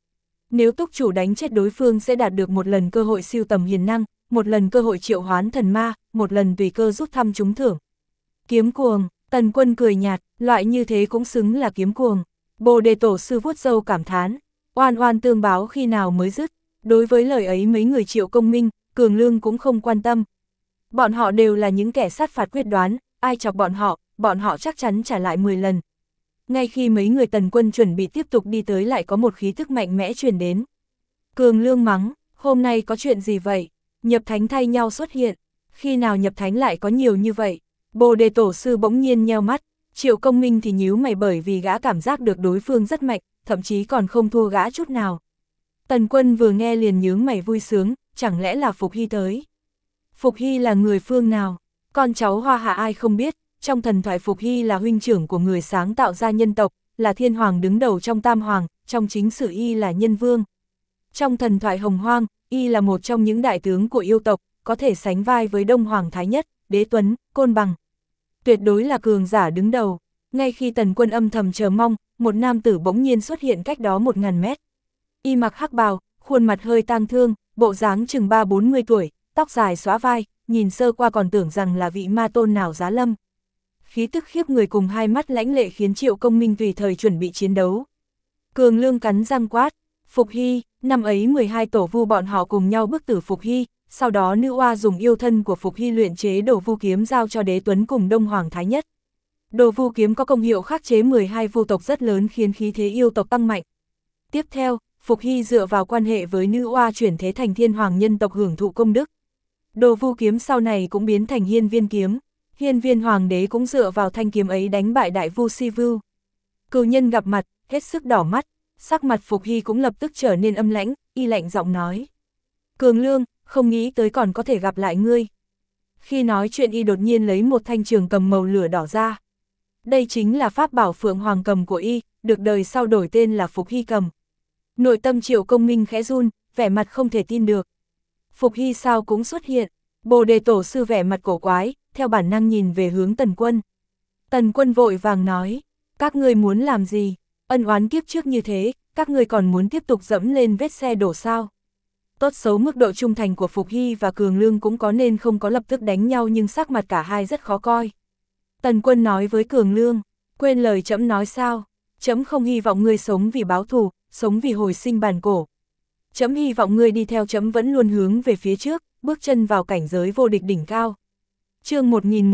Speaker 1: Nếu túc chủ đánh chết đối phương sẽ đạt được một lần cơ hội siêu tầm hiền năng, một lần cơ hội triệu hoán thần ma, một lần tùy cơ rút thăm trúng thưởng. Kiếm cuồng, Tần Quân cười nhạt, loại như thế cũng xứng là kiếm cuồng. Bồ Đề Tổ sư vuốt râu cảm thán, oan oan tương báo khi nào mới dứt. Đối với lời ấy mấy người Triệu Công Minh, Cường Lương cũng không quan tâm. Bọn họ đều là những kẻ sát phạt quyết đoán, ai chọc bọn họ chắc chắn trả lại 10 lần. Ngay khi mấy người Tần Quân chuẩn bị tiếp tục đi tới lại có một khí thức mạnh mẽ truyền đến. Cường Lương mắng, hôm nay có chuyện gì vậy? Nhập thánh thay nhau xuất hiện, khi nào nhập thánh lại có nhiều như vậy? Bồ Đề Tổ sư bỗng nhiên nheo mắt, Triệu Công Minh thì nhíu mày bởi vì gã cảm giác được đối phương rất mạnh, thậm chí còn không thua gã chút nào. Tần Quân vừa nghe liền nhướng mày vui sướng, chẳng lẽ là Phục Hy tới? Phục Hy là người phương nào? Con cháu Hoa Hạ ai không biết, trong thần thoại Phục Hy là huynh trưởng của người sáng tạo ra nhân tộc, là thiên hoàng đứng đầu trong tam hoàng, trong chính sử y là nhân vương. Trong thần thoại Hồng Hoang, y là một trong những đại tướng của yêu tộc, có thể sánh vai với Đông Hoàng Thái Nhất, Đế Tuấn, Côn Bằng. Tuyệt đối là cường giả đứng đầu. Ngay khi Tần Quân âm thầm chờ mong, một nam tử bỗng nhiên xuất hiện cách đó 1000 mét. Y mặc hắc bào, khuôn mặt hơi tang thương, bộ dáng chừng 30-40 tuổi, tóc dài xóa vai, nhìn sơ qua còn tưởng rằng là vị ma tôn nào giá lâm. Khí tức khiếp người cùng hai mắt lãnh lệ khiến Triệu Công Minh tùy thời chuẩn bị chiến đấu. Cường Lương cắn răng quát, Phục Hy, năm ấy 12 tổ vu bọn họ cùng nhau bức tử Phục Hy, sau đó nữ oa dùng yêu thân của Phục Hy luyện chế đồ vu kiếm giao cho Đế Tuấn cùng Đông Hoàng Thái Nhất. Đồ vu kiếm có công hiệu khắc chế 12 vu tộc rất lớn khiến khí thế yêu tộc tăng mạnh. Tiếp theo, Phục Hy dựa vào quan hệ với nữ oa chuyển thế thành thiên hoàng nhân tộc hưởng thụ công đức. Đồ vu kiếm sau này cũng biến thành hiên viên kiếm. Hiên viên hoàng đế cũng dựa vào thanh kiếm ấy đánh bại đại vu Si Vu. Cừu nhân gặp mặt, hết sức đỏ mắt, sắc mặt Phục Hy cũng lập tức trở nên âm lãnh, y lạnh giọng nói. Cường Lương, không nghĩ tới còn có thể gặp lại ngươi. Khi nói chuyện y đột nhiên lấy một thanh trường cầm màu lửa đỏ ra. Đây chính là pháp bảo Phượng Hoàng cầm của y, được đời sau đổi tên là Phục Hy cầm. Nội tâm Triệu Công Minh khẽ run, vẻ mặt không thể tin được. Phục Hy sao cũng xuất hiện, Bồ Đề Tổ sư vẻ mặt cổ quái, theo bản năng nhìn về hướng Tần Quân. Tần Quân vội vàng nói, các ngươi muốn làm gì? Ân oán kiếp trước như thế, các ngươi còn muốn tiếp tục dẫm lên vết xe đổ sao? Tốt xấu mức độ trung thành của Phục Hy và Cường Lương cũng có nên không có lập tức đánh nhau nhưng sắc mặt cả hai rất khó coi. Tần Quân nói với Cường Lương, quên lời trẫm nói sao? Trẫm không hy vọng ngươi sống vì báo thù, sống vì hồi sinh bản cổ. Trẫm hy vọng ngươi đi theo trẫm vẫn luôn hướng về phía trước, bước chân vào cảnh giới vô địch đỉnh cao. Chương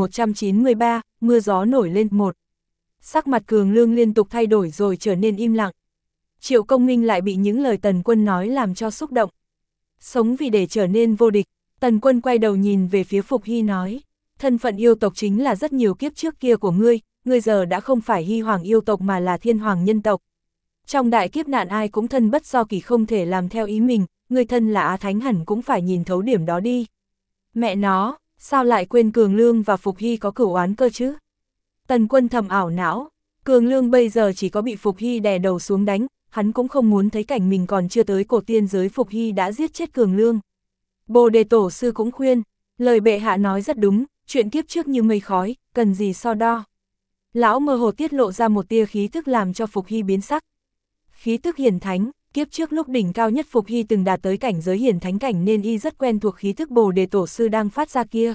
Speaker 1: 1193, mưa gió nổi lên 1. Sắc mặt Cường Lương liên tục thay đổi rồi trở nên im lặng. Triệu Công Minh lại bị những lời Tần Quân nói làm cho xúc động. Sống vì để trở nên vô địch, Tần Quân quay đầu nhìn về phía Phục Hy nói, thân phận yêu tộc chính là rất nhiều kiếp trước kia của ngươi giờ đã không phải Hy Hoàng yêu tộc mà là Thiên Hoàng nhân tộc. Trong đại kiếp nạn ai cũng thân bất do kỷ không thể làm theo ý mình, ngươi thân là Á Thánh hẳn cũng phải nhìn thấu điểm đó đi. Mẹ nó, sao lại quên Cường Lương và Phục Hy có cửu oán cơ chứ? Tần Quân thầm ảo não, Cường Lương bây giờ chỉ có bị Phục Hy đè đầu xuống đánh, hắn cũng không muốn thấy cảnh mình còn chưa tới cổ tiên giới Phục Hy đã giết chết Cường Lương. Bồ Đề Tổ sư cũng khuyên, lời bệ hạ nói rất đúng, chuyện kiếp trước như mây khói, cần gì so đo. Lão mơ hồ tiết lộ ra một tia khí tức làm cho Phục Hy biến sắc. Khí tức hiển thánh, kiếp trước lúc đỉnh cao nhất Phục Hy từng đạt tới cảnh giới hiển thánh cảnh nên y rất quen thuộc khí tức Bồ Đề Tổ sư đang phát ra kia.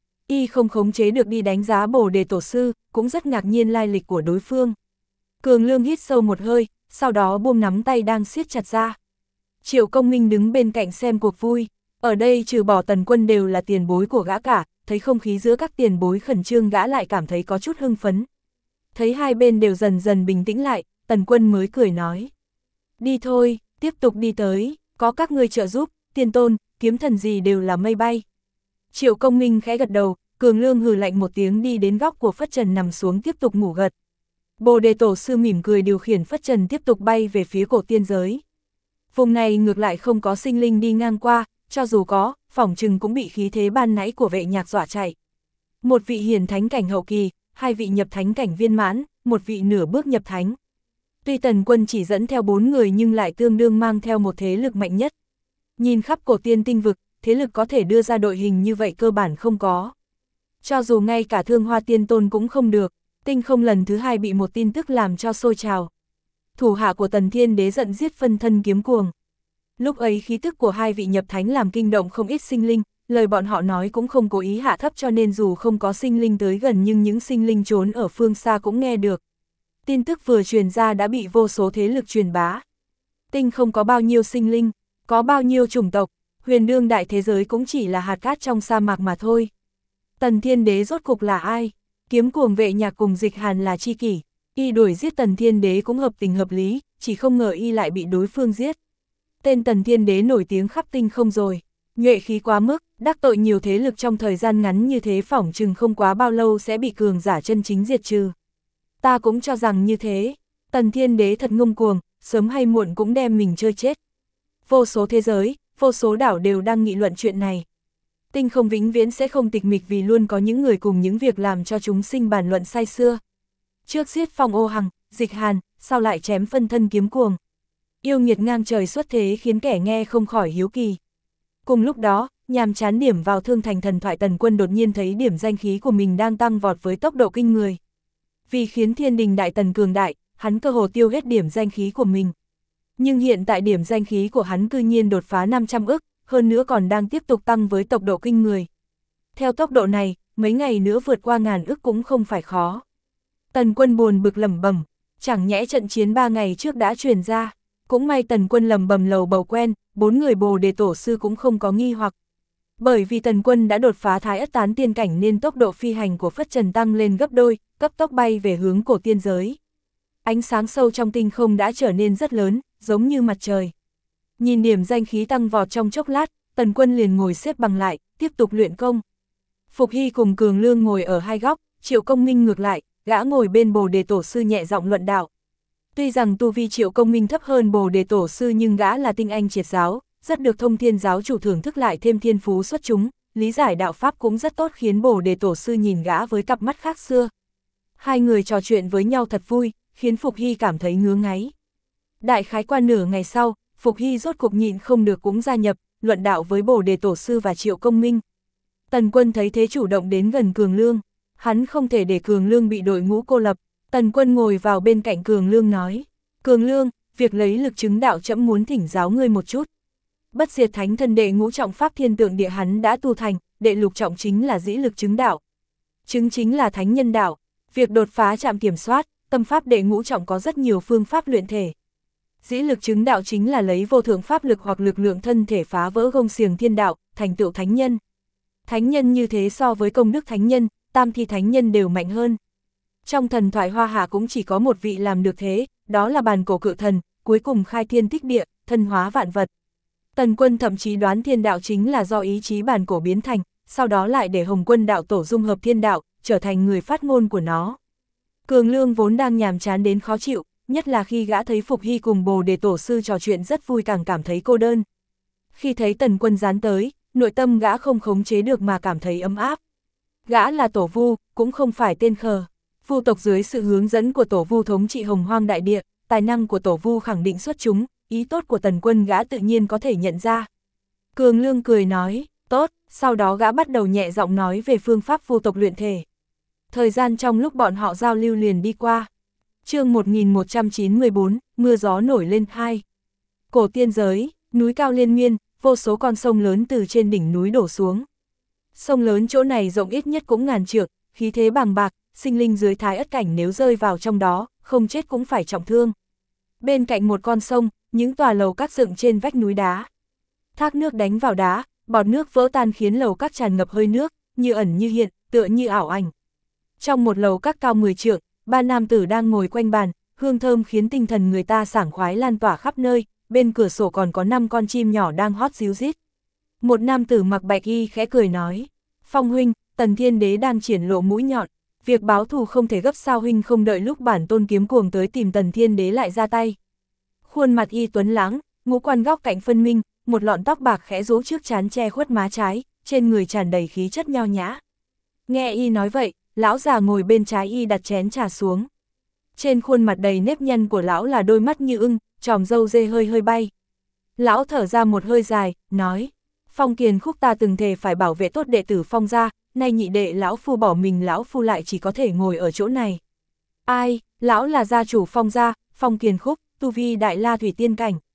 Speaker 1: Y không khống chế được đi đánh giá Bồ Đề Tổ sư, cũng rất ngạc nhiên lai lịch của đối phương. Cường Lương hít sâu một hơi, sau đó buông nắm tay đang siết chặt ra. Triệu Công Minh đứng bên cạnh xem cuộc vui, ở đây trừ bỏ Tần Quân đều là tiền bối của gã cả, thấy không khí giữa các tiền bối khẩn trương gã lại cảm thấy có chút hưng phấn. Thấy hai bên đều dần dần bình tĩnh lại, Tần Quân mới cười nói. Đi thôi, tiếp tục đi tới, có các ngươi trợ giúp, tiên tôn, kiếm thần gì đều là mây bay. Triệu Công Minh khẽ gật đầu, Cường Lương hừ lạnh một tiếng đi đến góc của Phất Trần nằm xuống tiếp tục ngủ gật. Bồ Đề Tổ sư mỉm cười điều khiển Phất Trần tiếp tục bay về phía cổ tiên giới. Vùng này ngược lại không có sinh linh đi ngang qua, cho dù có, phỏng chừng cũng bị khí thế ban nãy của vệ nhạc dọa chạy. Một vị hiển thánh cảnh hậu kỳ, hai vị nhập thánh cảnh viên mãn, một vị nửa bước nhập thánh. Tuy Tần Quân chỉ dẫn theo 4 người nhưng lại tương đương mang theo một thế lực mạnh nhất. Nhìn khắp cổ tiên tinh vực, thế lực có thể đưa ra đội hình như vậy cơ bản không có. Cho dù ngay cả Thương Hoa Tiên Tôn cũng không được, tinh không lần thứ 2 bị một tin tức làm cho sôi trào. Thủ hạ của Tần Thiên Đế giận giết phân thân kiếm cuồng. Lúc ấy khí tức của hai vị nhập thánh làm kinh động không ít sinh linh, lời bọn họ nói cũng không cố ý hạ thấp cho nên dù không có sinh linh tới gần nhưng những sinh linh trốn ở phương xa cũng nghe được. Tin tức vừa truyền ra đã bị vô số thế lực truyền bá. Tinh không có bao nhiêu sinh linh, có bao nhiêu chủng tộc, huyền đương đại thế giới cũng chỉ là hạt cát trong sa mạc mà thôi. Tần Thiên Đế rốt cục là ai? Kiếm Cuồng Vệ Nhạc cùng Dịch Hàn là tri kỷ, y đuổi giết Tần Thiên Đế cũng hợp tình hợp lý, chỉ không ngờ y lại bị đối phương giết. Tên Tần Thiên Đế nổi tiếng khắp tinh không rồi, nhuệ khí quá mức, đắc tội nhiều thế lực trong thời gian ngắn như thế phỏng chừng không quá bao lâu sẽ bị cường giả chân chính diệt trừ. Ta cũng cho rằng như thế, Tần Thiên Đế thật ngông cuồng, sớm hay muộn cũng đem mình chơi chết. Vô số thế giới, vô số đảo đều đang nghị luận chuyện này. Tinh không vĩnh viễn sẽ không tịch mịch vì luôn có những người cùng những việc làm cho chúng sinh bàn luận say sưa. Trước giết Phong Ô Hằng, Dịch Hàn, sau lại chém phân thân Kiếm Cuồng. Yêu nghiệt ngang trời xuất thế khiến kẻ nghe không khỏi hiếu kỳ. Cùng lúc đó, nhàm chán điểm vào Thương Thành thần thoại Tần Quân đột nhiên thấy điểm danh khí của mình đang tăng vọt với tốc độ kinh người. Vì khiến Thiên Đình Đại Tần cường đại, hắn cơ hồ tiêu hết điểm danh khí của mình. Nhưng hiện tại điểm danh khí của hắn cư nhiên đột phá 500 ức, hơn nữa còn đang tiếp tục tăng với tốc độ kinh người. Theo tốc độ này, mấy ngày nữa vượt qua 1000 ức cũng không phải khó. Tần Quân buồn bực lẩm bẩm, chẳng nhẽ trận chiến 3 ngày trước đã truyền ra. Cũng may Tần Quân lẩm bẩm lầu bầu quen, 4 người Bồ Đề Tổ sư cũng không có nghi hoặc. Bởi vì Tần Quân đã đột phá Thái Ất Tán tiên cảnh nên tốc độ phi hành của Phất Trần tăng lên gấp đôi, cấp tốc bay về hướng cổ tiên giới. Ánh sáng sâu trong tinh không đã trở nên rất lớn, giống như mặt trời. Nhìn điểm danh khí tăng vọt trong chốc lát, Tần Quân liền ngồi xếp bằng lại, tiếp tục luyện công. Phục Hy cùng Cường Lương ngồi ở hai góc, Triệu Công Minh ngược lại, gã ngồi bên Bồ Đề Tổ sư nhẹ giọng luận đạo. Tuy rằng tu vi Triệu Công Minh thấp hơn Bồ Đề Tổ sư nhưng gã là tinh anh triệt giáo, rất được Thông Thiên giáo chủ thưởng thức lại thêm thiên phú xuất chúng, lý giải đạo pháp cũng rất tốt khiến Bồ Đề Tổ sư nhìn gã với cặp mắt khác xưa. Hai người trò chuyện với nhau thật vui, khiến Phục Hy cảm thấy ngứa ngáy. Đại khái qua nửa ngày sau, Phục Hy rốt cục nhịn không được cũng gia nhập, luận đạo với Bồ Đề Tổ sư và Triệu Công Minh. Tần Quân thấy thế chủ động đến gần Cường Lương, hắn không thể để Cường Lương bị đội ngũ cô lập. Tần Quân ngồi vào bên cạnh Cường Lương nói, Cường Lương, việc lấy lực chứng đạo trẫm muốn thỉnh giáo ngươi một chút. Bất diệt thánh thân đệ ngũ trọng pháp thiên tượng địa hắn đã tu thành, đệ lục trọng chính là dĩ lực chứng đạo. Chứng chính là thánh nhân đạo, việc đột phá trạm kiểm soát, tâm pháp đệ ngũ trọng có rất nhiều phương pháp luyện thể. Dĩ lực chứng đạo chính là lấy vô thượng pháp lực hoặc lực lượng thân thể phá vỡ gông xiềng thiên đạo, thành tựu thánh nhân. Thánh nhân như thế so với công đức thánh nhân, tam thi thánh nhân đều mạnh hơn. Trong thần thoại Hoa Hạ cũng chỉ có một vị làm được thế, đó là Bàn Cổ Cự Thần, cuối cùng khai thiên tích địa, thân hóa vạn vật. Tần Quân thậm chí đoán thiên đạo chính là do ý chí Bàn Cổ biến thành, sau đó lại để Hồng Quân đạo tổ dung hợp thiên đạo, trở thành người phát ngôn của nó. Cường Lương vốn đang nhàm chán đến khó chịu, nhất là khi gã thấy Phục Hy cùng Bồ Đề Tổ sư trò chuyện rất vui càng cảm thấy cô đơn. Khi thấy Tần Quân dán tới, nội tâm gã không khống chế được mà cảm thấy ấm áp. Gã là tổ vu, cũng không phải tên khờ. Vu tộc dưới sự hướng dẫn của tổ vu thống trị Hồng Hoang đại địa, tài năng của tổ vu khẳng định xuất chúng, ý tốt của Tần Quân gã tự nhiên có thể nhận ra. Cường Lương cười nói, tốt, sau đó gã bắt đầu nhẹ giọng nói về phương pháp vu tộc luyện thể. Thời gian trong lúc bọn họ giao lưu liền đi qua. Chương 1194, mưa gió nổi lên 2. Cổ tiên giới, núi cao liên miên, vô số con sông lớn từ trên đỉnh núi đổ xuống. Sông lớn chỗ này rộng ít nhất cũng ngàn trượng, khí thế bàng bạc, sinh linh dưới Thái Ất cảnh nếu rơi vào trong đó, không chết cũng phải trọng thương. Bên cạnh một con sông, những tòa lầu các dựng trên vách núi đá. Thác nước đánh vào đá, bọt nước vỡ tan khiến lầu các tràn ngập hơi nước, như ẩn như hiện, tựa như ảo ảnh. Trong một lầu các cao 10 trượng, ba nam tử đang ngồi quanh bàn, hương thơm khiến tinh thần người ta sảng khoái lan tỏa khắp nơi, bên cửa sổ còn có 5 con chim nhỏ đang hót ríu rít. Một nam tử mặc bạch y khẽ cười nói, Phong huynh, Tần Thiên Đế đang triển lộ mũi nhọn, việc báo thù không thể gấp sao huynh không đợi lúc bản tôn Kiếm Cuồng tới tìm Tần Thiên Đế lại ra tay. Khuôn mặt y tuấn lãng, ngũ quan góc cạnh phân minh, một lọn tóc bạc khẽ rũ trước trán che khuất má trái, trên người tràn đầy khí chất nho nhã. Nghe y nói vậy, lão già ngồi bên trái y đặt chén trà xuống. Trên khuôn mặt đầy nếp nhăn của lão là đôi mắt như ưng, tròm râu dê hơi hơi bay. Lão thở ra một hơi dài, nói, Phong Kiền Khúc ta từng thề phải bảo vệ tốt đệ tử Phong gia, nay nhị đệ lão phu bỏ mình lão phu lại chỉ có thể ngồi ở chỗ này. Ai, lão là gia chủ Phong gia, Phong Kiền Khúc, tu vi đại la thủy tiên cảnh.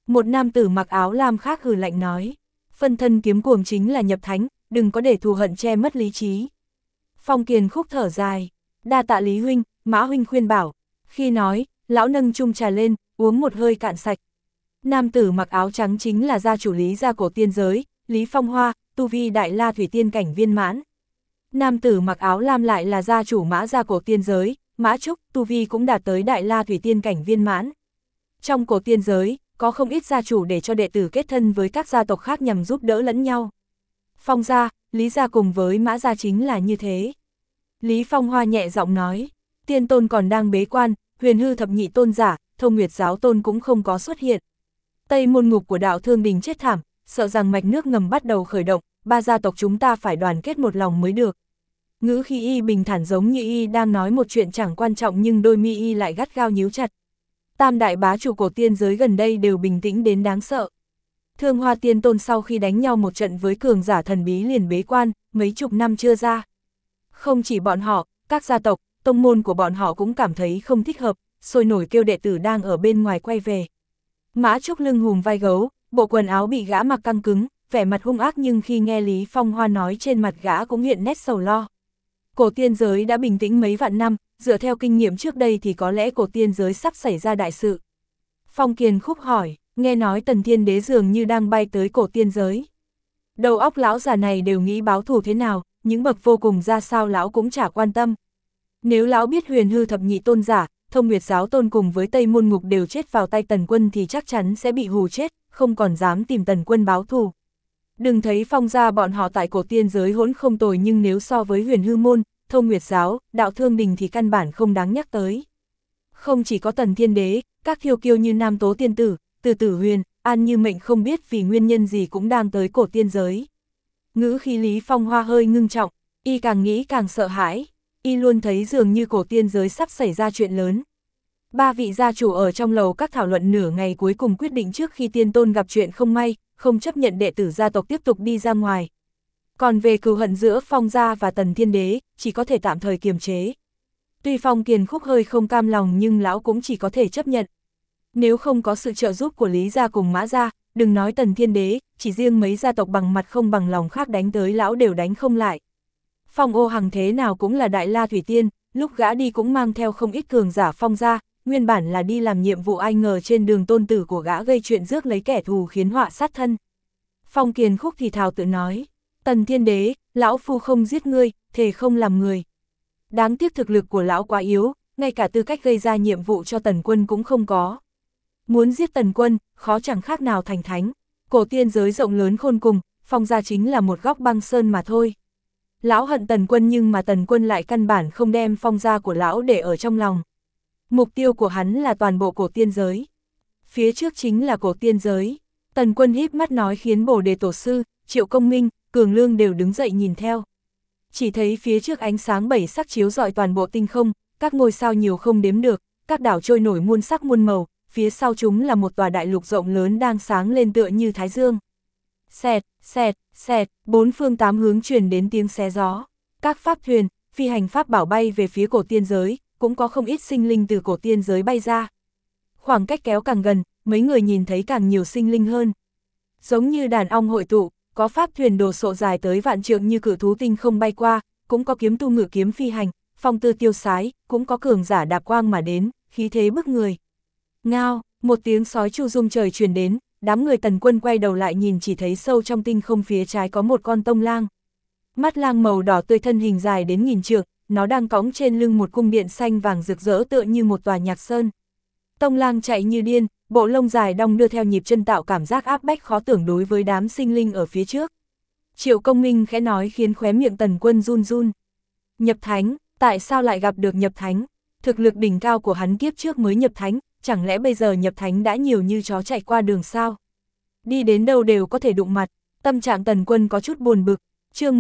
Speaker 1: Một nam tử mặc áo lam khác hừ lạnh nói, phân thân kiếm cuồng chính là nhập thánh, đừng có để thù hận che mất lý trí. Phong Kiền Khúc thở dài, đa tạ Lý huynh, Mã huynh khuyên bảo. Khi nói, lão nâng chung trà lên, uống một hơi cạn sạch. Nam tử mặc áo trắng chính là gia chủ Lý gia cổ tiên giới, Lý Phong Hoa, tu vi đại la thủy tiên cảnh viên mãn. Nam tử mặc áo lam lại là gia chủ Mã gia cổ tiên giới, Mã Trúc, tu vi cũng đạt tới đại la thủy tiên cảnh viên mãn. Trong cổ tiên giới, có không ít gia chủ để cho đệ tử kết thân với các gia tộc khác nhằm giúp đỡ lẫn nhau. Phong gia, Lý gia cùng với Mã gia chính là như thế. Lý Phong Hoa nhẹ giọng nói, tiên tôn còn đang bế quan, huyền hư thập nhị tôn giả, Thông Nguyệt giáo tôn cũng không có xuất hiện. Tây môn ngục của đạo Thương Đình chết thảm, sợ rằng mạch nước ngầm bắt đầu khởi động, ba gia tộc chúng ta phải đoàn kết một lòng mới được. Ngữ khí y bình thản giống như y đang nói một chuyện chẳng quan trọng nhưng đôi mi y lại gắt gao nhíu chặt. Tam đại bá chủ cổ tiên giới gần đây đều bình tĩnh đến đáng sợ. Thương Hoa tiên tôn sau khi đánh nhau một trận với cường giả thần bí liền bế quan, mấy chục năm chưa ra. Không chỉ bọn họ, các gia tộc, tông môn của bọn họ cũng cảm thấy không thích hợp, sôi nổi kêu đệ tử đang ở bên ngoài quay về. Mã Trúc lưng hùm vai gấu, bộ quần áo bị gã mặc căng cứng, vẻ mặt hung ác nhưng khi nghe Lý Phong Hoa nói trên mặt gã cũng hiện nét sầu lo. Cổ tiên giới đã bình tĩnh mấy vạn năm, dựa theo kinh nghiệm trước đây thì có lẽ cổ tiên giới sắp xảy ra đại sự. Phong Kiền Khúc hỏi, nghe nói Tần Thiên Đế dường như đang bay tới cổ tiên giới. Đầu óc lão già này đều nghĩ báo thù thế nào, những bậc vô cùng ra sao lão cũng chả quan tâm. Nếu lão biết huyền hư thập nhị tôn giả, Thông Nguyệt giáo tôn cùng với Tây môn ngục đều chết vào tay Tần Quân thì chắc chắn sẽ bị hù chết, không còn dám tìm Tần Quân báo thù. Đừng thấy Phong gia bọn họ tại cổ tiên giới hỗn không tồi nhưng nếu so với huyền hư môn, Thông Nguyệt giáo, đạo Thương Đình thì căn bản không đáng nhắc tới. Không chỉ có Tần Thiên Đế, các thiêu kiêu như Nam Tố Tiên Tử, Từ Tử Huyền, An Như Mệnh không biết vì nguyên nhân gì cũng đang tới cổ tiên giới. Ngữ khí Lý Phong Hoa hơi ngưng trọng, y càng nghĩ càng sợ hãi, y luôn thấy dường như cổ tiên giới sắp xảy ra chuyện lớn. Ba vị gia chủ ở trong lầu các thảo luận nửa ngày cuối cùng quyết định trước khi tiên tôn gặp chuyện không may, không chấp nhận đệ tử gia tộc tiếp tục đi ra ngoài. Còn về cừu hận giữa Phong gia và Tần Thiên Đế, chỉ có thể tạm thời kiềm chế. Tuy Phong Kiền Khúc hơi không cam lòng nhưng lão cũng chỉ có thể chấp nhận. Nếu không có sự trợ giúp của Lý gia cùng Mã gia, đừng nói Tần Thiên Đế, chỉ riêng mấy gia tộc bằng mặt không bằng lòng khác đánh tới lão đều đánh không lại. Phong Ô Hằng thế nào cũng là đại la thủy tiên, lúc gã đi cũng mang theo không ít cường giả Phong gia, nguyên bản là đi làm nhiệm vụ ai ngờ trên đường tôn tử của gã gây chuyện rước lấy kẻ thù khiến họa sát thân. Phong Kiền Khúc thì thào tự nói, Tần Thiên Đế, lão phu không giết ngươi, thề không làm người. Đáng tiếc thực lực của lão quá yếu, ngay cả tư cách gây ra nhiệm vụ cho Tần Quân cũng không có. Muốn giết Tần Quân, khó chẳng khác nào thành thánh. Cổ tiên giới rộng lớn khôn cùng, Phong gia chính là một góc băng sơn mà thôi. Lão hận Tần Quân nhưng mà Tần Quân lại căn bản không đem Phong gia của lão để ở trong lòng. Mục tiêu của hắn là toàn bộ cổ tiên giới. Phía trước chính là cổ tiên giới. Tần Quân híp mắt nói khiến Bồ Đề Tổ Sư, Triệu Công Minh, Cường Lương đều đứng dậy nhìn theo. Chỉ thấy phía trước ánh sáng bảy sắc chiếu rọi toàn bộ tinh không, các ngôi sao nhiều không đếm được, các đảo trôi nổi muôn sắc muôn màu, phía sau chúng là một tòa đại lục rộng lớn đang sáng lên tựa như thái dương. Xẹt, xẹt, xẹt, bốn phương tám hướng truyền đến tiếng xé gió. Các pháp thuyền, phi hành pháp bảo bay về phía cổ tiên giới, cũng có không ít sinh linh từ cổ tiên giới bay ra. Khoảng cách kéo càng gần, mấy người nhìn thấy càng nhiều sinh linh hơn. Giống như đàn ong hội tụ, có pháp thuyền đồ sộ dài tới vạn trượng như cự thú tinh không bay qua, cũng có kiếm tu ngự kiếm phi hành, phong tư tiêu sái, cũng có cường giả đạp quang mà đến, khí thế bức người. Ngao, một tiếng sói chu rung trời truyền đến, đám người Tần Quân quay đầu lại nhìn chỉ thấy sâu trong tinh không phía trái có một con tông lang. Mắt lang màu đỏ tươi thân hình dài đến nghìn trượng, nó đang cõng trên lưng một cung điện xanh vàng rực rỡ tựa như một tòa nhạc sơn. Tông lang chạy như điên, bộ lông dài đong đưa theo nhịp chân tạo cảm giác áp bách khó tưởng đối với đám sinh linh ở phía trước. Triệu Công Minh khẽ nói khiến khóe miệng Tần Quân run run. Nhập thánh, tại sao lại gặp được nhập thánh? Thực lực đỉnh cao của hắn kiếp trước mới nhập thánh, chẳng lẽ bây giờ nhập thánh đã nhiều như chó chạy qua đường sao? Đi đến đâu đều có thể đụng mặt, tâm trạng Tần Quân có chút buồn bực. Chương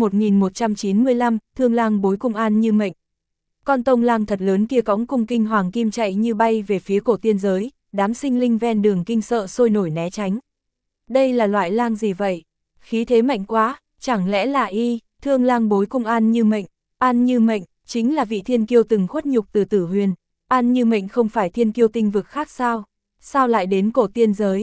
Speaker 1: 1195, Thương Lang bối cung An Như Mệnh. Con tông lang thật lớn kia cõng cung kinh hoàng kim chạy như bay về phía cổ tiên giới, đám sinh linh ven đường kinh sợ sôi nổi né tránh. Đây là loại lang gì vậy? Khí thế mạnh quá, chẳng lẽ là Thương Lang bối cung An Như Mệnh? An Như Mệnh chính là vị thiên kiêu từng khuất nhục từ Tử Huyền. An Như Mệnh không phải thiên kiêu tinh vực khác sao? Sao lại đến cổ tiên giới?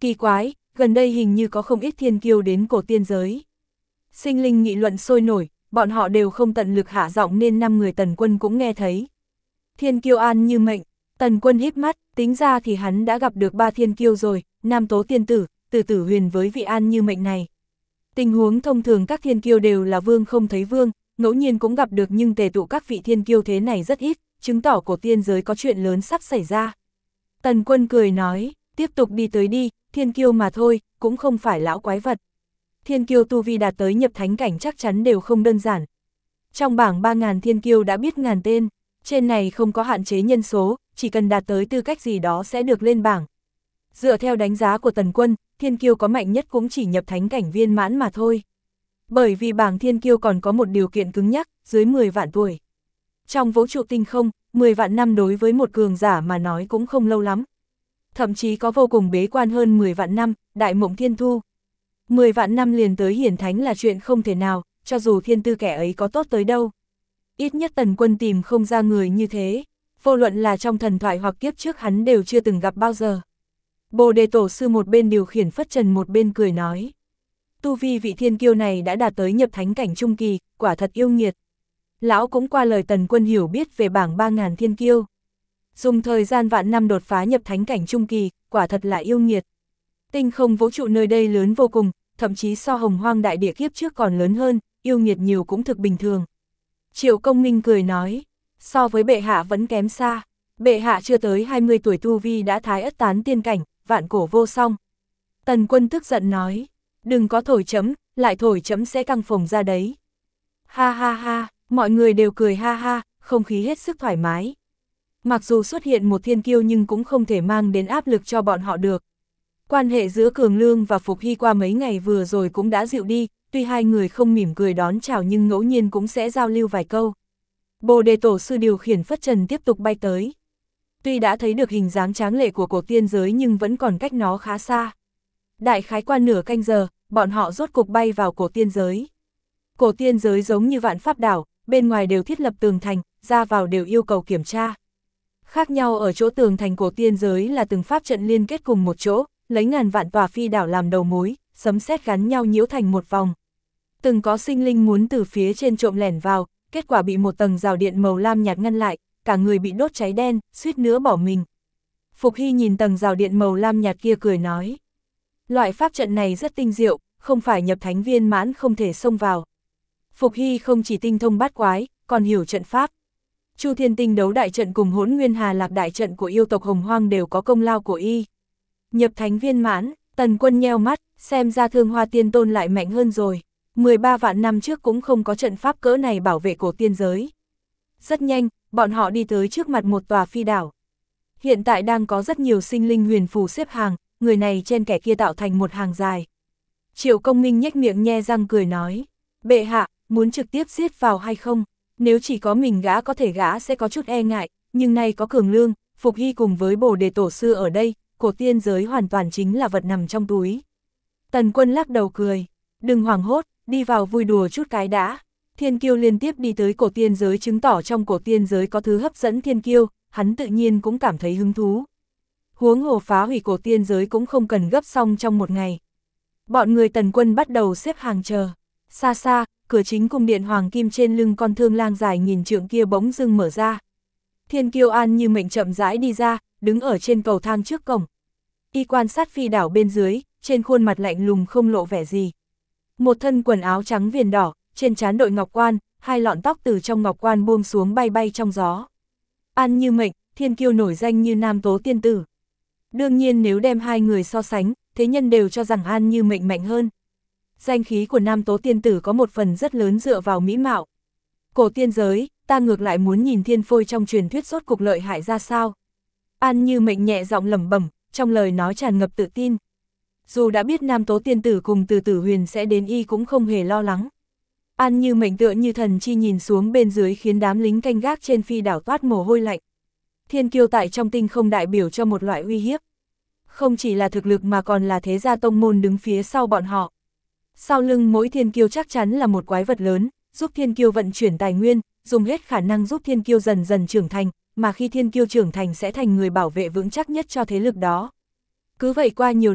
Speaker 1: Kỳ quái, gần đây hình như có không ít thiên kiêu đến cổ tiên giới. Sinh linh nghị luận sôi nổi, bọn họ đều không tận lực hạ giọng nên 5 người Tần Quân cũng nghe thấy. Thiên kiêu An Như Mệnh, Tần Quân híp mắt, tính ra thì hắn đã gặp được 3 thiên kiêu rồi, Nam Tố Tiên Tử, Từ Tử Huyền với vị An Như Mệnh này. Tình huống thông thường các thiên kiêu đều là vương không thấy vương, ngẫu nhiên cũng gặp được nhưng tề tụ các vị thiên kiêu thế này rất ít, chứng tỏ cổ tiên giới có chuyện lớn sắp xảy ra. Tần Quân cười nói, tiếp tục đi tới đi, thiên kiêu mà thôi, cũng không phải lão quái vật. Thiên kiêu tu vi đạt tới nhập thánh cảnh chắc chắn đều không đơn giản. Trong bảng 3.000 thiên kiêu đã biết ngàn tên, trên này không có hạn chế nhân số, chỉ cần đạt tới tư cách gì đó sẽ được lên bảng. Dựa theo đánh giá của Tần Quân, thiên kiêu có mạnh nhất cũng chỉ nhập thánh cảnh viên mãn mà thôi. Bởi vì bảng thiên kiêu còn có một điều kiện cứng nhắc, dưới 10 vạn tuổi. Trong vũ trụ tinh không, 10 vạn năm đối với một cường giả mà nói cũng không lâu lắm. Thậm chí có vô cùng bế quan hơn 10 vạn năm, đại mộng thiên thu. 10 vạn năm liền tới hiển thánh là chuyện không thể nào, cho dù thiên tư kẻ ấy có tốt tới đâu. Ít nhất Tần Quân tìm không ra người như thế, vô luận là trong thần thoại hoặc kiếp trước hắn đều chưa từng gặp bao giờ. Bồ Đề Tổ Sư một bên điều khiển phất trần một bên cười nói. Tu vi vị thiên kiêu này đã đạt tới nhập thánh cảnh trung kỳ, quả thật yêu nghiệt. Lão cũng qua lời Tần Quân hiểu biết về bảng 3.000 thiên kiêu. Dùng thời gian vạn năm đột phá nhập thánh cảnh trung kỳ, quả thật là yêu nghiệt. Tinh không vũ trụ nơi đây lớn vô cùng, thậm chí so Hồng Hoang đại địa kiếp trước còn lớn hơn, yêu nghiệt nhiều cũng thực bình thường. Triệu Công Minh cười nói, so với bệ hạ vẫn kém xa. Bệ hạ chưa tới 20 tuổi tu vi đã thái ất tán tiên cảnh, vạn cổ vô song. Tần Quân tức giận nói, đừng có thổi chấm, lại thổi chấm sẽ căng phồng ra đấy. Ha ha ha, mọi người đều cười ha ha, không khí hết sức thoải mái. Mặc dù xuất hiện một thiên kiêu nhưng cũng không thể mang đến áp lực cho bọn họ được. Quan hệ giữa Cường Lương và Phục Hy qua mấy ngày vừa rồi cũng đã dịu đi, tuy hai người không mỉm cười đón chào nhưng ngẫu nhiên cũng sẽ giao lưu vài câu. Bồ Đề Tổ Sư điều khiển phất trần tiếp tục bay tới. Tuy đã thấy được hình dáng tráng lệ của cổ tiên giới nhưng vẫn còn cách nó khá xa. Đại khái qua nửa canh giờ, bọn họ rốt cục bay vào cổ tiên giới. Cổ tiên giới giống như Vạn Pháp đảo, bên ngoài đều thiết lập tường thành, ra vào đều yêu cầu kiểm tra. Khác nhau ở chỗ tường thành cổ tiên giới là từng pháp trận liên kết cùng một chỗ, lấy ngàn vạn tòa phi đảo làm đầu mối, sấm sét gắn nhau nhiễu thành một vòng. Từng có sinh linh muốn từ phía trên trộm lẻn vào, kết quả bị một tầng rào điện màu lam nhạt ngăn lại, cả người bị đốt cháy đen, suýt nữa bỏ mình. Phục Hy nhìn tầng rào điện màu lam nhạt kia cười nói. Loại pháp trận này rất tinh diệu, không phải nhập thánh viên mãn không thể xông vào. Phục Hy không chỉ tinh thông bát quái, còn hiểu trận pháp. Chu Thiên Tinh đấu đại trận cùng Hỗn Nguyên Hà Lạc đại trận của yêu tộc Hồng Hoang đều có công lao của y. Nhập thánh viên mãn, Tần Quân nheo mắt, xem ra Thương Hoa Tiên Tôn lại mạnh hơn rồi. 13 vạn năm trước cũng không có trận pháp cỡ này bảo vệ cổ tiên giới. Rất nhanh, bọn họ đi tới trước mặt một tòa phi đảo. Hiện tại đang có rất nhiều sinh linh huyền phù xếp hàng, người này trên kẻ kia tạo thành một hàng dài. Triệu Công Minh nhếch miệng nhe răng cười nói, bệ hạ, muốn trực tiếp giết vào hay không? Nếu chỉ có mình gã có thể gã sẽ có chút e ngại, nhưng nay có Cường Lương, Phục Hy cùng với Bồ Đề Tổ Sư ở đây, cổ tiên giới hoàn toàn chính là vật nằm trong túi. Tần Quân lắc đầu cười, đừng hoảng hốt, đi vào vui đùa chút cái đã. Thiên kiêu liên tiếp đi tới cổ tiên giới chứng tỏ trong cổ tiên giới có thứ hấp dẫn thiên kiêu, hắn tự nhiên cũng cảm thấy hứng thú. Huống hồ phá hủy cổ tiên giới cũng không cần gấp xong trong một ngày. Bọn người Tần Quân bắt đầu xếp hàng chờ. Xa xa, cửa chính cung điện hoàng kim trên lưng con thương lang dài nghìn trượng kia bỗng dưng mở ra. Thiên kiêu An Như Mệnh chậm rãi đi ra, đứng ở trên cầu thang trước cổng. Y quan sát phi đảo bên dưới, trên khuôn mặt lạnh lùng không lộ vẻ gì. Một thân quần áo trắng viền đỏ, trên trán đội ngọc quan, hai lọn tóc từ trong ngọc quan buông xuống bay bay trong gió. An Như Mệnh, thiên kiêu nổi danh như Nam Tố Tiên Tử. Đương nhiên nếu đem hai người so sánh, thế nhân đều cho rằng An Như Mệnh mạnh hơn. Danh khí của Nam Tố Tiên Tử có một phần rất lớn dựa vào mỹ mạo. Cổ tiên giới, ta ngược lại muốn nhìn thiên phôi trong truyền thuyết rốt cục lợi hại ra sao. An Như Mệnh nhẹ giọng lẩm bẩm, trong lời nói tràn ngập tự tin. Dù đã biết Nam Tố Tiên Tử cùng Từ Tử Huyền sẽ đến y cũng không hề lo lắng. An Như Mệnh tựa như thần chi nhìn xuống bên dưới khiến đám lính canh gác trên phi đảo toát mồ hôi lạnh. Thiên kiêu tại trong tinh không đại biểu cho một loại uy hiếp. Không chỉ là thực lực mà còn là thế gia tông môn đứng phía sau bọn họ. Sau lưng mỗi thiên kiêu chắc chắn là một quái vật lớn, giúp thiên kiêu vận chuyển tài nguyên, dùng hết khả năng giúp thiên kiêu dần dần trưởng thành, mà khi thiên kiêu trưởng thành sẽ thành người bảo vệ vững chắc nhất cho thế lực đó. Cứ vậy qua nhiều đời,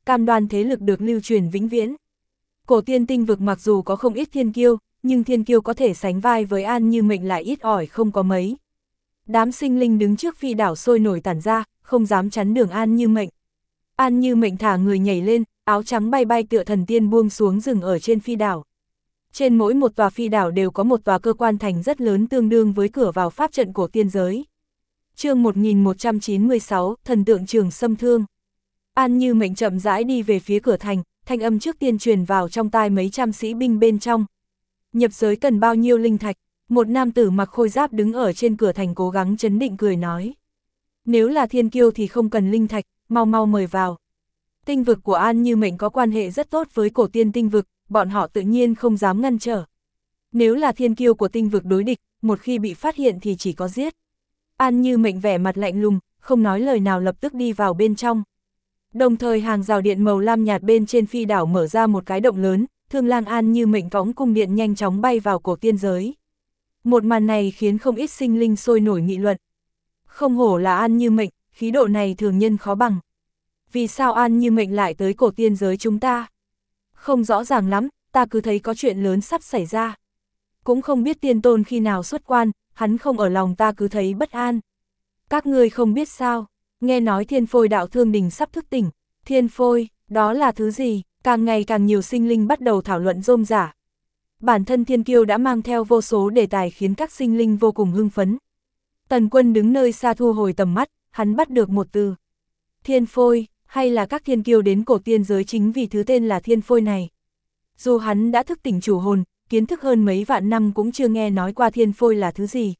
Speaker 1: cam đoan thế lực được lưu truyền vĩnh viễn. Cổ tiên tinh vực mặc dù có không ít thiên kiêu, nhưng thiên kiêu có thể sánh vai với An Như Mệnh lại ít ỏi không có mấy. Đám sinh linh đứng trước phi đảo sôi nổi tản ra, không dám chắn đường An Như Mệnh. An Như Mệnh thả người nhảy lên, áo trắng bay bay tựa thần tiên buông xuống rừng ở trên phi đảo. Trên mỗi một tòa phi đảo đều có một tòa cơ quan thành rất lớn tương đương với cửa vào pháp trận của tiên giới. Chương 1196, thần tượng Trường Sâm Thương. An Như Mệnh chậm rãi đi về phía cửa thành, thanh âm trước tiên truyền vào trong tai mấy trăm sĩ binh bên trong. Nhập giới cần bao nhiêu linh thạch? Một nam tử mặc khôi giáp đứng ở trên cửa thành cố gắng trấn định cười nói. Nếu là thiên kiêu thì không cần linh thạch, mau mau mời vào. Tinh vực của An Như Mệnh có quan hệ rất tốt với cổ tiên tinh vực, bọn họ tự nhiên không dám ngăn trở. Nếu là thiên kiêu của tinh vực đối địch, một khi bị phát hiện thì chỉ có giết. An Như Mệnh vẻ mặt lạnh lùng, không nói lời nào lập tức đi vào bên trong. Đồng thời hàng rào điện màu lam nhạt bên trên phi đảo mở ra một cái động lớn, Thương Lang An Như Mệnh cõng cung điện nhanh chóng bay vào cổ tiên giới. Một màn này khiến không ít sinh linh sôi nổi nghị luận. Không hổ là An Như Mệnh, khí độ này thường nhân khó bằng. Vì sao An Như Mệnh lại tới cổ tiên giới chúng ta? Không rõ ràng lắm, ta cứ thấy có chuyện lớn sắp xảy ra. Cũng không biết tiên tôn khi nào xuất quan, hắn không ở lòng ta cứ thấy bất an. Các ngươi không biết sao, nghe nói Thiên Phôi đạo thương đình sắp thức tỉnh. Thiên Phôi, đó là thứ gì? Càng ngày càng nhiều sinh linh bắt đầu thảo luận rôm rả. Bản thân thiên kiêu đã mang theo vô số đề tài khiến các sinh linh vô cùng hưng phấn. Tần Quân đứng nơi xa thu hồi tầm mắt, hắn bắt được một từ. Thiên Phôi, hay là các thiên kiêu đến cổ tiên giới chính vì thứ tên là Thiên Phôi này. Dù hắn đã thức tỉnh chủ hồn, kiến thức hơn mấy vạn năm cũng chưa nghe nói qua Thiên Phôi là thứ gì.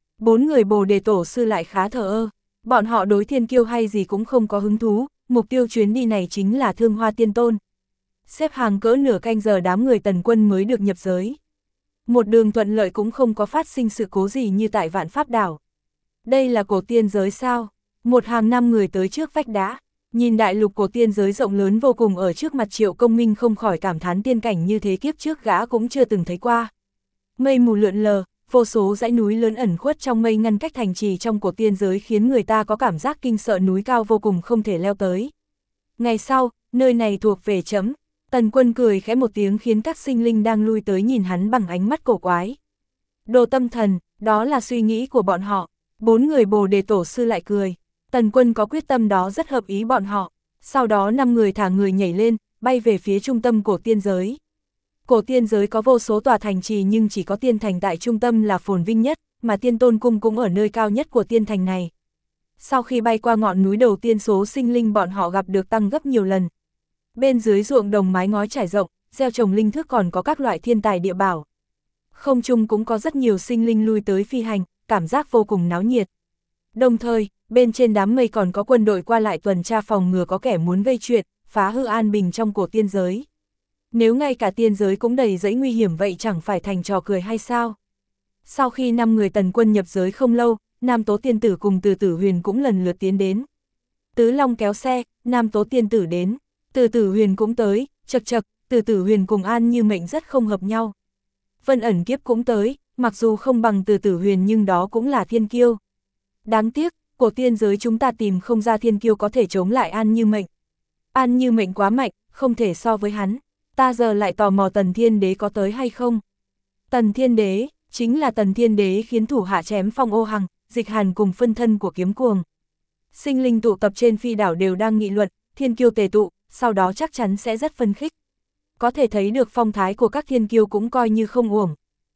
Speaker 1: 4 người Bồ Đề Tổ sư lại khá thờ ơ, bọn họ đối thiên kiêu hay gì cũng không có hứng thú, mục tiêu chuyến đi này chính là Thương Hoa Tiên Tôn. Xếp hàng cỡ nửa canh giờ đám người Tần Quân mới được nhập giới. Một đường thuận lợi cũng không có phát sinh sự cố gì như tại Vạn Pháp Đảo. Đây là cổ tiên giới sao? Một hàng 5 người tới trước vách đá, nhìn đại lục cổ tiên giới rộng lớn vô cùng ở trước mặt Triệu Công Minh không khỏi cảm thán tiên cảnh như thế kiếp trước gã cũng chưa từng thấy qua. Mây mù lượn lờ, vô số dãy núi lớn ẩn khuất trong mây ngăn cách thành trì trong cổ tiên giới khiến người ta có cảm giác kinh sợ núi cao vô cùng không thể leo tới. Ngày sau, nơi này thuộc về chấm. Tần Quân cười khẽ một tiếng khiến các sinh linh đang lui tới nhìn hắn bằng ánh mắt cổ quái. Đồ tâm thần, đó là suy nghĩ của bọn họ. 4 người Bồ Đề Tổ sư lại cười. Tần Quân có quyết tâm đó rất hợp ý bọn họ. Sau đó 5 người thả người nhảy lên, bay về phía trung tâm cổ tiên giới. Cổ tiên giới có vô số tòa thành trì nhưng chỉ có tiên thành tại trung tâm là phồn vinh nhất, mà Tiên Tôn Cung cũng ở nơi cao nhất của tiên thành này. Sau khi bay qua ngọn núi đầu tiên số sinh linh bọn họ gặp được tăng gấp nhiều lần. Bên dưới ruộng đồng mái ngói trải rộng, gieo trồng linh thức còn có các loại thiên tài địa bảo. Không trung cũng có rất nhiều sinh linh lui tới phi hành, cảm giác vô cùng náo nhiệt. Đồng thời, bên trên đám mây còn có quân đội qua lại tuần tra phòng ngừa có kẻ muốn gây chuyện, phá hư an bình trong cổ tiên giới. Nếu ngay cả tiên giới cũng đầy dẫy nguy hiểm vậy chẳng phải thành trò cười hay sao? Sau khi 5 người Tần Quân nhập giới không lâu, Nam Tố Tiên Tử cùng Từ Tử Huyền cũng lần lượt tiến đến. Tứ Long kéo xe, Nam Tố Tiên Tử đến. Từ Tử Huyền cũng tới, chật chật, Từ Tử Huyền cùng An Như Mệnh rất không hợp nhau. Vân Ẩn Kiếp cũng tới, mặc dù không bằng Từ Tử Huyền nhưng đó cũng là thiên kiêu. Đáng tiếc, cổ tiên giới chúng ta tìm không ra thiên kiêu có thể chống lại An Như Mệnh. An Như Mệnh quá mạnh, không thể so với hắn. Ta giờ lại tò mò Tần Thiên Đế có tới hay không? Tần Thiên Đế, chính là Tần Thiên Đế khiến thủ hạ chém Phong Ô Hằng, Dịch Hàn cùng phân thân của Kiếm Cuồng. Sinh linh tụ tập trên phi đảo đều đang nghị luận, thiên kiêu tề tụ, sau đó chắc chắn sẽ rất phấn khích. Có thể thấy được phong thái của các thiên kiêu cũng coi như không uổng.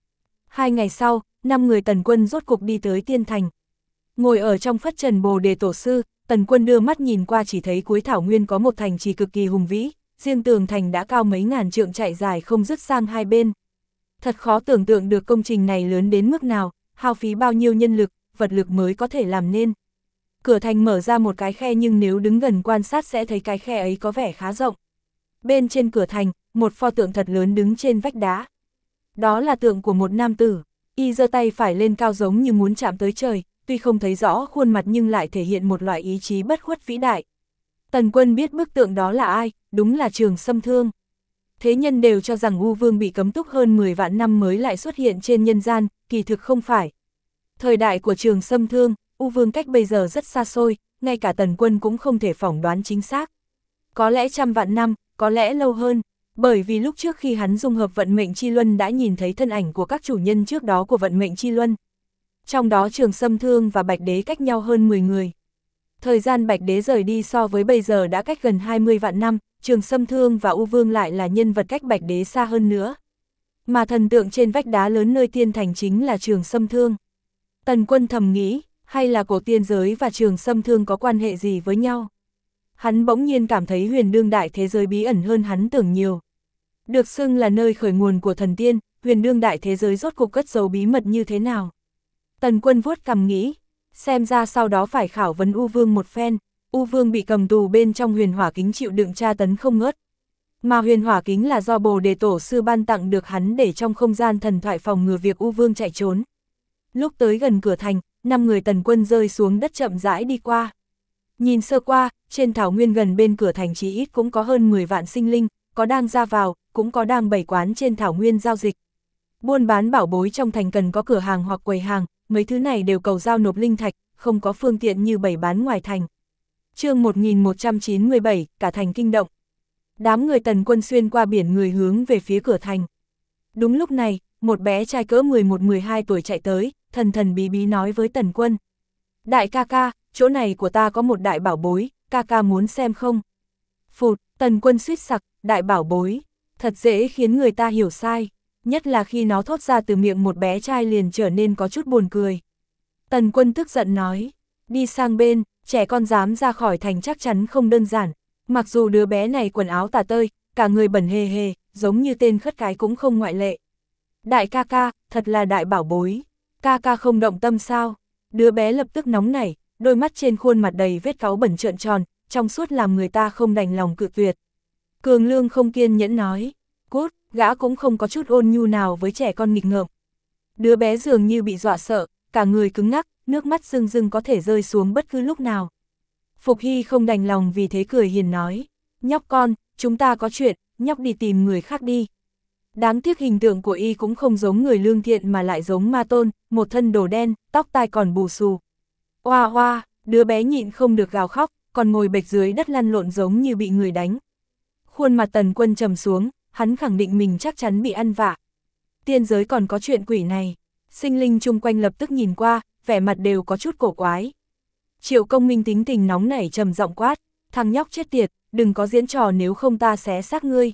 Speaker 1: 2 ngày sau, 5 người Tần Quân rốt cục đi tới tiên thành. Ngồi ở trong phất trần Bồ Đề Tổ sư, Tần Quân đưa mắt nhìn qua chỉ thấy cuối thảo nguyên có một thành trì cực kỳ hùng vĩ, riêng tường thành đã cao mấy ngàn trượng chạy dài không dứt sang hai bên. Thật khó tưởng tượng được công trình này lớn đến mức nào, hao phí bao nhiêu nhân lực, vật lực mới có thể làm nên. Cửa thành mở ra một cái khe nhưng nếu đứng gần quan sát sẽ thấy cái khe ấy có vẻ khá rộng. Bên trên cửa thành, một pho tượng thật lớn đứng trên vách đá. Đó là tượng của một nam tử, y giơ tay phải lên cao giống như muốn chạm tới trời, tuy không thấy rõ khuôn mặt nhưng lại thể hiện một loại ý chí bất khuất vĩ đại. Tần Quân biết bức tượng đó là ai, đúng là Trường Sâm Thương. Thế nhân đều cho rằng U Vương bị cấm túc hơn 10 vạn năm mới lại xuất hiện trên nhân gian, kỳ thực không phải. Thời đại của Trường Sâm Thương, U Vương cách bây giờ rất xa xôi, ngay cả Tần Quân cũng không thể phỏng đoán chính xác. Có lẽ trăm vạn năm, có lẽ lâu hơn, bởi vì lúc trước khi hắn dung hợp vận mệnh chi luân đã nhìn thấy thân ảnh của các chủ nhân trước đó của vận mệnh chi luân. Trong đó Trường Sâm Thương và Bạch Đế cách nhau hơn 10 người. Thời gian Bạch Đế rời đi so với bây giờ đã cách gần 20 vạn năm, Trường Sâm Thương và U Vương lại là nhân vật cách Bạch Đế xa hơn nữa. Mà thần tượng trên vách đá lớn nơi tiên thành chính là Trường Sâm Thương. Tần Quân thầm nghĩ, hay là cổ tiên giới và Trường Sâm Thương có quan hệ gì với nhau? Hắn bỗng nhiên cảm thấy huyền đương đại thế giới bí ẩn hơn hắn tưởng nhiều. Được xưng là nơi khởi nguồn của thần tiên, huyền đương đại thế giới rốt cuộc cất giấu bí mật như thế nào? Tần Quân vuốt cằm nghĩ, xem ra sau đó phải khảo vấn U Vương một phen. U Vương bị cầm tù bên trong huyền hỏa kính chịu đựng tra tấn không ngớt. Mà huyền hỏa kính là do Bồ Đề Tổ sư ban tặng được hắn để trong không gian thần thoại phòng ngừa việc U Vương chạy trốn. Lúc tới gần cửa thành, 5 người Tần Quân rơi xuống đất chậm rãi đi qua. Nhìn sơ qua, trên thảo nguyên gần bên cửa thành chí ít cũng có hơn 10 vạn sinh linh, có đang ra vào, cũng có đang bày quán trên thảo nguyên giao dịch. Buôn bán bảo bối trong thành cần có cửa hàng hoặc quầy hàng, mấy thứ này đều cầu giao nộp linh thạch, không có phương tiện như bày bán ngoài thành. Chương 1197, cả thành kinh động. Đám người Tần Quân xuyên qua biển người hướng về phía cửa thành. Đúng lúc này, một bé trai cỡ 11-12 tuổi chạy tới, thần thần bí bí nói với Tần Quân. Đại ca ca, chỗ này của ta có một đại bảo bối, ca ca muốn xem không? Phụt, Tần Quân suýt sặc, đại bảo bối, thật dễ khiến người ta hiểu sai, nhất là khi nó thốt ra từ miệng một bé trai liền trở nên có chút buồn cười. Tần Quân tức giận nói, đi sang bên, trẻ con dám ra khỏi thành chắc chắn không đơn giản, mặc dù đứa bé này quần áo tả tơi, cả người bẩn hề hề, giống như tên khất cái cũng không ngoại lệ. Đại ca ca, thật là đại bảo bối, ca ca không động tâm sao? Đứa bé lập tức nóng nảy, đôi mắt trên khuôn mặt đầy vết cáu bẩn trợn tròn, trong suốt làm người ta không đành lòng cự tuyệt. Cường Lương không kiên nhẫn nói, cút, gã cũng không có chút ôn nhu nào với trẻ con nghịch ngợm. Đứa bé dường như bị dọa sợ, cả người cứng ngắc, nước mắt rưng rưng có thể rơi xuống bất cứ lúc nào. Phục Hy không đành lòng vì thế cười hiền nói, nhóc con, chúng ta có chuyện, nhóc đi tìm người khác đi. Đáng tiếc hình tượng của y cũng không giống người lương thiện mà lại giống ma tôn, một thân đồ đen, tóc tai còn bù xù. Oa oa, đứa bé nhịn không được gào khóc, còn ngồi bệt dưới đất lăn lộn giống như bị người đánh. Khuôn mặt Tần Quân trầm xuống, hắn khẳng định mình chắc chắn bị ăn vạ. Tiên giới còn có chuyện quỷ này, sinh linh chung quanh lập tức nhìn qua, vẻ mặt đều có chút cổ quái. Triệu Công Minh tính tình nóng nảy trầm giọng quát, thằng nhóc chết tiệt, đừng có diễn trò nếu không ta xé xác ngươi.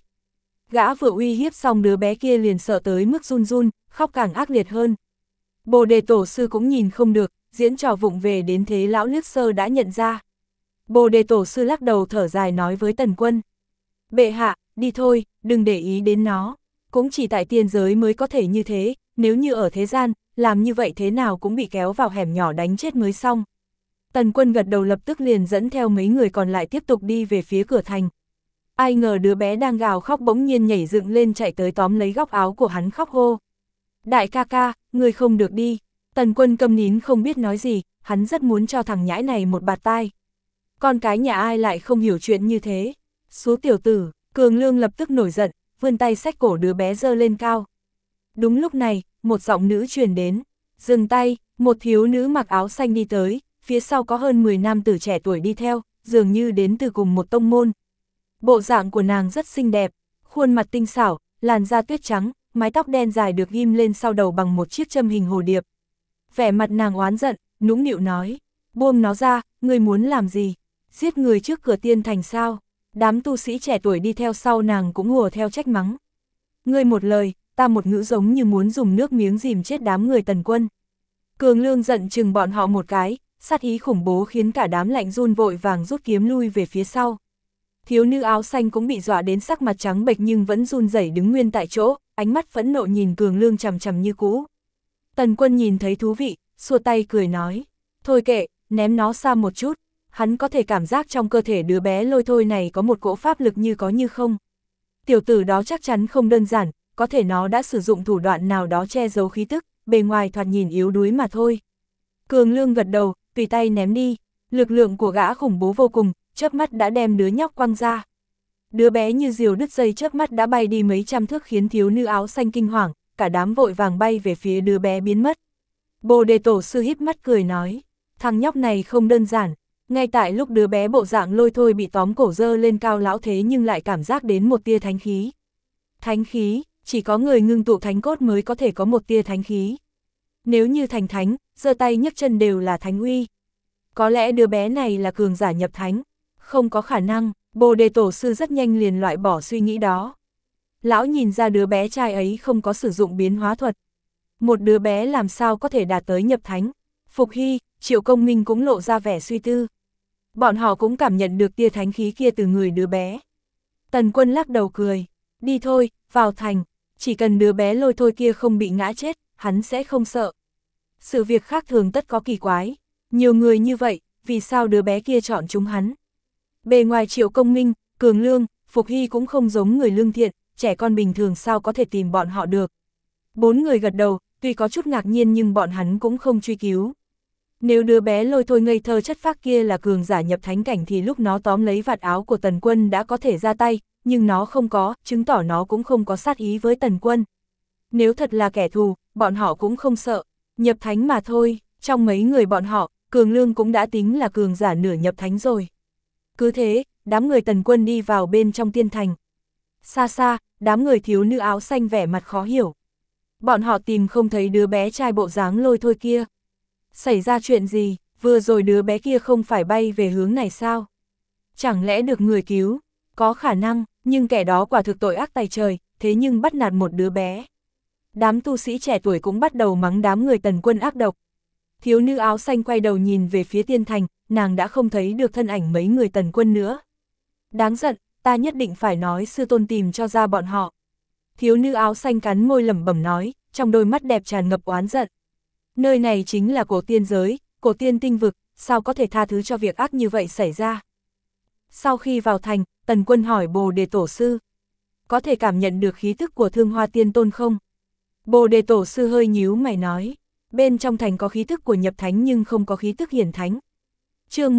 Speaker 1: Gã vừa uy hiếp xong đứa bé kia liền sợ tới mức run run, khóc càng ác liệt hơn. Bồ Đề Tổ sư cũng nhìn không được, diễn trò vụng về đến thế lão liếc sơ đã nhận ra. Bồ Đề Tổ sư lắc đầu thở dài nói với Tần Quân. Bệ hạ, đi thôi, đừng để ý đến nó. Cũng chỉ tại tiên giới mới có thể như thế, nếu như ở thế gian, làm như vậy thế nào cũng bị kéo vào hẻm nhỏ đánh chết mới xong. Tần Quân gật đầu lập tức liền dẫn theo mấy người còn lại tiếp tục đi về phía cửa thành. Ai ngờ đứa bé đang gào khóc bỗng nhiên nhảy dựng lên chạy tới tóm lấy góc áo của hắn khóc hô. Đại ca ca, người không được đi. Tần Quân câm nín không biết nói gì, hắn rất muốn cho thằng nhãi này một bạt tai. Con cái nhà ai lại không hiểu chuyện như thế. Số tiểu tử, Cường Lương lập tức nổi giận, vươn tay xách cổ đứa bé giơ lên cao. Đúng lúc này, một giọng nữ truyền đến. Dừng tay, một thiếu nữ mặc áo xanh đi tới, phía sau có hơn 10 nam tử trẻ tuổi đi theo, dường như đến từ cùng một tông môn. Bộ dạng của nàng rất xinh đẹp, khuôn mặt tinh xảo, làn da tuyết trắng, mái tóc đen dài được ghim lên sau đầu bằng một chiếc châm hình hồ điệp. Vẻ mặt nàng oán giận, nũng nịu nói, buông nó ra, ngươi muốn làm gì? Giết người trước cửa tiên thành sao? Đám tu sĩ trẻ tuổi đi theo sau nàng cũng hùa theo trách mắng. Ngươi một lời, ta một ngữ giống như muốn dùng nước miếng dìm chết đám người Tần Quân. Cường Lương giận chừng bọn họ một cái, sát ý khủng bố khiến cả đám lạnh run vội vàng rút kiếm lui về phía sau. Thiếu nữ áo xanh cũng bị dọa đến sắc mặt trắng bệch nhưng vẫn run rẩy đứng nguyên tại chỗ, ánh mắt phẫn nộ nhìn Cường Lương chằm chằm như cũ. Tần Quân nhìn thấy thú vị, xua tay cười nói, thôi kệ, ném nó xa một chút. Hắn có thể cảm giác trong cơ thể đứa bé lôi thôi này có một cỗ pháp lực như có như không. Tiểu tử đó chắc chắn không đơn giản, có thể nó đã sử dụng thủ đoạn nào đó che giấu khí tức, bề ngoài thoạt nhìn yếu đuối mà thôi. Cường Lương gật đầu, tùy tay ném đi, lực lượng của gã khủng bố vô cùng, chớp mắt đã đem đứa nhóc quăng ra. Đứa bé như diều đứt dây chớp mắt đã bay đi mấy trăm thước khiến thiếu nữ áo xanh kinh hoàng, cả đám vội vàng bay về phía đứa bé biến mất. Bồ Đề Tổ sư híp mắt cười nói, thằng nhóc này không đơn giản. Ngay tại lúc đứa bé bộ dạng lôi thôi bị tóm cổ dơ lên cao lão thế nhưng lại cảm giác đến một tia thánh khí. Thánh khí, chỉ có người ngưng tụ thánh cốt mới có thể có một tia thánh khí. Nếu như thành thánh, giơ tay nhấc chân đều là thánh uy. Có lẽ đứa bé này là cường giả nhập thánh. Không có khả năng, Bồ Đề Tổ sư rất nhanh liền loại bỏ suy nghĩ đó. Lão nhìn ra đứa bé trai ấy không có sử dụng biến hóa thuật. Một đứa bé làm sao có thể đạt tới nhập thánh. Phục Hy, Triệu Công Minh cũng lộ ra vẻ suy tư. Bọn họ cũng cảm nhận được tia thánh khí kia từ người đứa bé. Tần Quân lắc đầu cười. Đi thôi, vào thành. Chỉ cần đứa bé lôi thôi kia không bị ngã chết, hắn sẽ không sợ. Sự việc khác thường tất có kỳ quái. Nhiều người như vậy, vì sao đứa bé kia chọn chúng hắn? Bề ngoài Triệu Công Minh, Cường Lương, Phục Hy cũng không giống người lương thiện, trẻ con bình thường sao có thể tìm bọn họ được. 4 người gật đầu, tuy có chút ngạc nhiên nhưng bọn hắn cũng không truy cứu. Nếu đứa bé lôi thôi ngây thơ chất phác kia là cường giả nhập thánh cảnh thì lúc nó tóm lấy vạt áo của Tần Quân đã có thể ra tay, nhưng nó không có, chứng tỏ nó cũng không có sát ý với Tần Quân. Nếu thật là kẻ thù, bọn họ cũng không sợ, nhập thánh mà thôi, trong mấy người bọn họ, Cường Lương cũng đã tính là cường giả nửa nhập thánh rồi. Cứ thế, đám người Tần Quân đi vào bên trong tiên thành. Xa xa, đám người thiếu nữ áo xanh vẻ mặt khó hiểu. Bọn họ tìm không thấy đứa bé trai bộ dáng lôi thôi kia. Xảy ra chuyện gì, vừa rồi đứa bé kia không phải bay về hướng này sao? Chẳng lẽ được người cứu? Có khả năng, nhưng kẻ đó quả thực tội ác tày trời, thế nhưng bắt nạt một đứa bé. Đám tu sĩ trẻ tuổi cũng bắt đầu mắng đám người Tần Quân ác độc. Thiếu nữ áo xanh quay đầu nhìn về phía tiên thành, nàng đã không thấy được thân ảnh mấy người Tần Quân nữa. Đáng giận, ta nhất định phải nói sư tôn tìm cho ra bọn họ. Thiếu nữ áo xanh cắn môi lẩm bẩm nói, trong đôi mắt đẹp tràn ngập oán giận. Nơi này chính là cổ tiên giới, cổ tiên tinh vực, sao có thể tha thứ cho việc ác như vậy xảy ra. Sau khi vào thành, Tần Quân hỏi Bồ Đề Tổ sư, có thể cảm nhận được khí tức của Thương Hoa Tiên Tôn không? Bồ Đề Tổ sư hơi nhíu mày nói, bên trong thành có khí tức của nhập thánh nhưng không có khí tức hiển thánh. Chương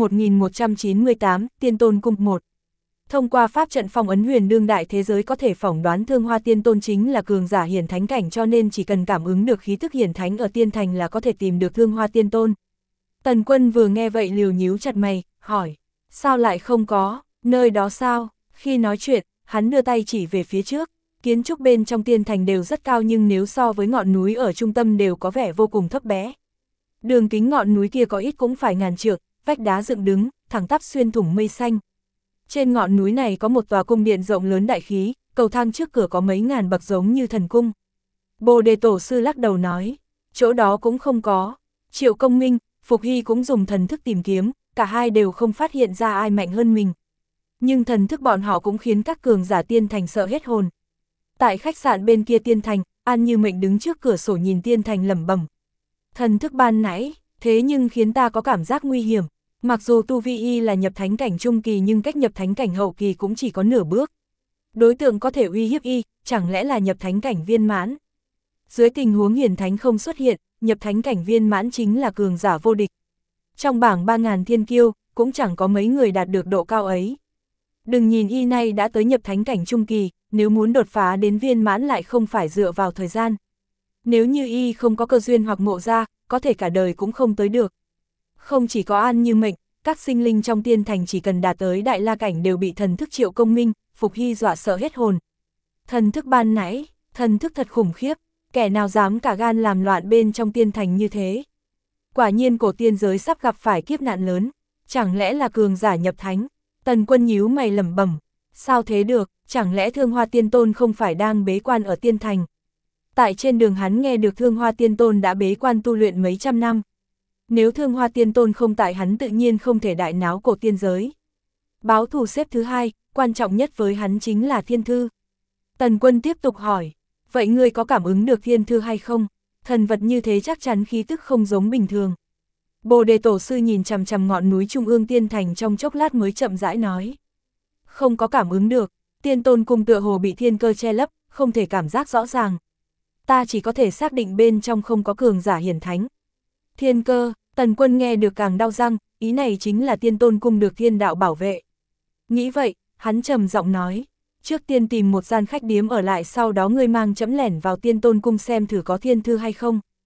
Speaker 1: 1198, Tiên Tôn Cung 1. Thông qua pháp trận phong ấn huyền đương đại thế giới có thể phỏng đoán Thương Hoa Tiên Tôn chính là cường giả hiển thánh cảnh, cho nên chỉ cần cảm ứng được khí tức hiển thánh ở tiên thành là có thể tìm được Thương Hoa Tiên Tôn. Tần Quân vừa nghe vậy liều nhíu chặt mày, hỏi, sao lại không có, nơi đó sao? Khi nói chuyện, hắn đưa tay chỉ về phía trước, kiến trúc bên trong tiên thành đều rất cao nhưng nếu so với ngọn núi ở trung tâm đều có vẻ vô cùng thấp bé. Đường kính ngọn núi kia có ít cũng phải ngàn trượng, vách đá dựng đứng, thẳng tắp xuyên thủng mây xanh. Trên ngọn núi này có một tòa cung điện rộng lớn đại khí, cầu thang trước cửa có mấy ngàn bậc giống như thần cung. Bồ Đề Tổ sư lắc đầu nói, chỗ đó cũng không có. Triệu Công Minh, Phục Hy cũng dùng thần thức tìm kiếm, cả hai đều không phát hiện ra ai mạnh hơn mình. Nhưng thần thức bọn họ cũng khiến các cường giả tiên thành sợ hết hồn. Tại khách sạn bên kia tiên thành, An Như Mệnh đứng trước cửa sổ nhìn tiên thành lẩm bẩm. Thần thức ban nãy, thế nhưng khiến ta có cảm giác nguy hiểm. Mặc dù tu vi y là nhập thánh cảnh trung kỳ nhưng cách nhập thánh cảnh hậu kỳ cũng chỉ có nửa bước. Đối tượng có thể uy hiếp y, chẳng lẽ là nhập thánh cảnh viên mãn? Dưới tình huống hiển thánh không xuất hiện, nhập thánh cảnh viên mãn chính là cường giả vô địch. Trong bảng 3000 thiên kiêu, cũng chẳng có mấy người đạt được độ cao ấy. Đừng nhìn y nay đã tới nhập thánh cảnh trung kỳ, nếu muốn đột phá đến viên mãn lại không phải dựa vào thời gian. Nếu như y không có cơ duyên hoặc ngộ ra, có thể cả đời cũng không tới được. Không chỉ có An Như Mệnh, các sinh linh trong tiên thành chỉ cần đạt tới đại la cảnh đều bị thần thức Triệu Công Minh, Phục Hy dọa sợ hết hồn. Thần thức ban nãy, thần thức thật khủng khiếp, kẻ nào dám cả gan làm loạn bên trong tiên thành như thế. Quả nhiên cổ tiên giới sắp gặp phải kiếp nạn lớn, chẳng lẽ là cường giả nhập thánh? Tần Quân nhíu mày lẩm bẩm, sao thế được, chẳng lẽ Thương Hoa Tiên Tôn không phải đang bế quan ở tiên thành? Tại trên đường hắn nghe được Thương Hoa Tiên Tôn đã bế quan tu luyện mấy trăm năm. Nếu Thương Hoa Tiên Tôn không tại hắn tự nhiên không thể đại náo cổ tiên giới. Báo thù xếp thứ hai, quan trọng nhất với hắn chính là thiên thư. Tần Quân tiếp tục hỏi, vậy ngươi có cảm ứng được thiên thư hay không? Thần vật như thế chắc chắn khí tức không giống bình thường. Bồ Đề Tổ sư nhìn chằm chằm ngọn núi trung ương tiên thành trong chốc lát mới chậm rãi nói. Không có cảm ứng được, Tiên Tôn cung tựa hồ bị thiên cơ che lấp, không thể cảm giác rõ ràng. Ta chỉ có thể xác định bên trong không có cường giả hiển thánh. Thiên cơ, Tần Quân nghe được càng đau răng, ý này chính là Tiên Tôn cung được thiên đạo bảo vệ. Nghĩ vậy, hắn trầm giọng nói, trước tiên tìm một gian khách điếm ở lại, sau đó ngươi mang chấm lẻn vào Tiên Tôn cung xem thử có thiên thư hay không.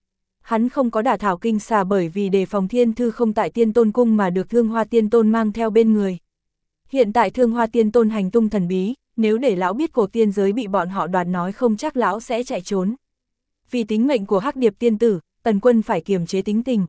Speaker 1: Hắn không có đả thảo kinh xà bởi vì đề phòng thiên thư không tại Tiên Tôn Cung mà được Thương Hoa Tiên Tôn mang theo bên người. Hiện tại Thương Hoa Tiên Tôn hành tung thần bí, nếu để lão biết cổ tiên giới bị bọn họ đoạt nói không chắc lão sẽ chạy trốn. Vì tính mệnh của Hắc Điệp tiên tử, Tần Quân phải kiềm chế tính tình.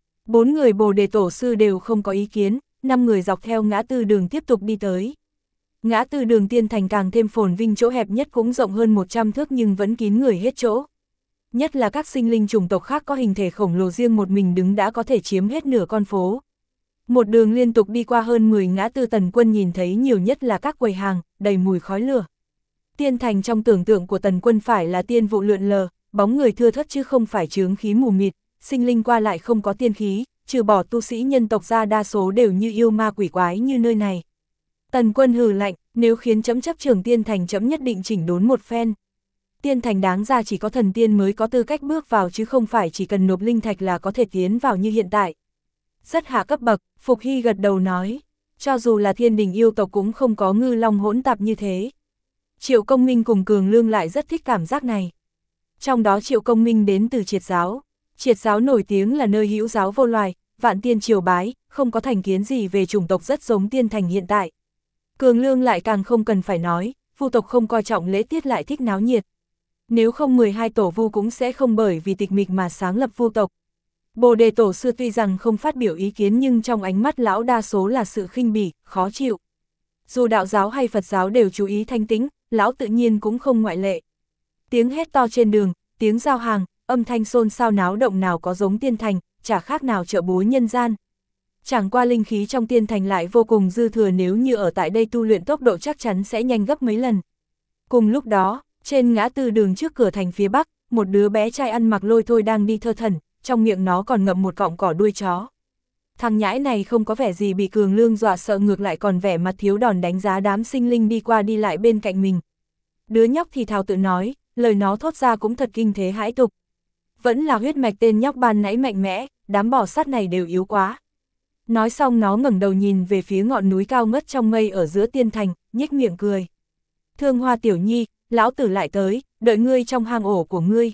Speaker 1: 4 người Bồ Đề Tổ sư đều không có ý kiến, 5 người dọc theo ngã tư đường tiếp tục đi tới. Ngã tư đường Tiên Thành càng thêm phồn vinh, chỗ hẹp nhất cũng rộng hơn 100 thước nhưng vẫn kín người hết chỗ. Nhất là các sinh linh chủng tộc khác có hình thể khổng lồ riêng một mình đứng đã có thể chiếm hết nửa con phố. Một đường liên tục đi qua hơn 10 ngã tư, Tần Quân nhìn thấy nhiều nhất là các quầy hàng, đầy mùi khói lửa. Tiên Thành trong tưởng tượng của Tần Quân phải là tiên vụ lượn lờ, bóng người thưa thớt chứ không phải chướng khí mù mịt, sinh linh qua lại không có tiên khí, trừ bỏ tu sĩ nhân tộc ra đa số đều như yêu ma quỷ quái như nơi này. Tần Quân hừ lạnh, nếu khiến chấm chấp trưởng Tiên Thành chấm nhất định chỉnh đốn một phen. Tiên Thành đáng ra chỉ có thần tiên mới có tư cách bước vào chứ không phải chỉ cần nộp linh thạch là có thể tiến vào như hiện tại. Rất hạ cấp bậc, Phục Hy gật đầu nói, cho dù là thiên đình yêu tộc cũng không có ngư long hỗn tạp như thế. Triệu Công Minh cùng Cường Lương lại rất thích cảm giác này. Trong đó Triệu Công Minh đến từ Triệt giáo. Triệt giáo nổi tiếng là nơi hữu giáo vô loài, vạn tiên triều bái, không có thành kiến gì về chủng tộc, rất giống Tiên Thành hiện tại. Cường Lương lại càng không cần phải nói, Vu tộc không coi trọng lễ tiết lại thích náo nhiệt. Nếu không 12 tổ Vu cũng sẽ không bởi vì tịch mịch mà sáng lập Vu tộc. Bồ Đề Tổ sư tuy rằng không phát biểu ý kiến nhưng trong ánh mắt lão đa số là sự khinh bỉ, khó chịu. Dù đạo giáo hay Phật giáo đều chú ý thanh tĩnh, lão tự nhiên cũng không ngoại lệ. Tiếng hét to trên đường, tiếng giao hàng, âm thanh xôn xao náo động nào có giống Tiên Thành, chả khác nào chợ búa nhân gian. Chẳng qua linh khí trong Tiên Thành lại vô cùng dư thừa, nếu như ở tại đây tu luyện tốc độ chắc chắn sẽ nhanh gấp mấy lần. Cùng lúc đó, trên ngã tư đường trước cửa thành phía bắc, một đứa bé trai ăn mặc lôi thôi đang đi thơ thẩn, trong miệng nó còn ngậm một cọng cỏ đuôi chó. Thằng nhãi này không có vẻ gì bị Cường Lương dọa sợ, ngược lại còn vẻ mặt thiếu đòn đánh giá đám sinh linh đi qua đi lại bên cạnh mình. Đứa nhóc thì thào tự nói, lời nó thốt ra cũng thật kinh thế hãi tục. Vẫn là huyết mạch tên nhóc ban nãy mạnh mẽ, đám bò sát này đều yếu quá. Nói xong nó ngẩng đầu nhìn về phía ngọn núi cao ngất trong mây ở giữa Tiên Thành, nhếch miệng cười. Thương Hoa tiểu nhi, lão tử lại tới, đợi ngươi trong hang ổ của ngươi.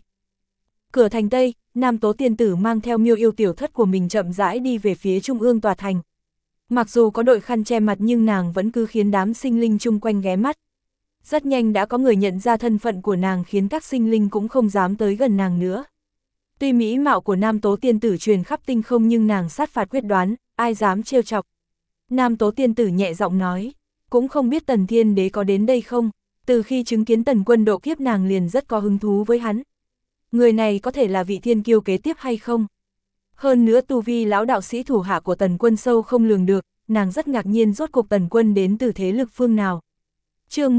Speaker 1: Cửa thành Tây, Nam Tố tiên tử mang theo Miêu Yêu tiểu thất của mình chậm rãi đi về phía trung ương tòa thành. Mặc dù có đội khăn che mặt nhưng nàng vẫn cứ khiến đám sinh linh chung quanh ghé mắt. Rất nhanh đã có người nhận ra thân phận của nàng, khiến các sinh linh cũng không dám tới gần nàng nữa. Tuy mỹ mạo của Nam Tố tiên tử truyền khắp tinh không nhưng nàng sát phạt quyết đoán, ai dám trêu chọc. Nam Tố tiên tử nhẹ giọng nói, cũng không biết Tần Thiên Đế có đến đây không, từ khi chứng kiến Tần Quân độ kiếp nàng liền rất có hứng thú với hắn. Người này có thể là vị thiên kiêu kế tiếp hay không? Hơn nữa tu vi lão đạo sĩ thủ hạ của Tần Quân sâu không lường được, nàng rất ngạc nhiên rốt cuộc Tần Quân đến từ thế lực phương nào. Chương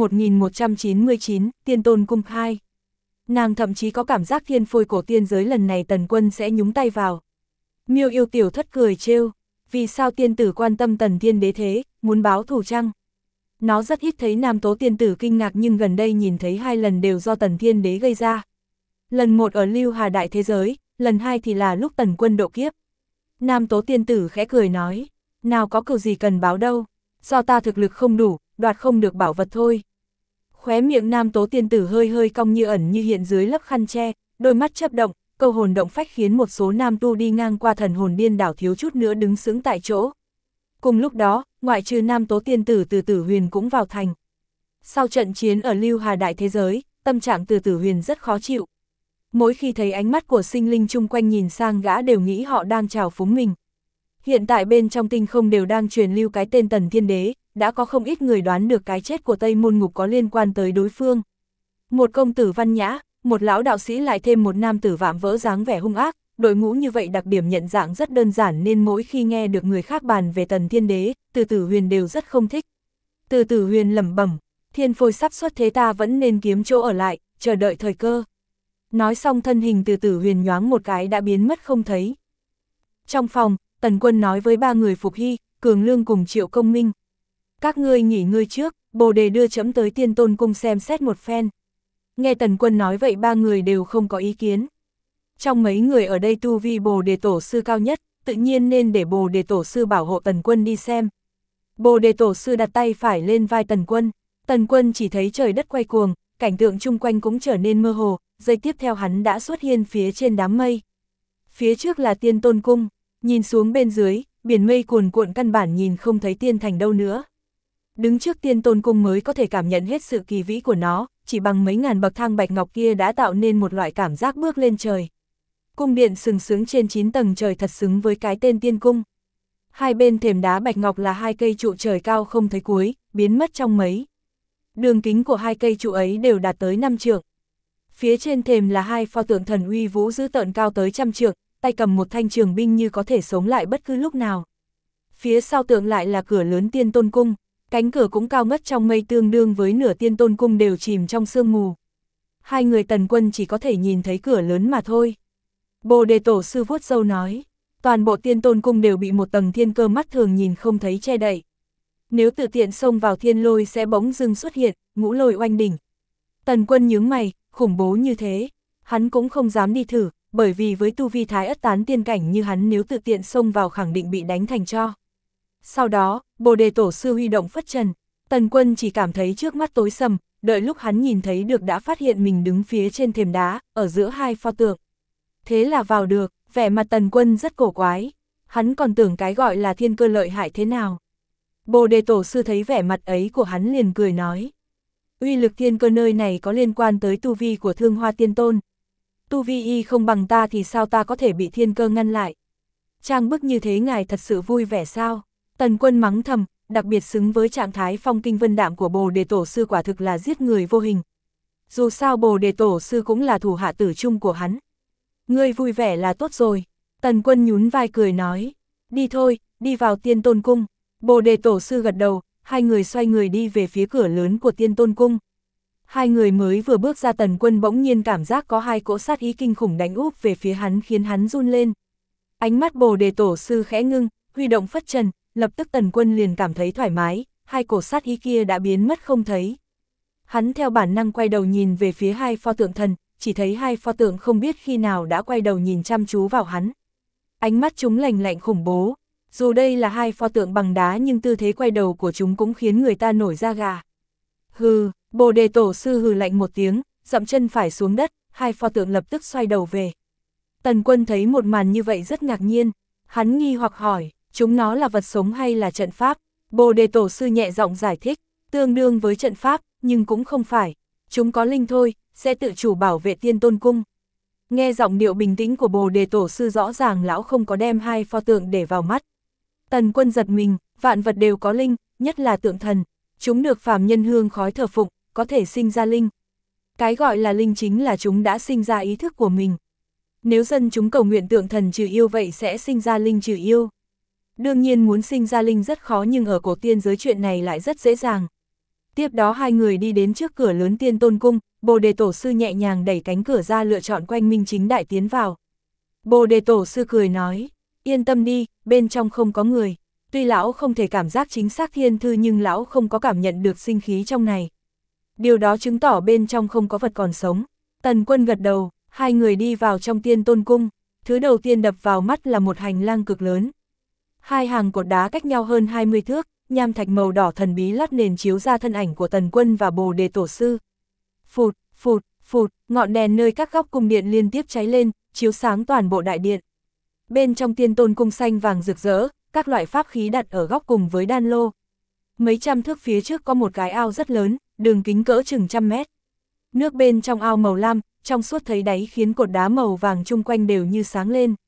Speaker 1: 1199, Tiên Tôn Cung 2. Nàng thậm chí có cảm giác thiên phôi cổ tiên giới lần này Tần Quân sẽ nhúng tay vào. Miêu Yêu tiểu thất cười trêu, vì sao tiên tử quan tâm Tần Thiên Đế thế, muốn báo thù chăng? Nó rất ít thấy Nam Tố tiên tử kinh ngạc nhưng gần đây nhìn thấy 2 lần đều do Tần Thiên Đế gây ra. Lần 1 ở Lưu Hà Đại Thế Giới, lần 2 thì là lúc Tần Quân độ kiếp. Nam Tố tiên tử khẽ cười nói, nào có cừu gì cần báo đâu, do ta thực lực không đủ, đoạt không được bảo vật thôi. Khóe miệng Nam Tố tiên tử hơi hơi cong như ẩn như hiện dưới lớp khăn che, đôi mắt chớp động, câu hồn động phách khiến một số nam tu đi ngang qua thần hồn điên đảo thiếu chút nữa đứng sững tại chỗ. Cùng lúc đó, ngoại trừ Nam Tố tiên tử, Từ Tử Huyền cũng vào thành. Sau trận chiến ở Lưu Hà Đại Thế Giới, tâm trạng Từ Tử Huyền rất khó chịu. Mỗi khi thấy ánh mắt của sinh linh chung quanh nhìn sang gã đều nghĩ họ đang trào phúng mình. Hiện tại bên trong tinh không đều đang truyền lưu cái tên Tần Thiên Đế, đã có không ít người đoán được cái chết của Tây Môn Ngục có liên quan tới đối phương. Một công tử văn nhã, một lão đạo sĩ lại thêm một nam tử vạm vỡ dáng vẻ hung ác, đội ngũ như vậy đặc điểm nhận dạng rất đơn giản nên mỗi khi nghe được người khác bàn về Tần Thiên Đế, Từ Tử Huyền đều rất không thích. Từ Tử Huyền lẩm bẩm, thiên phôi sắp xuất thế ta vẫn nên kiếm chỗ ở lại, chờ đợi thời cơ. Nói xong thân hình Từ Tử Huyền nhoáng một cái đã biến mất không thấy. Trong phòng, Tần Quân nói với 3 người Phục Hy, Cường Lương cùng Triệu Công Minh. Các ngươi nghỉ ngơi trước, Bồ Đề đưa trẫm tới Tiên Tôn Cung xem xét một phen. Nghe Tần Quân nói vậy 3 người đều không có ý kiến. Trong mấy người ở đây tu vi Bồ Đề Tổ sư cao nhất, tự nhiên nên để Bồ Đề Tổ sư bảo hộ Tần Quân đi xem. Bồ Đề Tổ sư đặt tay phải lên vai Tần Quân chỉ thấy trời đất quay cuồng, cảnh tượng chung quanh cũng trở nên mơ hồ, giây tiếp theo hắn đã xuất hiện phía trên đám mây. Phía trước là Tiên Tôn Cung, nhìn xuống bên dưới, biển mây cuồn cuộn căn bản nhìn không thấy tiên thành đâu nữa. Đứng trước Tiên Tôn Cung mới có thể cảm nhận hết sự kỳ vĩ của nó, chỉ bằng mấy ngàn bậc thang bạch ngọc kia đã tạo nên một loại cảm giác bước lên trời. Cung điện sừng sững trên 9 tầng trời thật xứng với cái tên Tiên Cung. Hai bên thềm đá bạch ngọc là hai cây trụ trời cao không thấy cuối, biến mất trong mấy. Đường kính của hai cây trụ ấy đều đạt tới 5 trượng. Phía trên thềm là hai pho tượng thần uy vũ dữ tợn cao tới 100 trượng, tay cầm một thanh trường binh như có thể sống lại bất cứ lúc nào. Phía sau tượng lại là cửa lớn Tiên Tôn Cung, cánh cửa cũng cao ngất trong mây tương đương với nửa Tiên Tôn Cung đều chìm trong sương mù. Hai người Tần Quân chỉ có thể nhìn thấy cửa lớn mà thôi. Bồ Đề Tổ sư vuốt râu nói, toàn bộ Tiên Tôn Cung đều bị một tầng thiên cơ mắt thường nhìn không thấy che đậy. Nếu tự tiện xông vào thiên lôi sẽ bỗng dưng xuất hiện, ngũ lôi oanh đỉnh. Tần Quân nhướng mày, khủng bố như thế, hắn cũng không dám đi thử, bởi vì với tu vi thái ất tán tiên cảnh như hắn nếu tự tiện xông vào khẳng định bị đánh thành tro. Sau đó, Bồ Đề Tổ sư huy động phất trần, Tần Quân chỉ cảm thấy trước mắt tối sầm, đợi lúc hắn nhìn thấy được đã phát hiện mình đứng phía trên thềm đá, ở giữa hai pho tượng. Thế là vào được, vẻ mặt Tần Quân rất cổ quái, hắn còn tưởng cái gọi là thiên cơ lợi hại thế nào. Bồ Đề Tổ sư thấy vẻ mặt ấy của hắn liền cười nói, uy lực thiên cơ nơi này có liên quan tới tu vi của Thương Hoa Tiên Tôn. Tu vi y không bằng ta thì sao ta có thể bị thiên cơ ngăn lại. Trang bức như thế ngài thật sự vui vẻ sao? Tần Quân mắng thầm, đặc biệt xứng với trạng thái phong kinh vân đạm của Bồ Đề Tổ sư quả thực là giết người vô hình. Dù sao Bồ Đề Tổ sư cũng là thủ hạ tử chung của hắn. Ngươi vui vẻ là tốt rồi. Tần Quân nhún vai cười nói, đi thôi, đi vào Tiên Tôn Cung. Bồ Đề Tổ sư gật đầu, hai người xoay người đi về phía cửa lớn của Tiên Tôn Cung. Hai người mới vừa bước ra Tần Quân bỗng nhiên cảm giác có hai cỗ sát ý kinh khủng đánh úp về phía hắn khiến hắn run lên. Ánh mắt Bồ Đề Tổ sư khẽ ngưng, huy động phất trần, lập tức Tần Quân liền cảm thấy thoải mái, hai cổ sát ý kia đã biến mất không thấy. Hắn theo bản năng quay đầu nhìn về phía hai pho tượng thần, chỉ thấy hai pho tượng không biết khi nào đã quay đầu nhìn chăm chú vào hắn. Ánh mắt chúng lạnh lạnh khủng bố, dù đây là hai pho tượng bằng đá nhưng tư thế quay đầu của chúng cũng khiến người ta nổi da gà. Hừ, Bồ Đề Tổ sư hừ lạnh một tiếng, dậm chân phải xuống đất, hai pho tượng lập tức xoay đầu về. Tần Quân thấy một màn như vậy rất ngạc nhiên, hắn nghi hoặc hỏi, chúng nó là vật sống hay là trận pháp? Bồ Đề Tổ sư nhẹ giọng giải thích, tương đương với trận pháp, nhưng cũng không phải. Chúng có linh thôi, sẽ tự chủ bảo vệ Tiên Tôn Cung. Nghe giọng điệu bình tĩnh của Bồ Đề Tổ sư rõ ràng lão không có đem hai pho tượng để vào mắt. Tần Quân giật mình, vạn vật đều có linh, nhất là tượng thần. Chúng được phàm nhân hương khói thờ phụng, có thể sinh ra linh. Cái gọi là linh chính là chúng đã sinh ra ý thức của mình. Nếu dân chúng cầu nguyện tượng thần trừ yêu vậy sẽ sinh ra linh trừ yêu. Đương nhiên muốn sinh ra linh rất khó nhưng ở cổ tiên giới chuyện này lại rất dễ dàng. Tiếp đó hai người đi đến trước cửa lớn Tiên Tôn Cung, Bồ Đề Tổ sư nhẹ nhàng đẩy cánh cửa ra lựa chọn quanh minh chính đại tiến vào. Bồ Đề Tổ sư cười nói, yên tâm đi, bên trong không có người. Tuy lão không thể cảm giác chính xác thiên thư nhưng lão không có cảm nhận được sinh khí trong này. Điều đó chứng tỏ bên trong không có vật còn sống. Tần Quân gật đầu, hai người đi vào trong Tiên Tôn Cung. Thứ đầu tiên đập vào mắt là một hành lang cực lớn. Hai hàng cột đá cách nhau hơn 20 thước, nham thạch màu đỏ thần bí lát nền chiếu ra thân ảnh của Tần Quân và Bồ Đề Tổ sư. Phụt, phụt, phụt, ngọn đèn nơi các góc cung điện liên tiếp cháy lên, chiếu sáng toàn bộ đại điện. Bên trong Tiên Tôn Cung xanh vàng rực rỡ, các loại pháp khí đặt ở góc cùng với đan lô. Mấy trăm thước phía trước có một cái ao rất lớn, đường kính cỡ chừng 100 mét. Nước bên trong ao màu lam, trong suốt thấy đáy khiến cột đá màu vàng chung quanh đều như sáng lên.